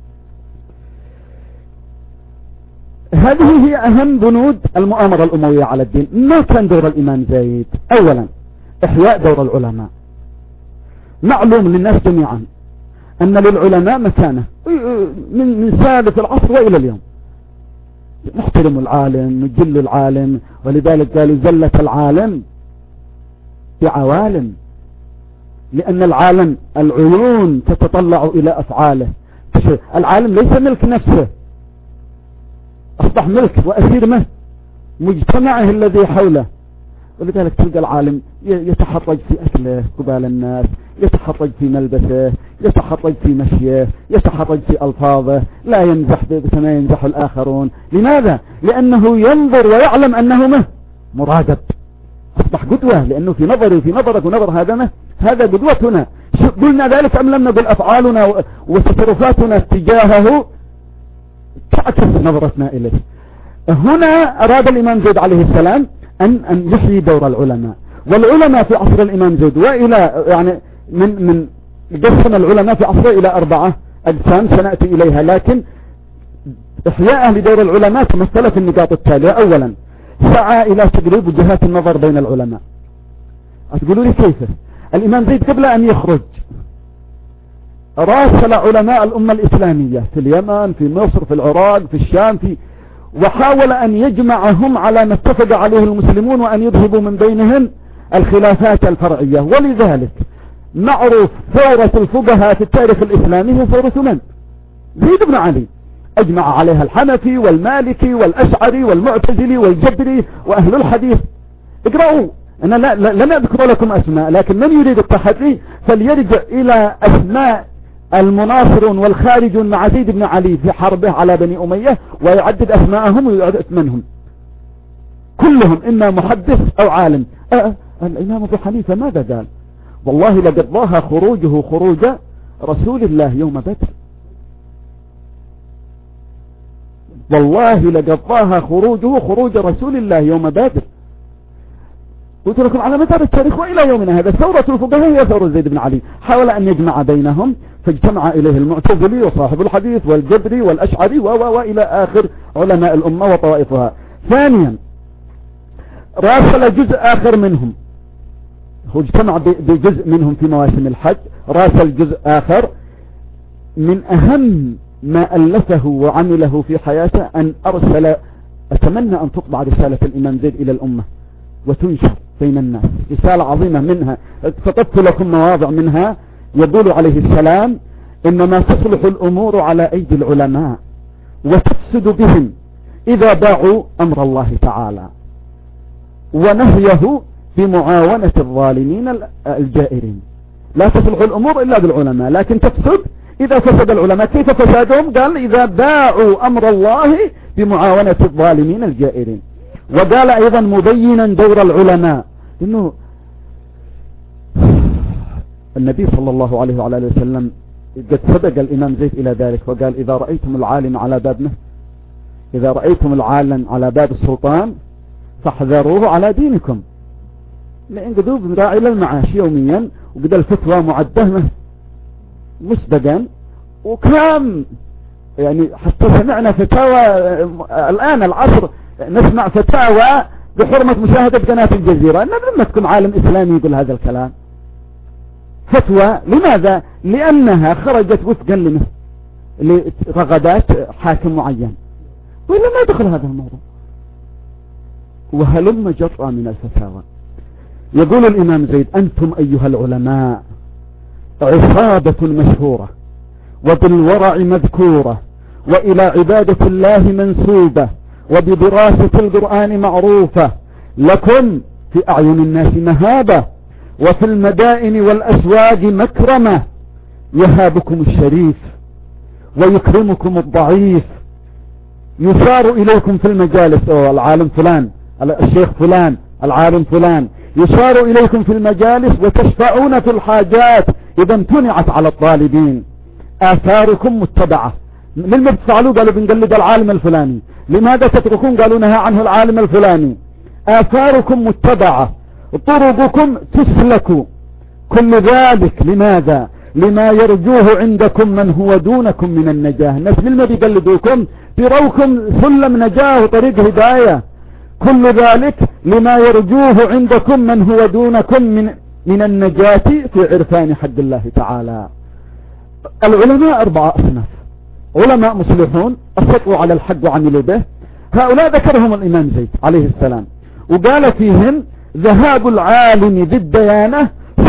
هذه هي أهم بنود المؤامرة الأموية على الدين. ما كان دور الإمام زيد؟ أولا إحياء دور العلماء. معلوم للناس جميعا أن للعلماء مكانة من من سالف العصر وإلى اليوم. نحترم العالم، نجل العالم، ولذلك قالوا زلة العالم بعوالم. لأن العالم العيون تتطلع إلى أفعاله. العالم ليس ملك نفسه، أصبح ملك وأسير منه مجتمعه الذي حوله. ولذلك تلقى العالم يتحرج في أكله قبال الناس، يتحرج في ملبسه، يتحرج في مشيه، يتحرج في ألفاظه، لا يمزح كما يمزح الآخرون. لماذا؟ لأنه ينظر ويعلم أنه مه مراقب، أصبح قدوة، لأنه في نظري وفي نظرك ونظر هذا مه هذا قدوتنا. قلنا ذلك أم لم نقل؟ أفعالنا وتصرفاتنا تجاهه تعكس نظرتنا إليه. هنا أراد الإمام زيد عليه السلام أن أن يحيي دور العلماء. والعلماء في عصر الإمام زيد وإلى يعني من من قسم العلماء في عصره إلى أربعة أقسام سنأتي إليها، لكن إحياءه لدور العلماء تمثل في النقاط التالية. أولا، سعى إلى تقريب وجهات النظر بين العلماء. أتقولوا لي كيف؟ الإمام زيد قبل أن يخرج راسل علماء الأمة الإسلامية في اليمن، في مصر، في العراق، في الشام، في وحاول أن يجمعهم على ما اتفق عليه المسلمون وأن يذهبوا من بينهم الخلافات الفرعية. ولذلك معروف ثورة الفقهاء في التاريخ الإسلامي هي ثورة من؟ زيد بن علي. أجمع عليها الحنفي والمالكي والأشعري والمعتزلي والجبري وأهل الحديث. اقرأوا، أنا لا لن أذكر لكم أسماء، لكن من يريد التحري فليرجع إلى أسماء المناصرون والخارجون مع زيد بن علي في حربه على بني أمية ويعدد أسماءهم ويعدد منهم كلهم إما محدث أو عالم. أه الإمام أبو حنيفة ماذا قال؟ والله لقد ضاها خروجه خروج رسول الله يوم بدر، والله لقد ضاها خروجه خروج رسول الله يوم بدر. قلت لكم على مدار التاريخ وإلى يومنا هذا ثورة الفقهاء هي ثورة زيد بن علي. حاول أن يجمع بينهم فاجتمع إليه المعتزلي وصاحب الحديث والجبري والأشعري وإلى آخر علماء الأمة وطوائفها. ثانيا، راسل جزء آخر منهم، هو اجتمع بجزء منهم في مواسم الحج، راسل جزء آخر. من أهم ما ألفه وعمله في حياته أن أرسل، أتمنى أن تطبع رسالة الإمام زيد إلى الأمة وتنشر بين الناس، رسالة عظيمة. منها كتبت لكم مواضع منها. يقول عليه السلام: إنما تصلح الأمور على أيدي العلماء وتفسد بهم إذا باعوا أمر الله تعالى، ونهيه بمعاونة الظالمين الجائرين. لا تصلح الأمور إلا بالعلماء، لكن تفسد إذا فسد العلماء. كيف فسادهم؟ قال: إذا باعوا أمر الله بمعاونة الظالمين الجائرين. وقال أيضا مبينا دور العلماء إنه النبي صلى الله عليه وعلى آله وسلم قد سبق الإمام زيد إلى ذلك وقال: إذا رأيتم العالم على بابه، إذا رأيتم العالم على باب السلطان فاحذروه على دينكم. لأن قدوب راعي للمعاش يوميا، وقد الفتوى معده مسبقا، وكم يعني حتى سمعنا فتاوى الآن العصر نسمع فتاوى بحرمة مشاهدة قناة الجزيرة. أن لما تكون عالم إسلامي يقول هذا الكلام فتوى. لماذا؟ لأنها خرجت وفقا لرغبات حاكم معين، وإلا ما يدخل هذا الموضوع. وهلم جرى من الفتاوى. يقول الإمام زيد: أنتم أيها العلماء عصابة مشهورة وبالورع مذكورة، وإلى عبادة الله منسوبة، وبدراسة القرآن معروفة، لكم في أعين الناس مهابة، وفي المدائن والأسواق مكرمة، يهابكم الشريف ويكرمكم الضعيف، يشار إليكم في المجالس. أو العالم فلان، الشيخ فلان، العالم فلان، يشار إليكم في المجالس، وتشفعون في الحاجات إذا امتنعت على الطالبين. آثاركم متبعة. لما بتفعلوا؟ قالوا بنقلد العالم الفلاني. لماذا تتركون؟ قالوا نهى عنه العالم الفلاني. آثاركم متبعة، طرقكم تسلك، كل ذلك لماذا؟ لما يرجوه عندكم من هو دونكم من النجاة. الناس لما بيقلدوكم بيروكم سلم نجاة وطريق هداية. كل ذلك لما يرجوه عندكم من هو دونكم من من النجاة في عرفان حد الله تعالى. العلماء أربعة أصناف: علماء مصلحون أسطوا على الحق وعملوا به، هؤلاء ذكرهم الإمام زيد عليه السلام، وقال فيهم: ذهاب العالم بالديانة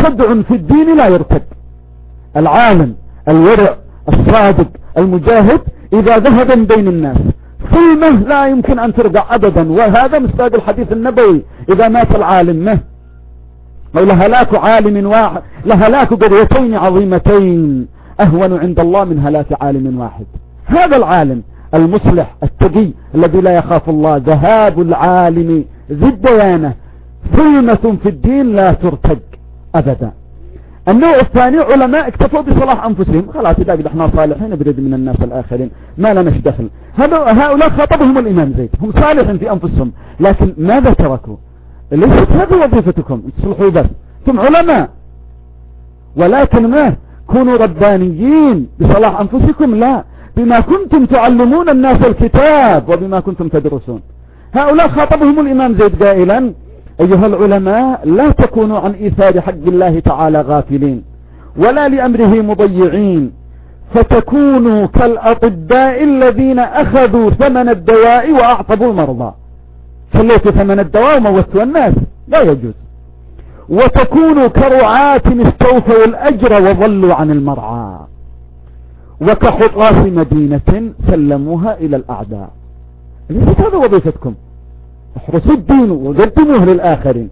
صدع في الدين لا يرتد. العالم الورع الصادق المجاهد إذا ذهب من بين الناس ثلمه لا يمكن أن ترجع أبدا، وهذا مصداق الحديث النبوي: إذا مات العالم مه أو لهلاك عالم واحد لهلاك قريتين عظيمتين أهون عند الله من هلاك عالم واحد. هذا العالم المصلح التقي الذي لا يخاف الله، ذهاب العالم ذي الديانة ثلمة في الدين لا ترتج أبدا. النوع الثاني علماء اكتفوا بصلاح أنفسهم، خلاص إذا قد احنا صالحين بريد من الناس الآخرين ما لناش دخل. هؤلاء خاطبهم الإمام زيد، هم صالحين في أنفسهم لكن ماذا تركوا؟ ليست هذه وظيفتكم تصلحوا بس، انتم علماء، ولكن ما كونوا ربانيين بصلاح أنفسكم، لا بما كنتم تعلمون الناس الكتاب وبما كنتم تدرسون. هؤلاء خاطبهم الإمام زيد قائلا: أيها العلماء لا تكونوا عن إيثار حق الله تعالى غافلين ولا لأمره مضيعين، فتكونوا كالأطباء الذين أخذوا ثمن الدواء وأعطبوا المرضى. خليتوا ثمن الدواء وموتوا الناس، لا يجوز. وتكونوا كرعاة استوفوا الأجر وظلوا عن المرعى، وكحطاس مدينة سلموها إلى الأعداء. ليست هذا وظيفتكم، احرسوا الدين وقدموه للآخرين.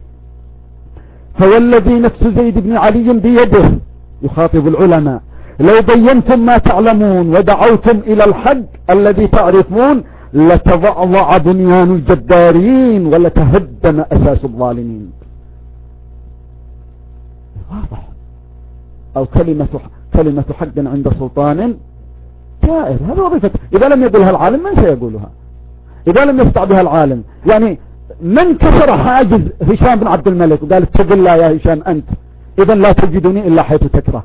فوالذي نفس زيد بن علي بيده، يخاطب العلماء: لو بينتم ما تعلمون ودعوتم إلى الحق الذي تعرفون لتضعضع بنيان الجبارين ولتهدم أساس الظالمين. واضح. أو كلمة كلمة حق عند سلطان جائر، هذا وظيفته. إذا لم يقولها العالم من سيقولها؟ إذا لم يستع بها العالم، يعني من كسر حاجز هشام بن عبد الملك وقال: اتق الله يا هشام أنت، إذا لا تجدني إلا حيث تكره.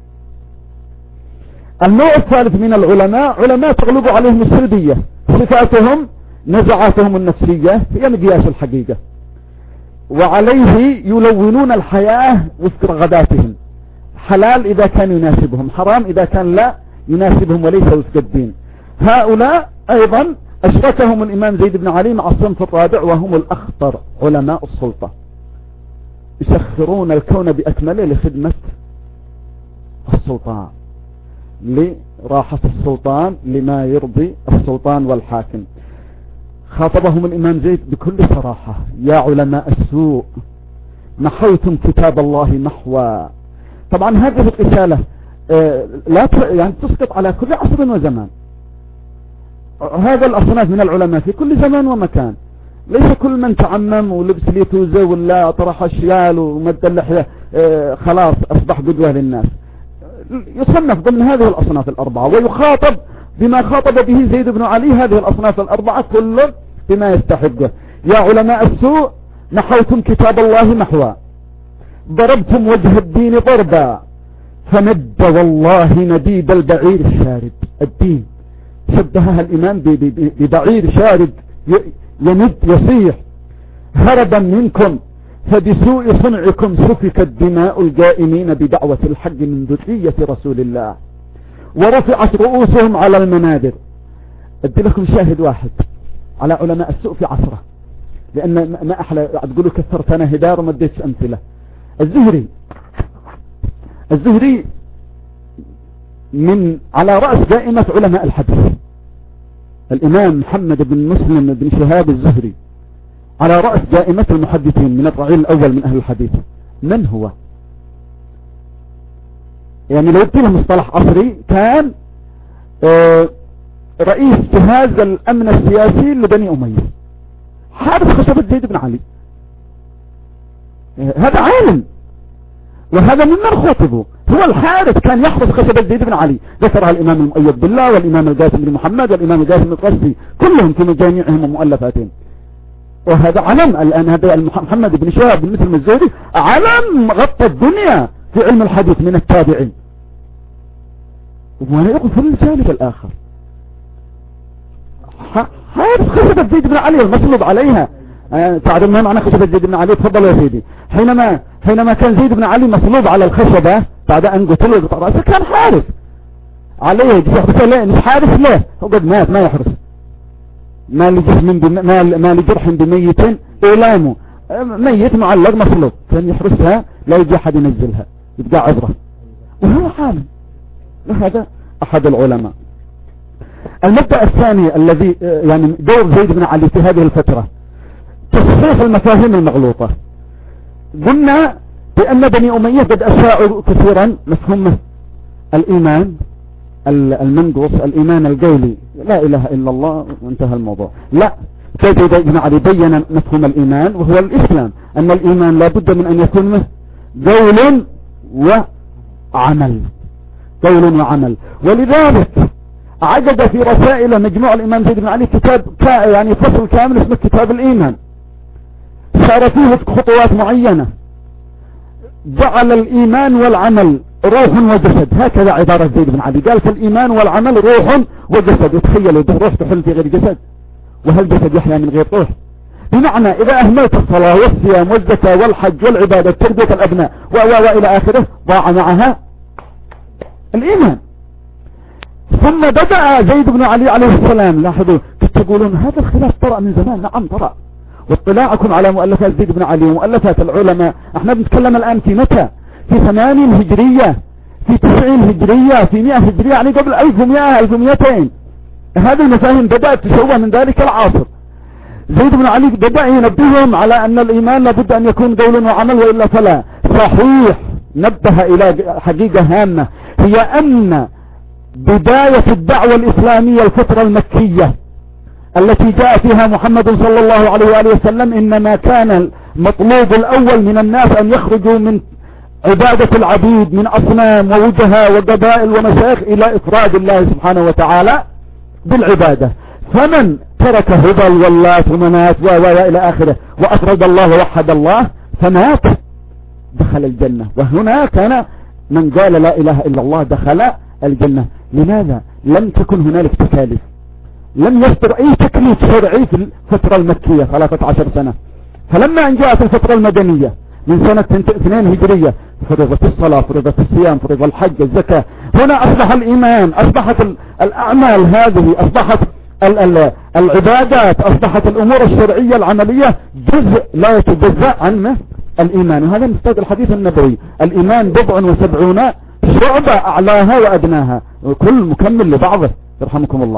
النوع الثالث من العلماء علماء تغلب عليهم السلبية، صفاتهم نزعاتهم النفسية هي مقياس الحقيقة، وعليه يلونون الحياة وفق رغباتهم، حلال إذا كان يناسبهم، حرام إذا كان لا يناسبهم وليس وفق الدين. هؤلاء أيضا أشركهم الإمام زيد بن علي مع الصنف الرابع وهم الأخطر، علماء السلطة، يسخرون الكون بأكمله لخدمة السلطان، لراحة السلطان، لما يرضي السلطان والحاكم. خاطبهم الإمام زيد بكل صراحة: يا علماء السوء نحوتم كتاب الله محوا. طبعا هذه الرسالة لا يعني تسقط على كل عصر وزمان. هذا الأصناف من العلماء في كل زمان ومكان، ليس كل من تعمم ولبس ليتوزه ولا طرح الشيال ومد اللحية خلاص أصبح قدوة للناس. يصنف ضمن هذه الأصناف الأربعة، ويخاطب بما خاطب به زيد بن علي هذه الأصناف الأربعة كل بما يستحقه. يا علماء السوء نحوتم كتاب الله محوا، ضربتم وجه الدين ضربا، فمد والله نديد البعير الشارد. الدين شبهها الإمام ببعير شارد يمد يصيح: هربا منكم فبسوء صنعكم سفكت دماء القائمين بدعوة الحق من ذرية رسول الله ورفعت رؤوسهم على المنابر. أدي لكم شاهد واحد على علماء السوء في عصره، لأن ما أحلى تقولوا كثرتنا هدار وما اديتش أمثلة. الزهري الزهري من على رأس قائمة علماء الحديث، الإمام محمد بن مسلم بن شهاب الزهري على رأس قائمة المحدثين من الرعيل الأول من أهل الحديث. من هو؟ يعني لو قلت له مصطلح عصري كان رئيس جهاز الأمن السياسي لبني أمية، حارس خشبة زيد بن علي. هذا عالم، وهذا ممن خاطبه، هو الحارس كان يحرس خشبة زيد بن علي. ذكرها الإمام المؤيد بالله والإمام القاسم بن محمد والإمام القاسم القسي كلهم في مجامعهم ومؤلفاتهم. وهذا علم الآن، هذا محمد بن شهاب بن مسلم الزهري علم غطى الدنيا في علم الحديث من التابعين، وانا يقول في الجانب الآخر حارس خشبة زيد بن علي المصلوب عليها. تعرف ما معنى خشبة زيد بن علي؟ تفضل يا سيدي. حينما حينما كان زيد بن علي مصلوب على الخشبة بعد أن قتله وقطع رأسه كان حارس عليه، بس لا مش حارس ليه، هو قد مات ما يحرس، ما لجسم بم... ما... ما لجرح بميت إيلامه، ميت معلق مصلوب، كان يحرسها لا يجي أحد ينزلها، يبقى عبرة، وهو عالم. وهذا أحد العلماء. المبدأ الثاني الذي يعني دور زيد بن علي في هذه الفترة تصحيح المفاهيم المغلوطة. قلنا بأن بني أمية قد أشاعوا كثيرا مفهوم الإيمان المنقوص، الإيمان القولي، لا إله إلا الله وانتهى الموضوع. لا، زيد بن علي بين مفهوم الإيمان وهو الإسلام، أن الإيمان لا بد من أن يكون قول وعمل، قول وعمل. ولذلك عقد في رسائل مجموع الإمام زيد بن علي كتاب يعني فصل كامل اسمه كتاب الإيمان، صار فيه خطوات معينة، جعل الإيمان والعمل روح وجسد، هكذا عبارة زيد بن علي، قال فالإيمان والعمل روح وجسد. وتخيلوا روح تحل في غير جسد، وهل جسد يحيا من غير روح؟ بمعنى إذا أهملت الصلاة والصيام والزكاة والحج والعبادة تربية الأبناء وإلى آخره ضاع معها الإيمان. ثم بدأ زيد بن علي عليه السلام، لاحظوا تقولون هذا الخلاف طرأ من زمان، نعم طرأ، واطلاعكم على مؤلفات زيد بن علي ومؤلفات العلماء، احنا بنتكلم الآن في متى؟ في ثمانين هجرية، في تسعين هجرية، في مئة هجرية، يعني قبل ألف ومئة ألف ومئتين. هذه المفاهيم بدأت تشوه من ذلك العصر. زيد بن علي بدأ ينبههم على أن الإيمان لابد أن يكون قول وعمل وإلا فلا. صحيح، نبه إلى حقيقة هامة، هي أن بداية الدعوة الإسلامية الفترة المكية التي جاء فيها محمد صلى الله عليه وآله وسلم، إنما كان المطلوب الأول من الناس أن يخرجوا من عبادة العبيد من أصنام ووجهاء وقبائل ومشايخ إلى إفراد الله سبحانه وتعالى بالعبادة. فمن ترك هبل واللات ومنات وإلى آخره وأفرد الله ووحد الله فمات دخل الجنة. وهنا كان من قال لا إله إلا الله دخل الجنة. لماذا؟ لم تكن هنالك تكاليف، لم يصدر أي تكليف شرعي في الفترة المكية ثلاثة عشر سنة. فلما أن جاءت الفترة المدنية من سنة اثنين هجرية فرضت الصلاة، فرضت الصيام، فرض الحج، الزكاة، هنا أصبح الإيمان، أصبحت الأعمال هذه، أصبحت ال ال العبادات، أصبحت الأمور الشرعية العملية جزء لا يتجزأ عنه الإيمان. وهذا مستند الحديث النبوي، الإيمان بضع وسبعون شعبة أعلاها وأدناها، وكل مكمل لبعضه يرحمكم الله.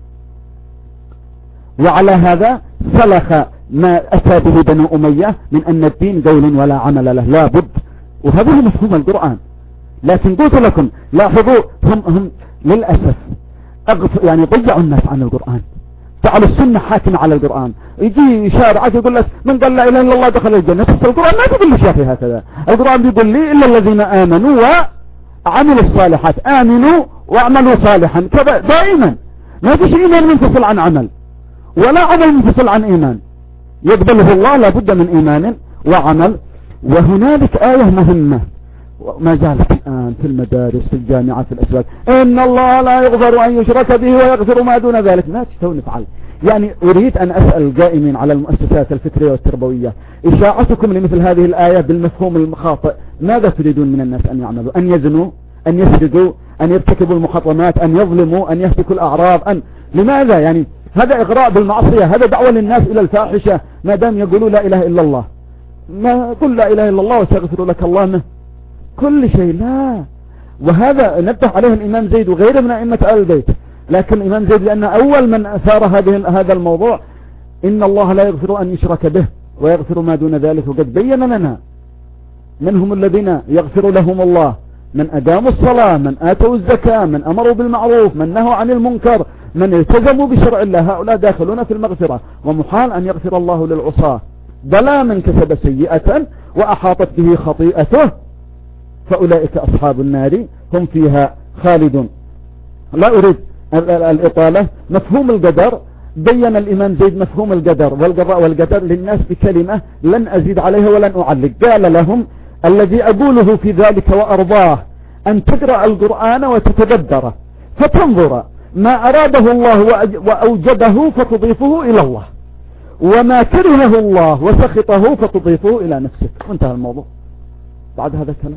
وعلى هذا سلخ ما أتى به بنو أمية من أن الدين قول ولا عمل له، لا بد. وهذا هو مفهوم القرآن. لكن قلت لكم لاحظوا هم, هم للأسف أغف يعني ضيعوا الناس عن القرآن، جعلوا السنة حاكمة على القرآن. يجي شارع يقول لك من قال لا إله إلا الله دخل الجنة، بس القرآن ما تقول لي شافي هكذا. القرآن بيقول لي إلا الذين آمنوا وعملوا الصالحات، آمنوا وعملوا صالحا كذا دائما. ما فيش إيمان منفصل عن عمل، ولا عمل منفصل عن إيمان، يقبله الله لابد من إيمان وعمل. وهنالك آية مهمة ما زالت الآن في المدارس، في الجامعات، في الأسواق، إن الله لا يغفر أن يشرك به ويغفر ما دون ذلك. ما تشتون نفعل. يعني أريد أن أسأل القائمين على المؤسسات الفكرية والتربوية، إشاعتكم لمثل هذه الآية بالمفهوم المخاطئ ماذا تريدون من الناس أن يعملوا؟ أن يزنوا، أن يسرقوا، أن يرتكبوا المحرمات، أن يظلموا، أن يهتكوا الأعراض، أن لماذا؟ يعني هذا إغراء بالمعصية، هذا دعوة للناس إلى الفاحشة ما دام يقولوا لا إله إلا الله. ما قل لا إله إلا الله وسيغفر لك الله منه كل شيء، لا. وهذا نبه عليه الإمام زيد وغيره من أئمة آل البيت. لكن الإمام زيد لأن أول من أثار هذه هذا الموضوع، إن الله لا يغفر أن يشرك به ويغفر ما دون ذلك. وقد بين لنا من هم الذين يغفر لهم الله: من أقاموا الصلاة، من آتوا الزكاة، من أمروا بالمعروف، من نهوا عن المنكر، من التزموا بشرع الله، هؤلاء داخلون في المغفرة. ومحال أن يغفر الله للعصاة. بلى من كسب سيئة وأحاطت به خطيئته فأولئك أصحاب النار هم فيها خالدون. لا أريد الإطالة. مفهوم القدر بين الإمام زيد مفهوم القدر والقضاء والقدر للناس بكلمة لن أزيد عليها ولن أعلق. قال لهم: الذي أقوله في ذلك وأرضاه أن تقرأ القرآن وتتدبره فتنظر ما أراده الله وأوجده فتضيفه إلى الله، وما كرهه الله وسخطه فتضيفه إلى نفسك. وانتهى الموضوع. بعد هذا الكلام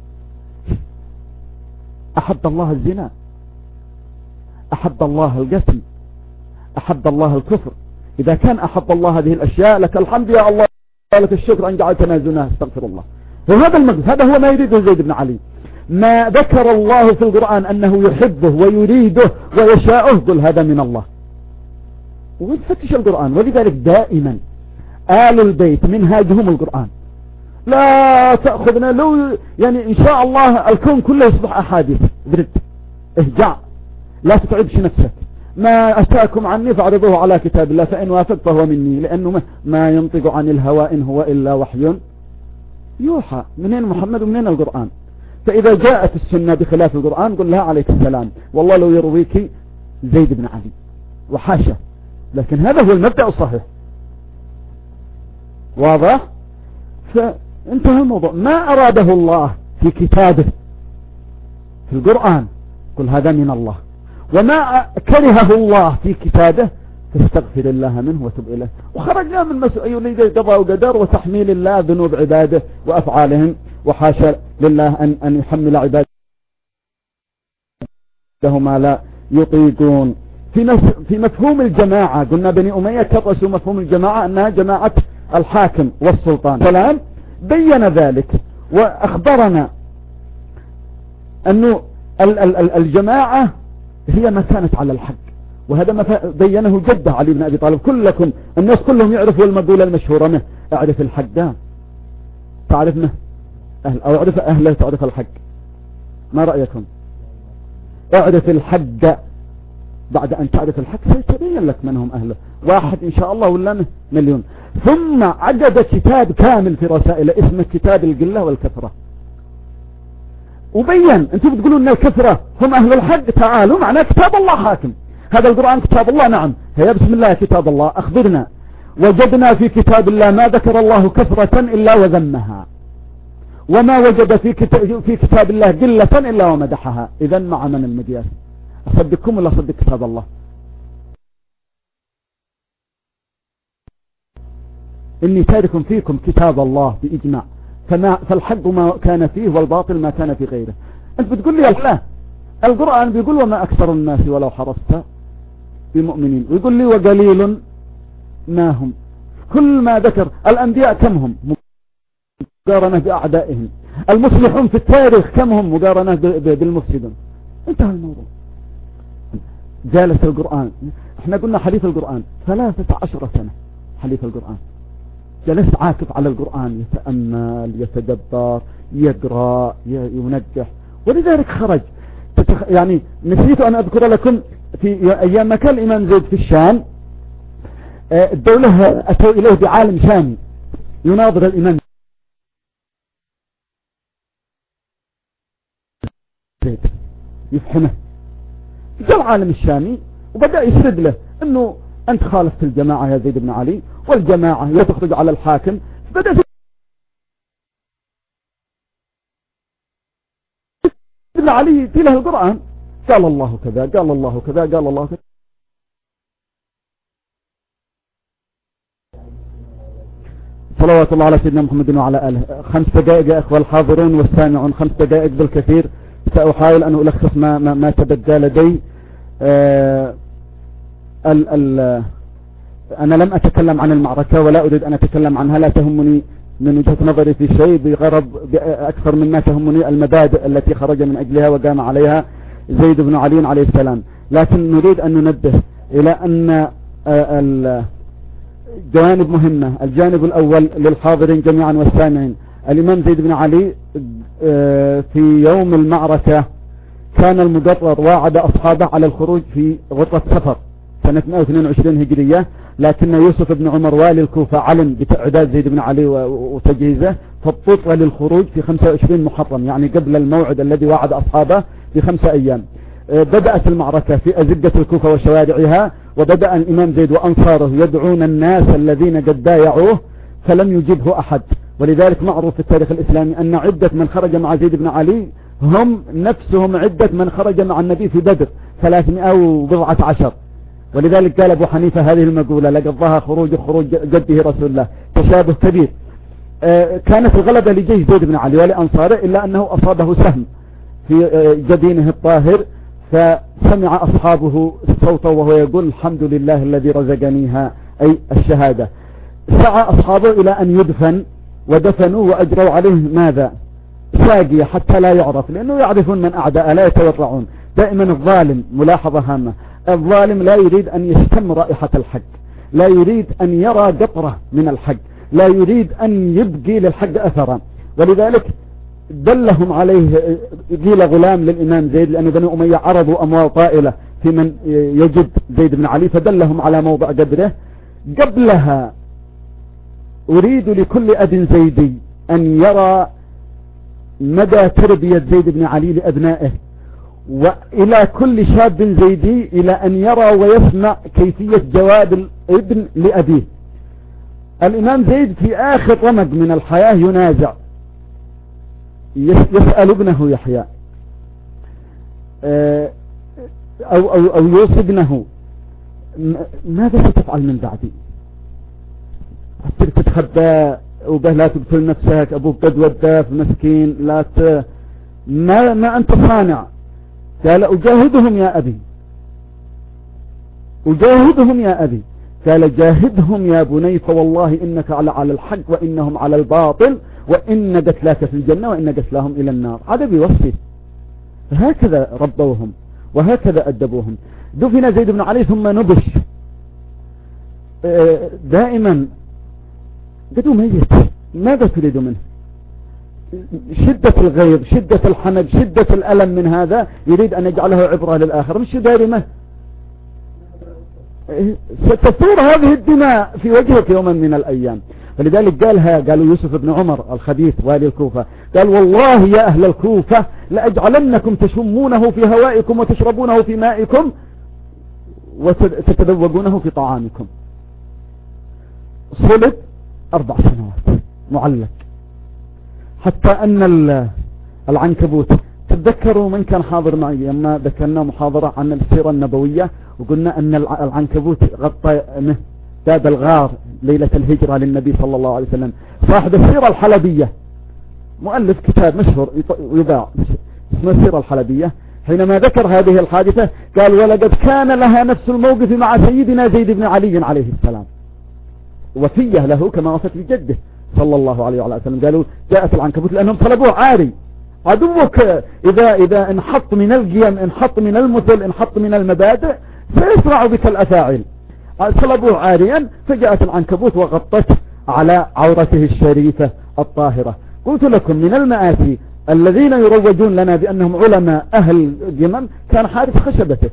أحب الله الزنا، أحب الله القتل، أحب الله الكفر. إذا كان أحب الله هذه الأشياء لك الحمد يا الله لك الشكر أن جعلتنا زنا استغفر الله. وهذا المقصد، هذا هو ما يريده زيد بن علي. ما ذكر الله في القرآن أنه يحبه ويريده ويشاءه قل هذا من الله. وتفتش القرآن. ولذلك دائما آل البيت منهاجهم القرآن. لا تأخذنا لو يعني إن شاء الله الكون كله يصبح أحاديث برد اهجع، لا تتعبش نفسك. ما أتاكم عني فاعرضوه على كتاب الله فإن وافق فهو مني، لأنه ما ينطق عن الهوى إن هو إلا وحي يوحى. منين محمد ومنين القرآن؟ فإذا جاءت السنة بخلاف القرآن قل لها عليك السلام، والله لو يرويك زيد بن علي وحاشا. لكن هذا هو المبدأ الصحيح. واضح؟ فانتهى الموضوع. ما أراده الله في كتابه في القرآن قل هذا من الله، وما كرهه الله في كتابه فاستغفر الله منه وتب إليه. وخرجنا من مسؤولية قضاء وقدر وتحميل الله ذنوب عباده وأفعالهم، وحاشا لله أن, أن يحمل عباده ما لا يطيقون. في, في مفهوم الجماعة قلنا بني أمية كرسوا مفهوم الجماعة أنها جماعة الحاكم والسلطان. فالآن بين ذلك وأخبرنا أنه الجماعة هي ما كانت على الحق، وهذا ما بينه جده علي بن أبي طالب. كلكم الناس كلهم يعرفوا المقولة المشهورة منه اعرف الحق ده تعرفنا أهل، أو اعرف أهله تعرف الحق. ما رأيكم؟ اعرف الحق، بعد أن تعرف الحق سيتبين لك من هم أهله، واحد إن شاء الله ولا مليون. ثم عدد كتاب كامل في رسائله اسمه كتاب القلة والكثرة، وبين انتم بتقولوا ان الكثرة هم اهل الحق، تعالوا معنا كتاب الله حاكم. هذا القرآن كتاب الله، نعم هي بسم الله كتاب الله. اخبرنا وجدنا في كتاب الله ما ذكر الله كثرة الا وذمها، وما وجد في كتاب, في كتاب الله قلة الا ومدحها. اذا مع من المدياس؟ اصدقكم ولا اصدق كتاب الله؟ اني تارك فيكم كتاب الله باجماع، فما فالحق ما كان فيه والباطل ما كان في غيره. انت بتقول لي لا، القرآن بيقول وما اكثر الناس ولو حرصت بمؤمنين، ويقول لي وقليل ما هم. كل ما ذكر الانبياء كم هم مقارنة باعدائهم، المصلحون في التاريخ كم هم مقارنة بالمفسدون. انتهى الموضوع. جالس القرآن، احنا قلنا حديث القرآن ثلاثة عشر سنة، حديث القرآن جلست عاكف على القرآن، يتأمل يتدبر يقرأ ينجح. ولذلك خرج تتخ... يعني نسيت أن أذكر لكم في أيام ما كان الإمام زيد في الشام، الدولة أتوا إليه بعالم شامي يناظر الإمام زيد يفهمه. جاء العالم الشامي وبدأ يسرد له أنه أنت خالفت الجماعة يا زيد بن علي، والجماعة لا تخرج على الحاكم. بدأ ابن علي في له القرآن قال الله كذا قال الله كذا قال الله كذا. صلوات الله على سيدنا محمد وعلى آله. خمس دقائق يا أخوة الحاضرون والسامعون، خمس دقائق بالكثير. سأحاول أن ألخص ما, ما, ما تبدى لدي. آه ال ال أنا لم أتكلم عن المعركة ولا أريد أن أتكلم عنها، لا تهمني من وجهة نظري في شيء بغرض أكثر مما تهمني المبادئ التي خرج من أجلها وقام عليها زيد بن علي عليه السلام. لكن نريد أن ننبه إلى أن الجوانب مهمة. الجانب الأول للحاضرين جميعا والسامعين، الإمام زيد بن علي في يوم المعركة كان المقرر واعد أصحابه على الخروج في غرفة سفر سنة مئة واثنين وعشرين هجرية، لكن يوسف بن عمر والي الكوفة علم بتعداد زيد بن علي وتجهيزه، فاضطر للخروج في خمسة وعشرين محرم، يعني قبل الموعد الذي وعد أصحابه بخمسة أيام. بدأت المعركة في أزقة الكوفة وشوارعها، وبدأ الإمام زيد وأنصاره يدعون الناس الذين قد بايعوه فلم يجبه أحد. ولذلك معروف في التاريخ الإسلامي أن عدة من خرج مع زيد بن علي هم نفسهم عدة من خرج مع النبي في بدر ثلاثمائة وبضعة عشر. ولذلك قال أبو حنيفة هذه المقولة لقضاها خروج خروج جده رسول الله، تشابه كبير. آه كانت الغلبة لجيش زيد بن علي ولأنصاره، إلا أنه أصابه سهم في آه جبينه الطاهر، فسمع أصحابه صوته وهو يقول الحمد لله الذي رزقنيها، أي الشهادة. سعى أصحابه إلى أن يدفن، ودفنوا وأجروا عليه ماذا؟ ساقية حتى لا يعرف، لأنه يعرفون من أعداء لا يتورعون. دائما الظالم، ملاحظة هامة، الظالم لا يريد أن يشتم رائحة الحق، لا يريد أن يرى قطرة من الحق، لا يريد أن يبقي للحق أثرا. ولذلك دلهم عليه، قيل غلام للإمام زيد، لأن بني أمية عرضوا أموال طائلة في من يجد زيد بن علي، فدلهم على موضع قبره. قبلها أريد لكل أب زيدي أن يرى مدى تربية زيد بن علي لأبنائه، وإلى كل شاب زيدي إلى أن يرى ويسمع كيفية جواب الابن لأبيه. الإمام زيد في آخر رمق من الحياة ينازع، يسأل ابنه يحيى أو, أو, أو يوصي ابنه ماذا ستفعل من بعدي؟ تتخبى وبه لا تقتل نفسك، أبوك قد وداف مسكين، لا ت... ما, ما أنت صانع. قال أجاهدهم يا أبي، أجاهدهم يا أبي. قال جاهدهم يا بني، فوالله إنك على على الحق وإنهم على الباطل، وإن قتلاك في الجنة وإن قتلاهم إلى النار. هذا بيوصي. هكذا ربوهم وهكذا أدبوهم. دفن زيد بن علي ثم نبش. دائما قدوا ميت، ماذا تريد منه؟ شدة الغيظ، شدة الحمد، شدة الألم من هذا يريد أن يجعله عبرة للآخر، مش دارمة. ستثور هذه الدماء في وجهك يوما من الأيام. ولذلك قالها، قالوا يوسف بن عمر الخبيث والي الكوفة، قال والله يا أهل الكوفة لأجعلنكم تشمونه في هوائكم وتشربونه في مائكم وتتذوقونه في طعامكم. صلب أربع سنوات معلق، حتى أن العنكبوت، تتذكروا من كان حاضر معي لما ذكرنا محاضرة عن السيرة النبوية، وقلنا أن العنكبوت غطى باب الغار ليلة الهجرة للنبي صلى الله عليه وسلم. صاحب السيرة الحلبية مؤلف كتاب مشهور ويباع اسمه السيرة الحلبية، حينما ذكر هذه الحادثة قال ولقد كان لها نفس الموقف مع سيدنا زيد بن علي عليه السلام، وفيه له كما وفت بجده صلى الله عليه وسلم. قالوا جاءت العنكبوت لأنهم صلبوه عاري. عدوك إذا إذا انحط من القيم، انحط من المثل، انحط من المبادئ، سيسرع بك الأفاعيل. صلبوه عاريا، فجاءت العنكبوت وغطت على عورته الشريفة الطاهرة. قلت لكم من المآسي الذين يروجون لنا بأنهم علماء أهل الجمم كان حارس خشبته،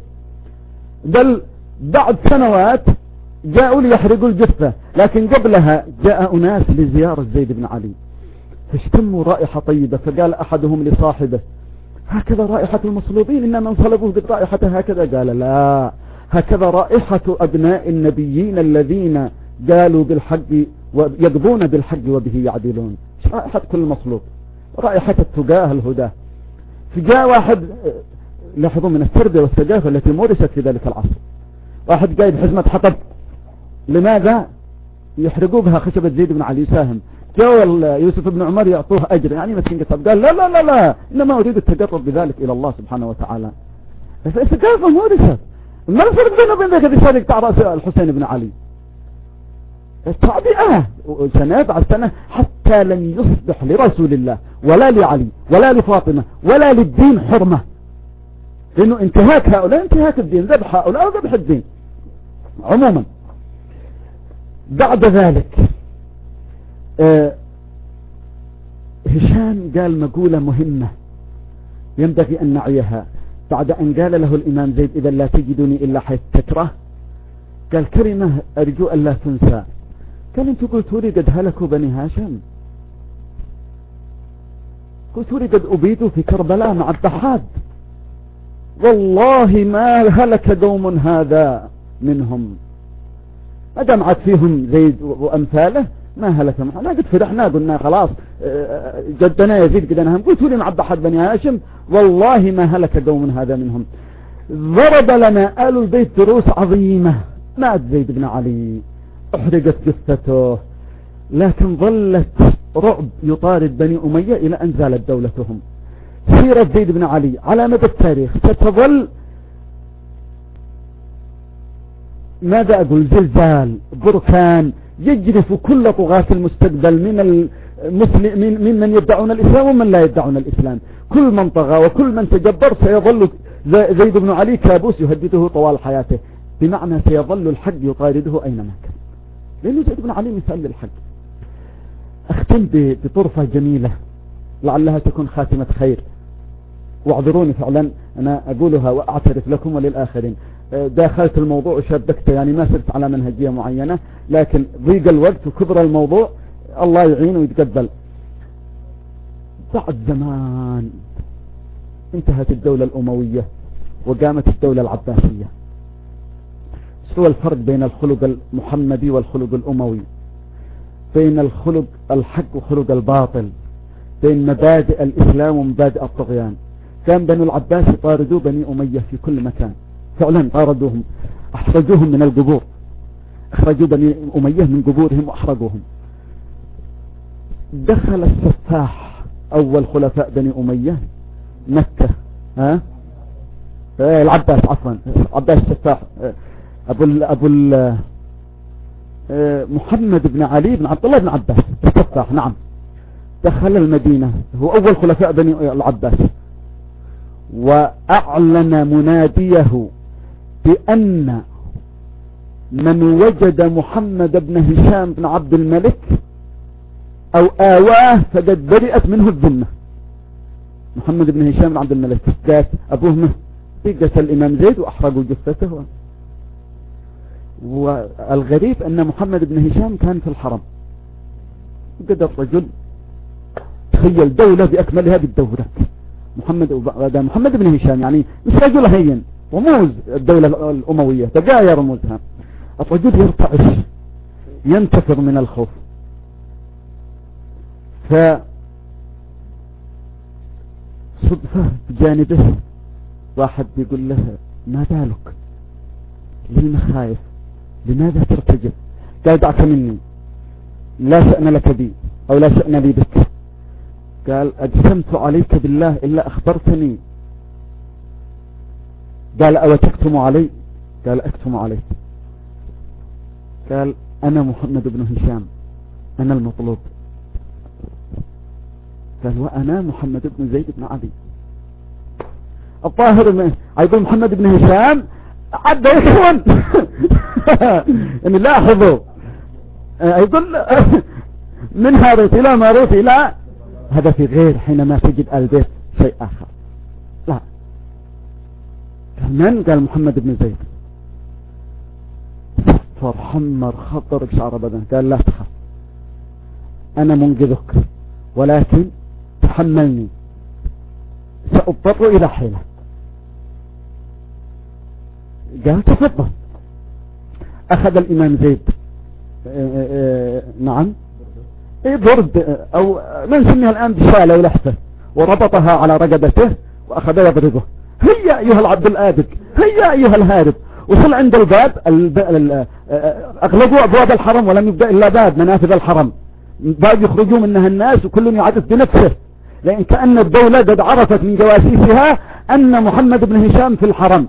بل بعد سنوات جاءوا ليحرقوا الجثة، لكن قبلها جاء أناس لزيارة زيد بن علي فاشتموا رائحة طيبة، فقال أحدهم لصاحبه هكذا رائحة المصلوبين، إنما انصلبوا بالرائحة هكذا. قال لا، هكذا رائحة أبناء النبيين الذين قالوا بالحق ويقضون بالحق وبه يعدلون. مش رائحة كل مصلوب، رائحة التقاه الهدى. فجاء واحد، لاحظوا من التربية والثقافة التي مورست في ذلك العصر، واحد قايد حزمة حطب، لماذا؟ يحرقوا بها خشبة زيد بن علي ساهم. جاء يوسف بن عمر يعطوه أجر، يعني مسكين قتب، قال لا لا لا لا، إنما أريد التقرب بذلك إلى الله سبحانه وتعالى. الثقافة مورست. ما الفرق بينه وبين ذلك الذي سارق تاع رأس الحسين بن علي؟ التعبئة سنة بعد سنة حتى لن يصبح لرسول الله ولا لعلي ولا لفاطمة ولا للدين حرمة، لأنه انتهاك هؤلاء انتهاك الدين، ذبح هؤلاء وذبح الدين عموما. بعد ذلك آه هشام قال مقولة مهمة ينبغي أن نعيها، بعد أن قال له الإمام زيد إذا لا تجدني إلا حيث تكره، قال كلمة أرجو أن لا تنسى، قال أنتم قلتوا لي قد هلكوا بني هاشم، قلتوا لي قد أبيدوا في كربلاء مع الضحاد، والله ما هلك قوم هذا منهم، أدمعت فيهم زيد وأمثاله ما هلك معه. لا قد فرحنا قلنا خلاص جدنا يزيد قد نهم، قلتوا لي مع الضحاد بني هاشم والله ما هلك قوم هذا منهم. ضرب لنا آل البيت دروس عظيمة. مات زيد بن علي، احرقت جثته، لكن ظلت رعب يطارد بني أمية إلى أن زالت دولتهم. سيرة زيد بن علي على مدى التاريخ ستظل ماذا أقول زلزال، بركان يجرف كل طغاة المستقبل من المسلم من ممن يدعون الإسلام ومن لا يدعون الإسلام. كل من طغى وكل من تجبر سيظل زيد بن علي كابوس يهدده طوال حياته، بمعنى سيظل الحق يطارده أينما كان، لأنه زيد بن علي مثال للحق. أختم بطرفة جميلة لعلها تكون خاتمة خير، واعذروني فعلا أنا أقولها وأعترف لكم وللآخرين، داخلت الموضوع وشبكته، يعني ما سرت على منهجية معينة، لكن ضيق الوقت وكبر الموضوع الله يعين ويتقبل. بعد زمان انتهت الدولة الأموية وقامت الدولة العباسية. شو الفرق بين الخلق المحمدي والخلق الأموي؟ بين الخلق الحق وخلق الباطل، بين مبادئ الإسلام ومبادئ الطغيان. كان بنو العباس يطاردوا بني أمية في كل مكان، فعلا طاردوهم، أحرجوهم من القبور، أخرجوا بني أمية من قبورهم وأحرقوهم. دخل السفاح أول خلفاء بني أمية مكة، ها آه العباس عفوا عباس السفاح، آه أبو ال أبو ال آه محمد بن علي بن عبد الله بن عباس السفاح، نعم، دخل المدينة، هو أول خلفاء بني العباس، وأعلن مناديه بأن من وجد محمد بن هشام بن عبد الملك أو آواه فقد برئت منه الذمة. محمد بن هشام بن عبد الملك قالت أبوه مه بقت الإمام زيد وأحرقوا جثته. والغريب أن محمد بن هشام كان في الحرم. قدر رجل تخيل دولة بأكملها بالدولة، محمد محمد بن هشام يعني مش رجل هين، رموز الدولة الأموية تقايا رموزها. الرجل يرتعش ينتفر من الخوف، فصدفة بجانبه واحد بيقول له ما بالك ليه خايف، لماذا ترتجف؟ قال دعك مني، لا شأن لك بي أو لا شأن لي بك. قال أجسمت عليك بالله إلا أخبرتني. قال أو تكتم علي؟ قال أكتم عليك. قال أنا محمد بن هشام، أنا المطلوب. قال وأنا محمد بن زيد بن علي. الظاهر أيضا محمد بن هشام عدى يكون إن لاحظوا أيضا من هاروت إلى ماروت إلى هذا في غير حينما تجد البيت شيء آخر. لا، من قال محمد بن زيد؟ صفر حمر خضر شعر بدن. قال لا تخاف، أنا منقذك، ولكن تحملني، سأضطر إلى حيلة. قال تفضل. أخذ الإمام زيد اه اه نعم برد أو من سميها الآن بشالة ولحفة، وربطها على رقبته وأخذ يضربه. هيا أيها العبد الآبق، هيا أيها الهارب. وصل عند الباب، أغلقوا أبواب الحرم ولم يبدأ إلا باب منافذ الحرم، باب يخرجوا منها الناس وكل يعرف بنفسه، لأن كأن الدولة قد عرفت من جواسيسها أن محمد بن هشام في الحرم.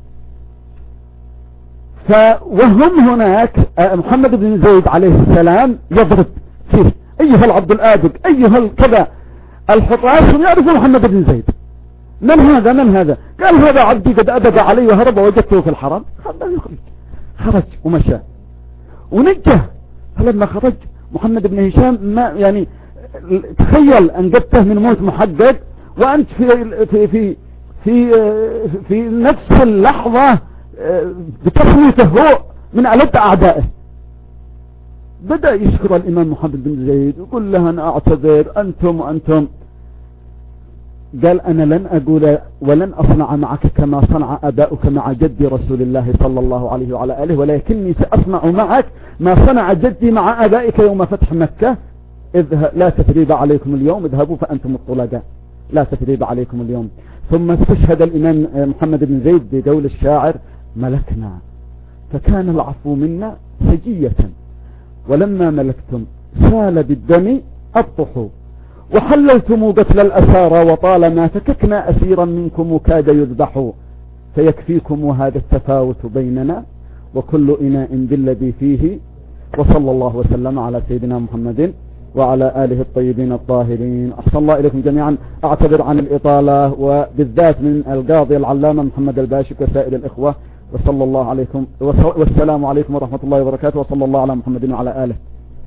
فوهم هناك محمد بن زيد عليه السلام يضرب فيه أيها العبد الآبق، أيها الكذا. الحراس يعرفوا محمد بن زيد، من هذا من هذا؟ قال هذا عبدي قد أبدى علي وهرب ووجدته في الحرم. خرج ومشى ونجه. فلما خرج محمد بن هشام ما يعني تخيل أنجبته من موت محقق، وأنت في في في في, في نفس اللحظة بتخليته هو من ألد أعدائه. بدأ يشكر الإمام محمد بن زيد ويقول له أنا أعتذر، أنتم وأنتم. قال أنا لن أقول ولن أصنع معك كما صنع أباؤك مع جدي رسول الله صلى الله عليه وعلى آله، ولكني سأصنع معك ما صنع جدي مع أبائك يوم فتح مكة. اذهب لا تثريب عليكم اليوم، اذهبوا فأنتم الطلقاء، لا تثريب عليكم اليوم. ثم استشهد الإمام محمد بن زيد بقول الشاعر ملكنا فكان العفو منا سجية، ولما ملكتم سال بالدم أبطحوا، وحللتم قتل الأسارى وطالما فككنا أسيرا منكم كاد يذبحوا، فيكفيكم هذا التفاوت بيننا وكل إناء بالذي فيه وصلى الله وسلم على سيدنا محمد وعلى آله الطيبين الطاهرين. أحسن الله إليكم جميعا. أعتذر عن الإطالة وبالذات من القاضي العلامة محمد الباشي وسائر الإخوة، وصلى الله عليكم والسلام عليكم ورحمة الله وبركاته، وصلى الله على محمد وعلى آله.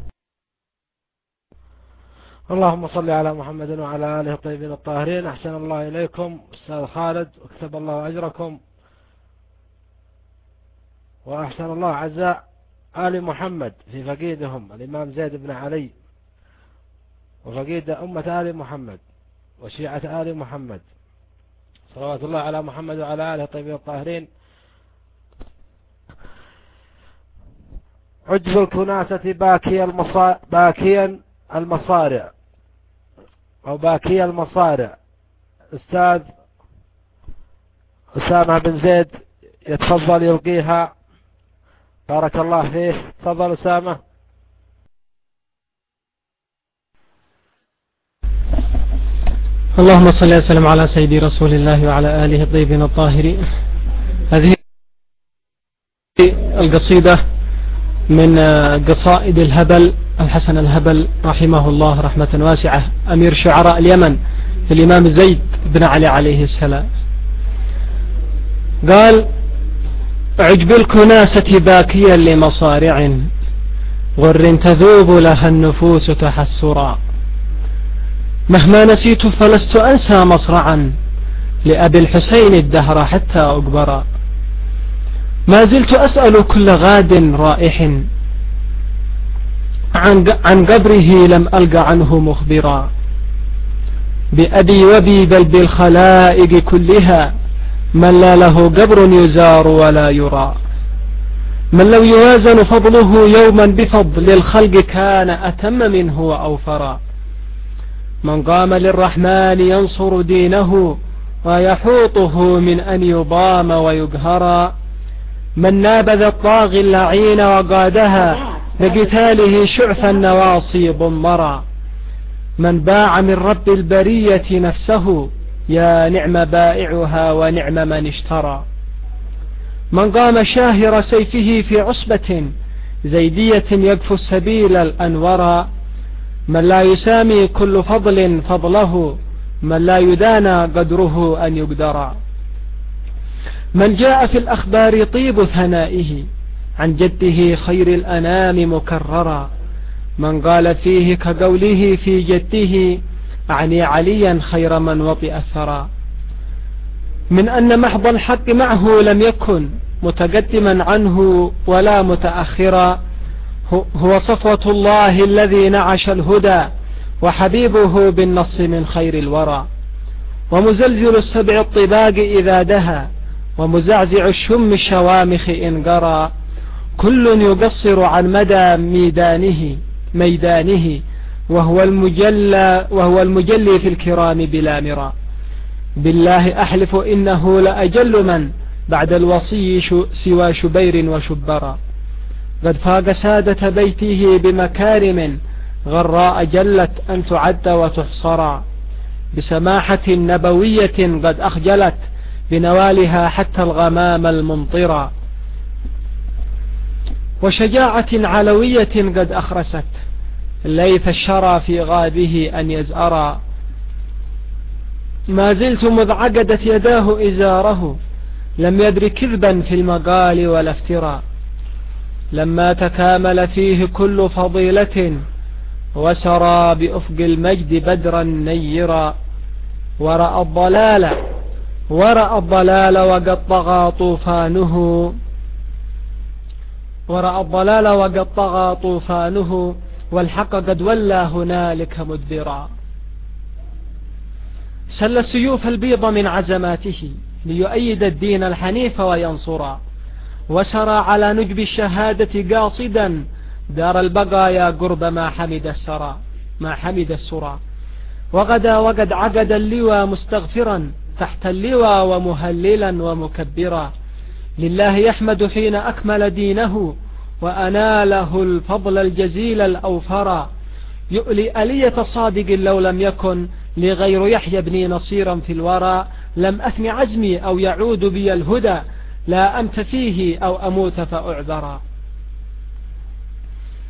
اللهم صل على محمد وعلى آله الطيبين الطاهرين. أحسن الله إليكم أستاذ خالد، واكتب الله أجركم، وأحسن الله عزاء آل محمد في فقيدهم الإمام زيد بن علي، وفقيد أمة آل محمد وشيعة آل محمد، صلوات الله على محمد وعلى آله الطيبين الطاهرين. عجب الكناسة باكي المصا... باكيا المصارع أو باكي المصارع. أستاذ أسامة بن زيد يتفضل يلقيها، بارك الله فيه. تفضل أسامة. اللهم صل وسلم على سيدي رسول الله وعلى آله الطيبين الطاهرين. هذه القصيدة من قصائد الهبل الحسن الهبل رحمه الله رحمة واسعة، أمير شعراء اليمن الإمام زيد بن علي عليه السلام. قال: عجب الكناسة باكيا لمصارع، غر تذوب لها النفوس تحسرا، مهما نسيت فلست أنسى مصرعا، لأبي الحسين الدهر حتى أكبرا، ما زلت أسأل كل غاد رائح، عن قبره لم ألق عنه مخبرا، بأبي وبي بل بالخلائق كلها، من لا له قبر يزار ولا يرى، من لو يوازن فضله يوما بفضل الخلق كان أتم منه وأوفرا، من قام للرحمن ينصر دينه ويحوطه من أن يضام ويقهرا، من نابذ الطاغي اللعين وقادها لقتاله شعث النواصي ضمرا، من باع من رب البرية نفسه يا نعم بائعها ونعم من اشترى، من قام شاهر سيفه في عصبة زيدية يقف السبيل الأنورا، من لا يسامي كل فضل فضله، من لا يدانى قدره أن يقدرا، من جاء في الأخبار طيب ثنائه عن جده خير الأنام مكررا، من قال فيه كقوله في جده أعني عليا خير من وطئ الثرى، من أن محض الحق معه لم يكن متقدما عنه ولا متأخرا، هو صفوة الله الذي نعش الهدى وحبيبه بالنص من خير الورى، ومزلزل السبع الطباق إذا دها ومزعزع الشم الشوامخ إن قرى، كل يقصر عن مدى ميدانه ميدانه وهو المجلى وهو المجلي في الكرام بلا مرى، بالله أحلف إنه لأجل من بعد الوصي سوى شبير وشبرا، قد فاق سادة بيته بمكارم غراء جلت أن تعد وتحصرا، بسماحة نبوية قد أخجلت بنوالها حتى الغمام الممطرا، وشجاعة علوية قد أخرست ليث الشرى في غابه أن يزأرا، ما زلت مذ عقدت يداه إزاره لم يدر كذبا في المقال ولا افترا، لما تكامل فيه كل فضيلة وسرى بأفق المجد بدرا نيرا، ورأى الضلال ورأى الضلال وقد طغى طوفانه ورأى الضلال وقد طغى طوفانه والحق قد ولى هنالك مدبرا، سل السيوف البيض من عزماته ليؤيد الدين الحنيف وينصرا، وسرى على نجب الشهادة قاصدا دار البقايا قرب ما حمد السرى ما حمد السرى، وغدا وقد عقد اللوى مستغفرا تحت اللوى ومهللا ومكبرا، لله يحمد حين أكمل دينه وأناله الفضل الجزيل الأوفرا، يؤلي ألية صادق لو لم يكن لغير يحيى بن نصيرا في الورى، لم أثن عزمي أو يعود بي الهدى لا أمت فيه أو أموت فأعذرا،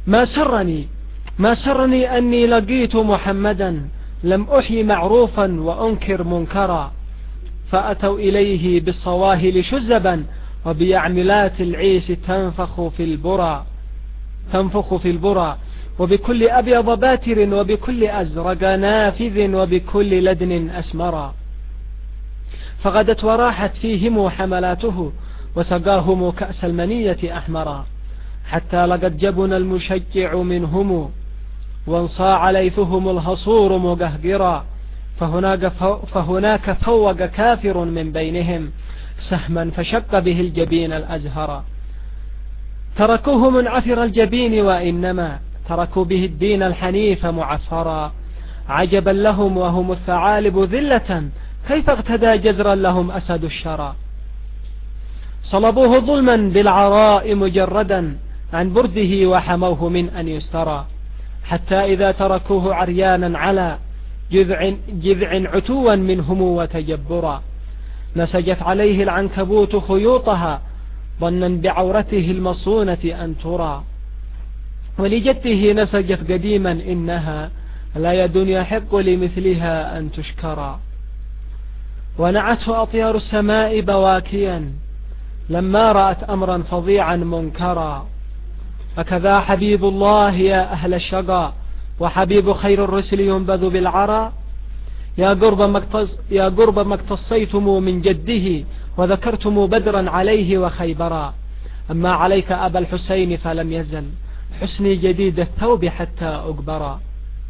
ما سرني ما سرني أني لقيت محمدا لم أحيي معروفا وأنكر منكرا فأتوا إليه بالصواهل شزبا وبيعملات العيش تنفخ في البرى تنفخ في البرى وبكل أبيض باتر وبكل أزرق نافذ وبكل لدن أسمرا فغدت وراحت فيهم حملاته وسقاهم كأس المنية أحمرا حتى لقد جبن المشجع منهم وانصاع ليثهم الهصور مقهقرا فهناك, فهناك فوق كافر من بينهم سهما فشق به الجبين الأزهر تركوه منعفر الجبين وإنما تركوا به الدين الحنيف معفرا عجبا لهم وهم الثعالب ذلة كيف اغتدى جزرا لهم أسد الشرى صلبوه ظلما بالعراء مجردا عن برده وحموه من أن يسترى حتى إذا تركوه عريانا على جذع, جذع عتوا منهم وتجبرا نسجت عليه العنكبوت خيوطها ظنا بعورته المصونة أن ترى ولجته نسجت قديما إنها لا يد يحق لمثلها أن تشكرا ونعته أطيار السماء بواكيا لما رأت أمرا فظيعا منكرا فكذا حبيب الله يا أهل الشقا وحبيب خير الرسل ينبذ بالعرى يا قرب ما يا قرب ما اقتصيتم من جده وذكرتم بدرا عليه وخيبرا أما عليك أبا الحسين فلم يزل حسني جديد الثوب حتى أقبرا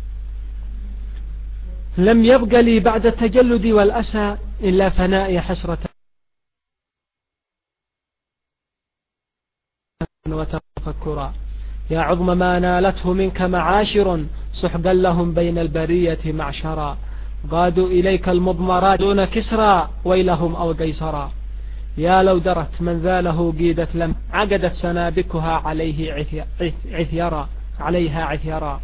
لم يبق لي بعد التجلد والأسى إلا فناء حسرة وتفكرا يا عظم ما نالته منك معاشر سحقا لهم بين البرية معشرا قادوا إليك المضمرات دون كسرى ويلهم أو قيصرا يا لو درت من ذاله قيدت لم عقدت سنابكها عليه عثيرا عليها عثيرا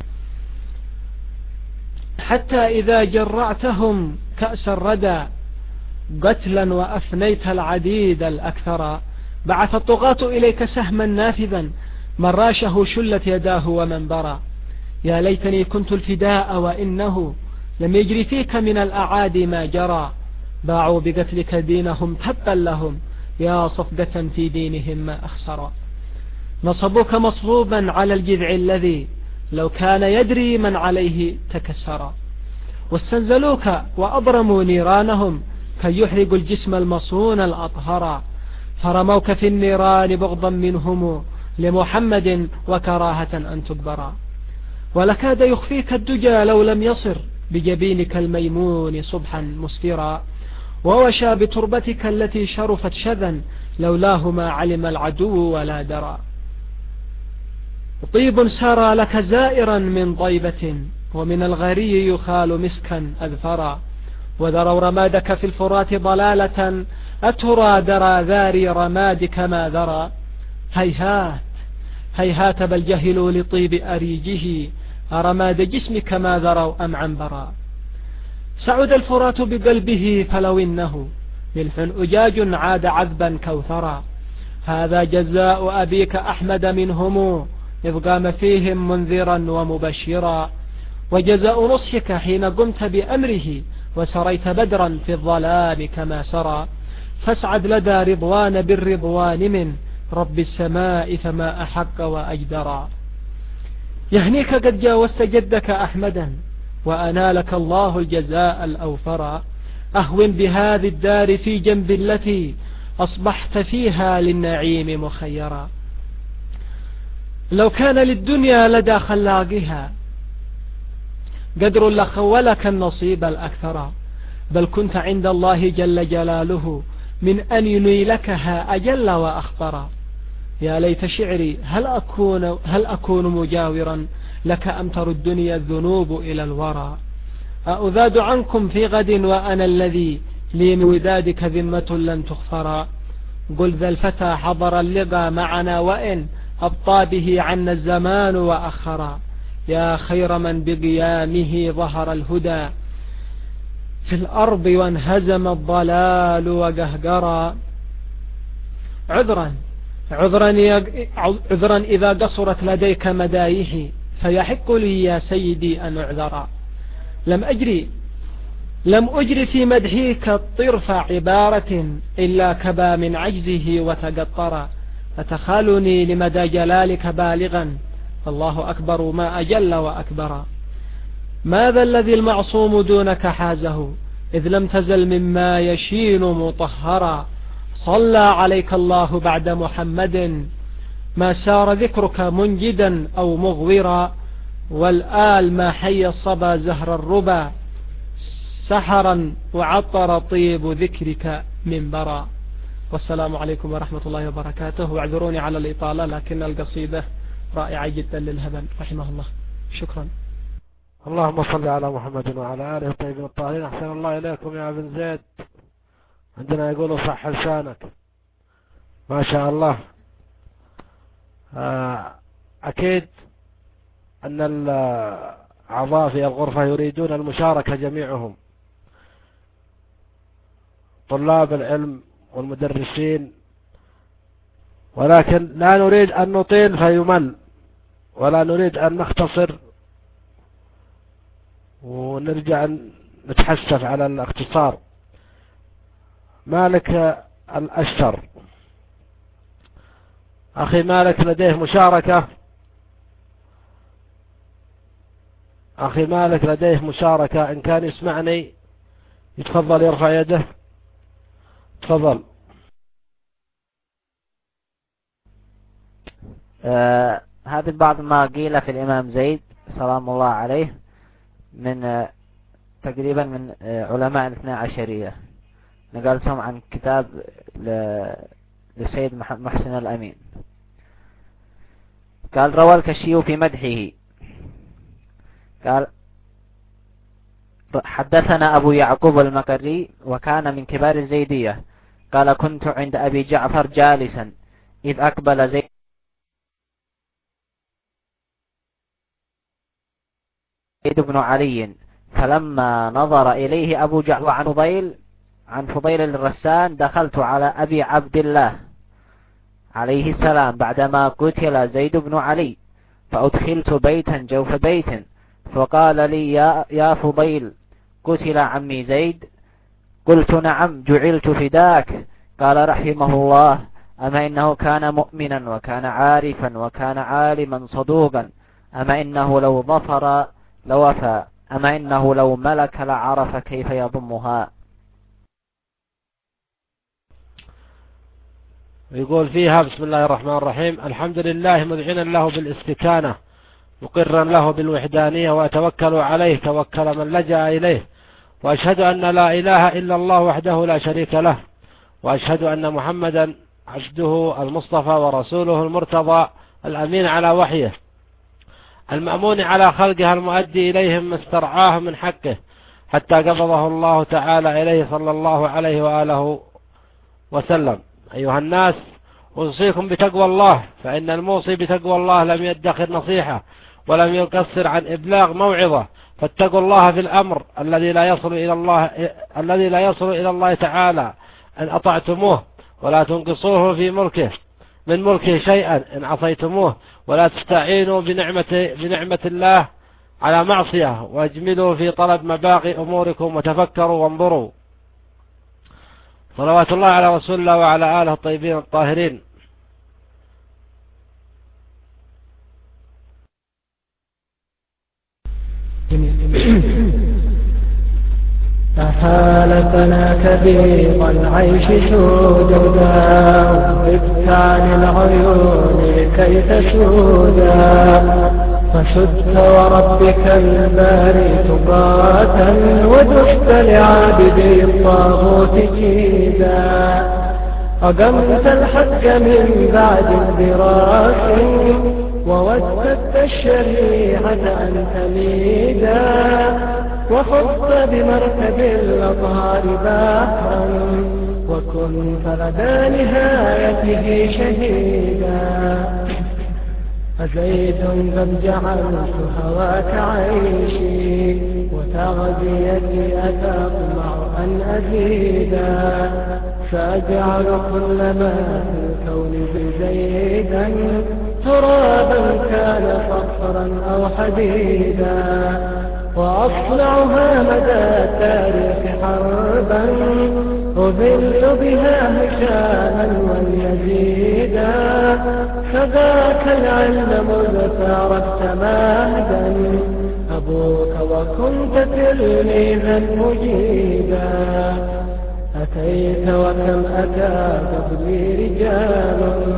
حتى إذا جرعتهم كأس الردى قتلا وأفنيت العديد الأكثر بعث الطغاة إليك سهما نافذا من راشه شلت يداه ومنبرا يا ليتني كنت الفداء وإنه لم يجري فيك من الأعادي ما جرى باعوا بقتلك دينهم تبا لهم يا صفقة في دينهم ما أخسرا نصبوك مصلوبا على الجذع الذي لو كان يدري من عليه تكسرا واستنزلوك وأبرموا نيرانهم كي يحرقوا الجسم المصون الأطهرا فرموك في النيران بغضا منهم لمحمد وكراهة أن تكبرا ولكاد يخفيك الدجى لو لم يصر بجبينك الميمون صبحا مسفرا ووشى بتربتك التي شرفت شذا لولاه ما علم العدو ولا درى طيب سارى لك زائرا من طيبة ومن الغري يخال مسكا أذفرا وذروا رمادك في الفرات ضلالة أترى درى ذاري رمادك ما ذرى هيهات هيهات بل جهلوا لطيب أريجه أرماد جسمك ما ذروا أم عنبرا سعد الفرات بقلبه فلو إنه ملح أجاج عاد عذبا كوثرا هذا جزاء أبيك أحمد منهم إذ قام فيهم منذرا ومبشرا وجزاء نصحك حين قمت بأمره وسريت بدرا في الظلام كما سرى فاسعد لدى رضوان بالرضوان من رب السماء فما أحق وأجدرا يهنيك قد جاوزت جدك أحمدا وأنالك الله الجزاء الأوفرا أهون بهذه الدار في جنب التي أصبحت فيها للنعيم مخيرا لو كان للدنيا لدى خلاقها قدر لخولك النصيب الأكثر بل كنت عند الله جل جلاله من أن ينيلكها أجل وأخطر يا ليت شعري هل أكون, هل أكون مجاورا لك أم تر الدنيا الذنوب إلى الورى أذاد عنكم في غد وأنا الذي لي من ودادك ذمة لن تغفر قل ذا الفتى حضر اللقى معنا وإن أبطى به عنا الزمان وأخرا يا خير من بقيامه ظهر الهدى في الأرض وانهزم الضلال وقهقرا عذرا عذرا إذا قصرت لديك مدايه، فيحق لي يا سيدي أن أعذرا. لم أجري لم أجري في مدحيك طرف عبارة إلا كبا من عجزه وتقطرا، فتخالني لمدى جلالك بالغا، الله أكبر ما أجل وأكبرا. ماذا الذي المعصوم دونك حازه، إذ لم تزل مما يشين مطهرا. صلى عليك الله بعد محمد، ما سار ذكرك منجدا أو مغورا، والآل ما حي الصبا زهر الربا، سحرا وعطر طيب ذكرك منبرا. والسلام عليكم ورحمة الله وبركاته، واعذروني على الإطالة، لكن القصيدة رائعة جدا للهبل رحمه الله. شكرا. اللهم صل على محمد وعلى آله الطيبين الطاهرين. أحسن الله إليكم يا ابن زيد. عندنا يقولوا صح لسانك ما شاء الله. أكيد أن الأعضاء في الغرفة يريدون المشاركة جميعهم، طلاب العلم والمدرسين، ولكن لا نريد أن نطيل فيمل، ولا نريد أن نختصر ونرجع نتحسف على الاختصار. مالك الأشتر، أخي مالك لديه مشاركة، أخي مالك لديه مشاركة، إن كان يسمعني يتفضل يرفع يده. تفضل. آه هذا بعض ما قيل في الإمام زيد سلام الله عليه من آه تقريبا من آه علماء الاثنى عشرية، نقلتهم عن كتاب لسيد محسن الأمين. قال روى الكشي في مدحه، قال حدثنا أبو يعقوب المقري وكان من كبار الزيدية، قال كنت عند أبي جعفر جالسا إذ أقبل زيد بن علي، فلما نظر إليه أبو جعفر عن فضيل عن فضيل الرسان دخلت على أبي عبد الله عليه السلام بعدما قتل زيد بن علي، فأدخلت بيتا جوف بيت، فقال لي يا, يا فضيل قتل عمي زيد؟ قلت نعم جعلت فداك. قال رحمه الله أما إنه كان مؤمنا وكان عارفا وكان عالما صدوقا، أما إنه لو ظفر لوفى، أما إنه لو ملك لعرف كيف يضمها. يقول فيها بسم الله الرحمن الرحيم: الحمد لله مذعنا له بالاستكانة، مقرا له بالوحدانية، وأتوكل عليه توكل من لجأ إليه، وأشهد أن لا إله إلا الله وحده لا شريك له، وأشهد أن محمدا عبده المصطفى ورسوله المرتضى الأمين على وحيه، المأمون على خلقها المؤدي إليهم ما استرعاه من حقه، حتى قبضه الله تعالى إليه صلى الله عليه وآله وسلم. أيها الناس، أوصيكم بتقوى الله، فإن الموصي بتقوى الله لم يدخر نصيحة ولم يقصر عن إبلاغ موعظة، فاتقوا الله في الأمر الذي لا يصل إلى الله الذي لا يصل إلى الله تعالى أن أطعتموه، ولا تنقصوه في ملكه من ملكه شيئا إن عصيتموه، ولا تستعينوا بنعمة بنعمة الله على معصية، واجملوا في طلب مباغي أموركم، وتفكروا وانظروا. صلوات الله على رسول الله وعلى آله الطيبين الطاهرين. فحالتنا كبير العيش سودا، وابت عن العيون كي تسودا، فسدت وربك الباري تقاتا، ودست لعابدي الطاغوت كيدا، أقمت الحق من بعد الدراس، ووجدت الشريعة أن تميدا، وخضت بمركب الأطهار بحرا، وكنت لدى نهايته شهيدا. فزيد قد جعلت هواك عيشي، وتغذيتي أتطمع أن أزيدا، سأجعل كل ما في الكون بزيدا ترابا كان صخرا أو حديدا وأصنعها مدى التاريخ حربا أذل بها هشاما واليزيدا فذاك العلم مذ فارقت مهدا أبوك وكنت تلميذا مجيدا أتيت وكم أتى قبلي رجال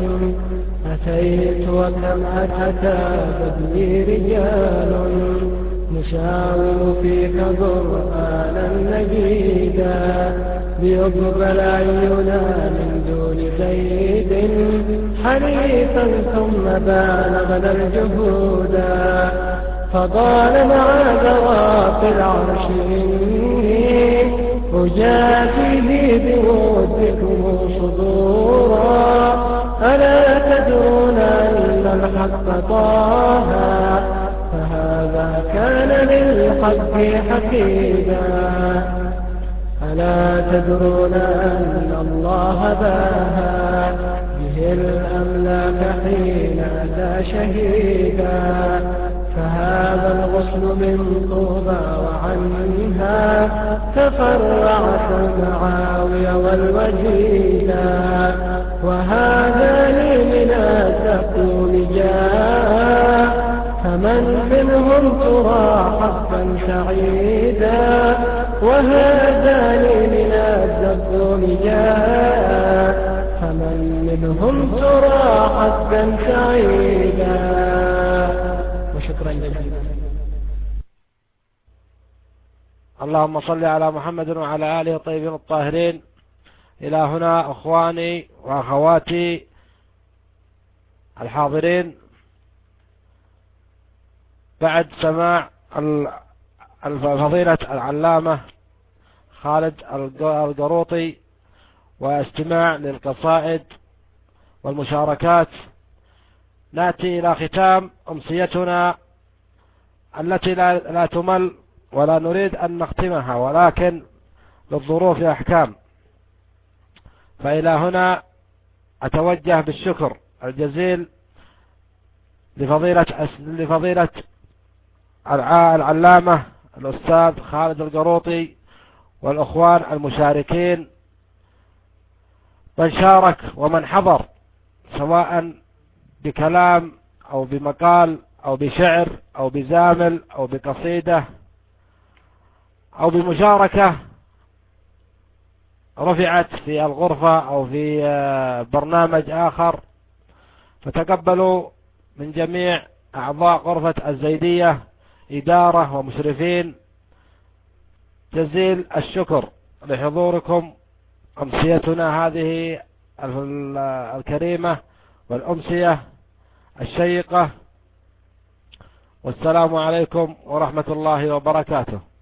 أتيت وكم أتى قبلي رجال نشاور فيك قرآنا نجيدا ليقبل عينا من دون زيد حريفا ثم بالغنا الجهودا فضال مع ذوات العرش إني أجافيه بودكم صدورا ألا تدرون أن الحق طه فهذا كان للحق حكيدا ألا تدرون أن الله باها به الأملاك حين أتى شهيدا فهذا الغصن من طوبى وعنها تفرعت المعاوي والوجيدا وهذا لي من التقوم جاء فمن منهم ترى حقا سعيدا وهذا لي من التقوم جاء فمن منهم ترى حقا سعيدا. وشكرا جزيلا. اللهم صل على محمد وعلى آله الطيبين الطاهرين. إلى هنا أخواني وأخواتي الحاضرين بعد سماع الفضيلة العلامة خالد القروطي واستماع للقصائد والمشاركات نأتي إلى ختام أمسيتنا التي لا, لا تمل ولا نريد أن نختمها ولكن للظروف أحكام. فإلى هنا أتوجه بالشكر الجزيل لفضيلة, لفضيلة العلامة الأستاذ خالد القروطي والأخوان المشاركين من شارك ومن حضر سواء بكلام أو بمقال أو بشعر أو بزامل أو بقصيدة أو بمشاركة رفعت في الغرفة أو في برنامج آخر. فتقبلوا من جميع أعضاء غرفة الزيدية إدارة ومشرفين جزيل الشكر لحضوركم أمسيتنا هذه الكريمة والأمسية الشيقة. والسلام عليكم ورحمة الله وبركاته.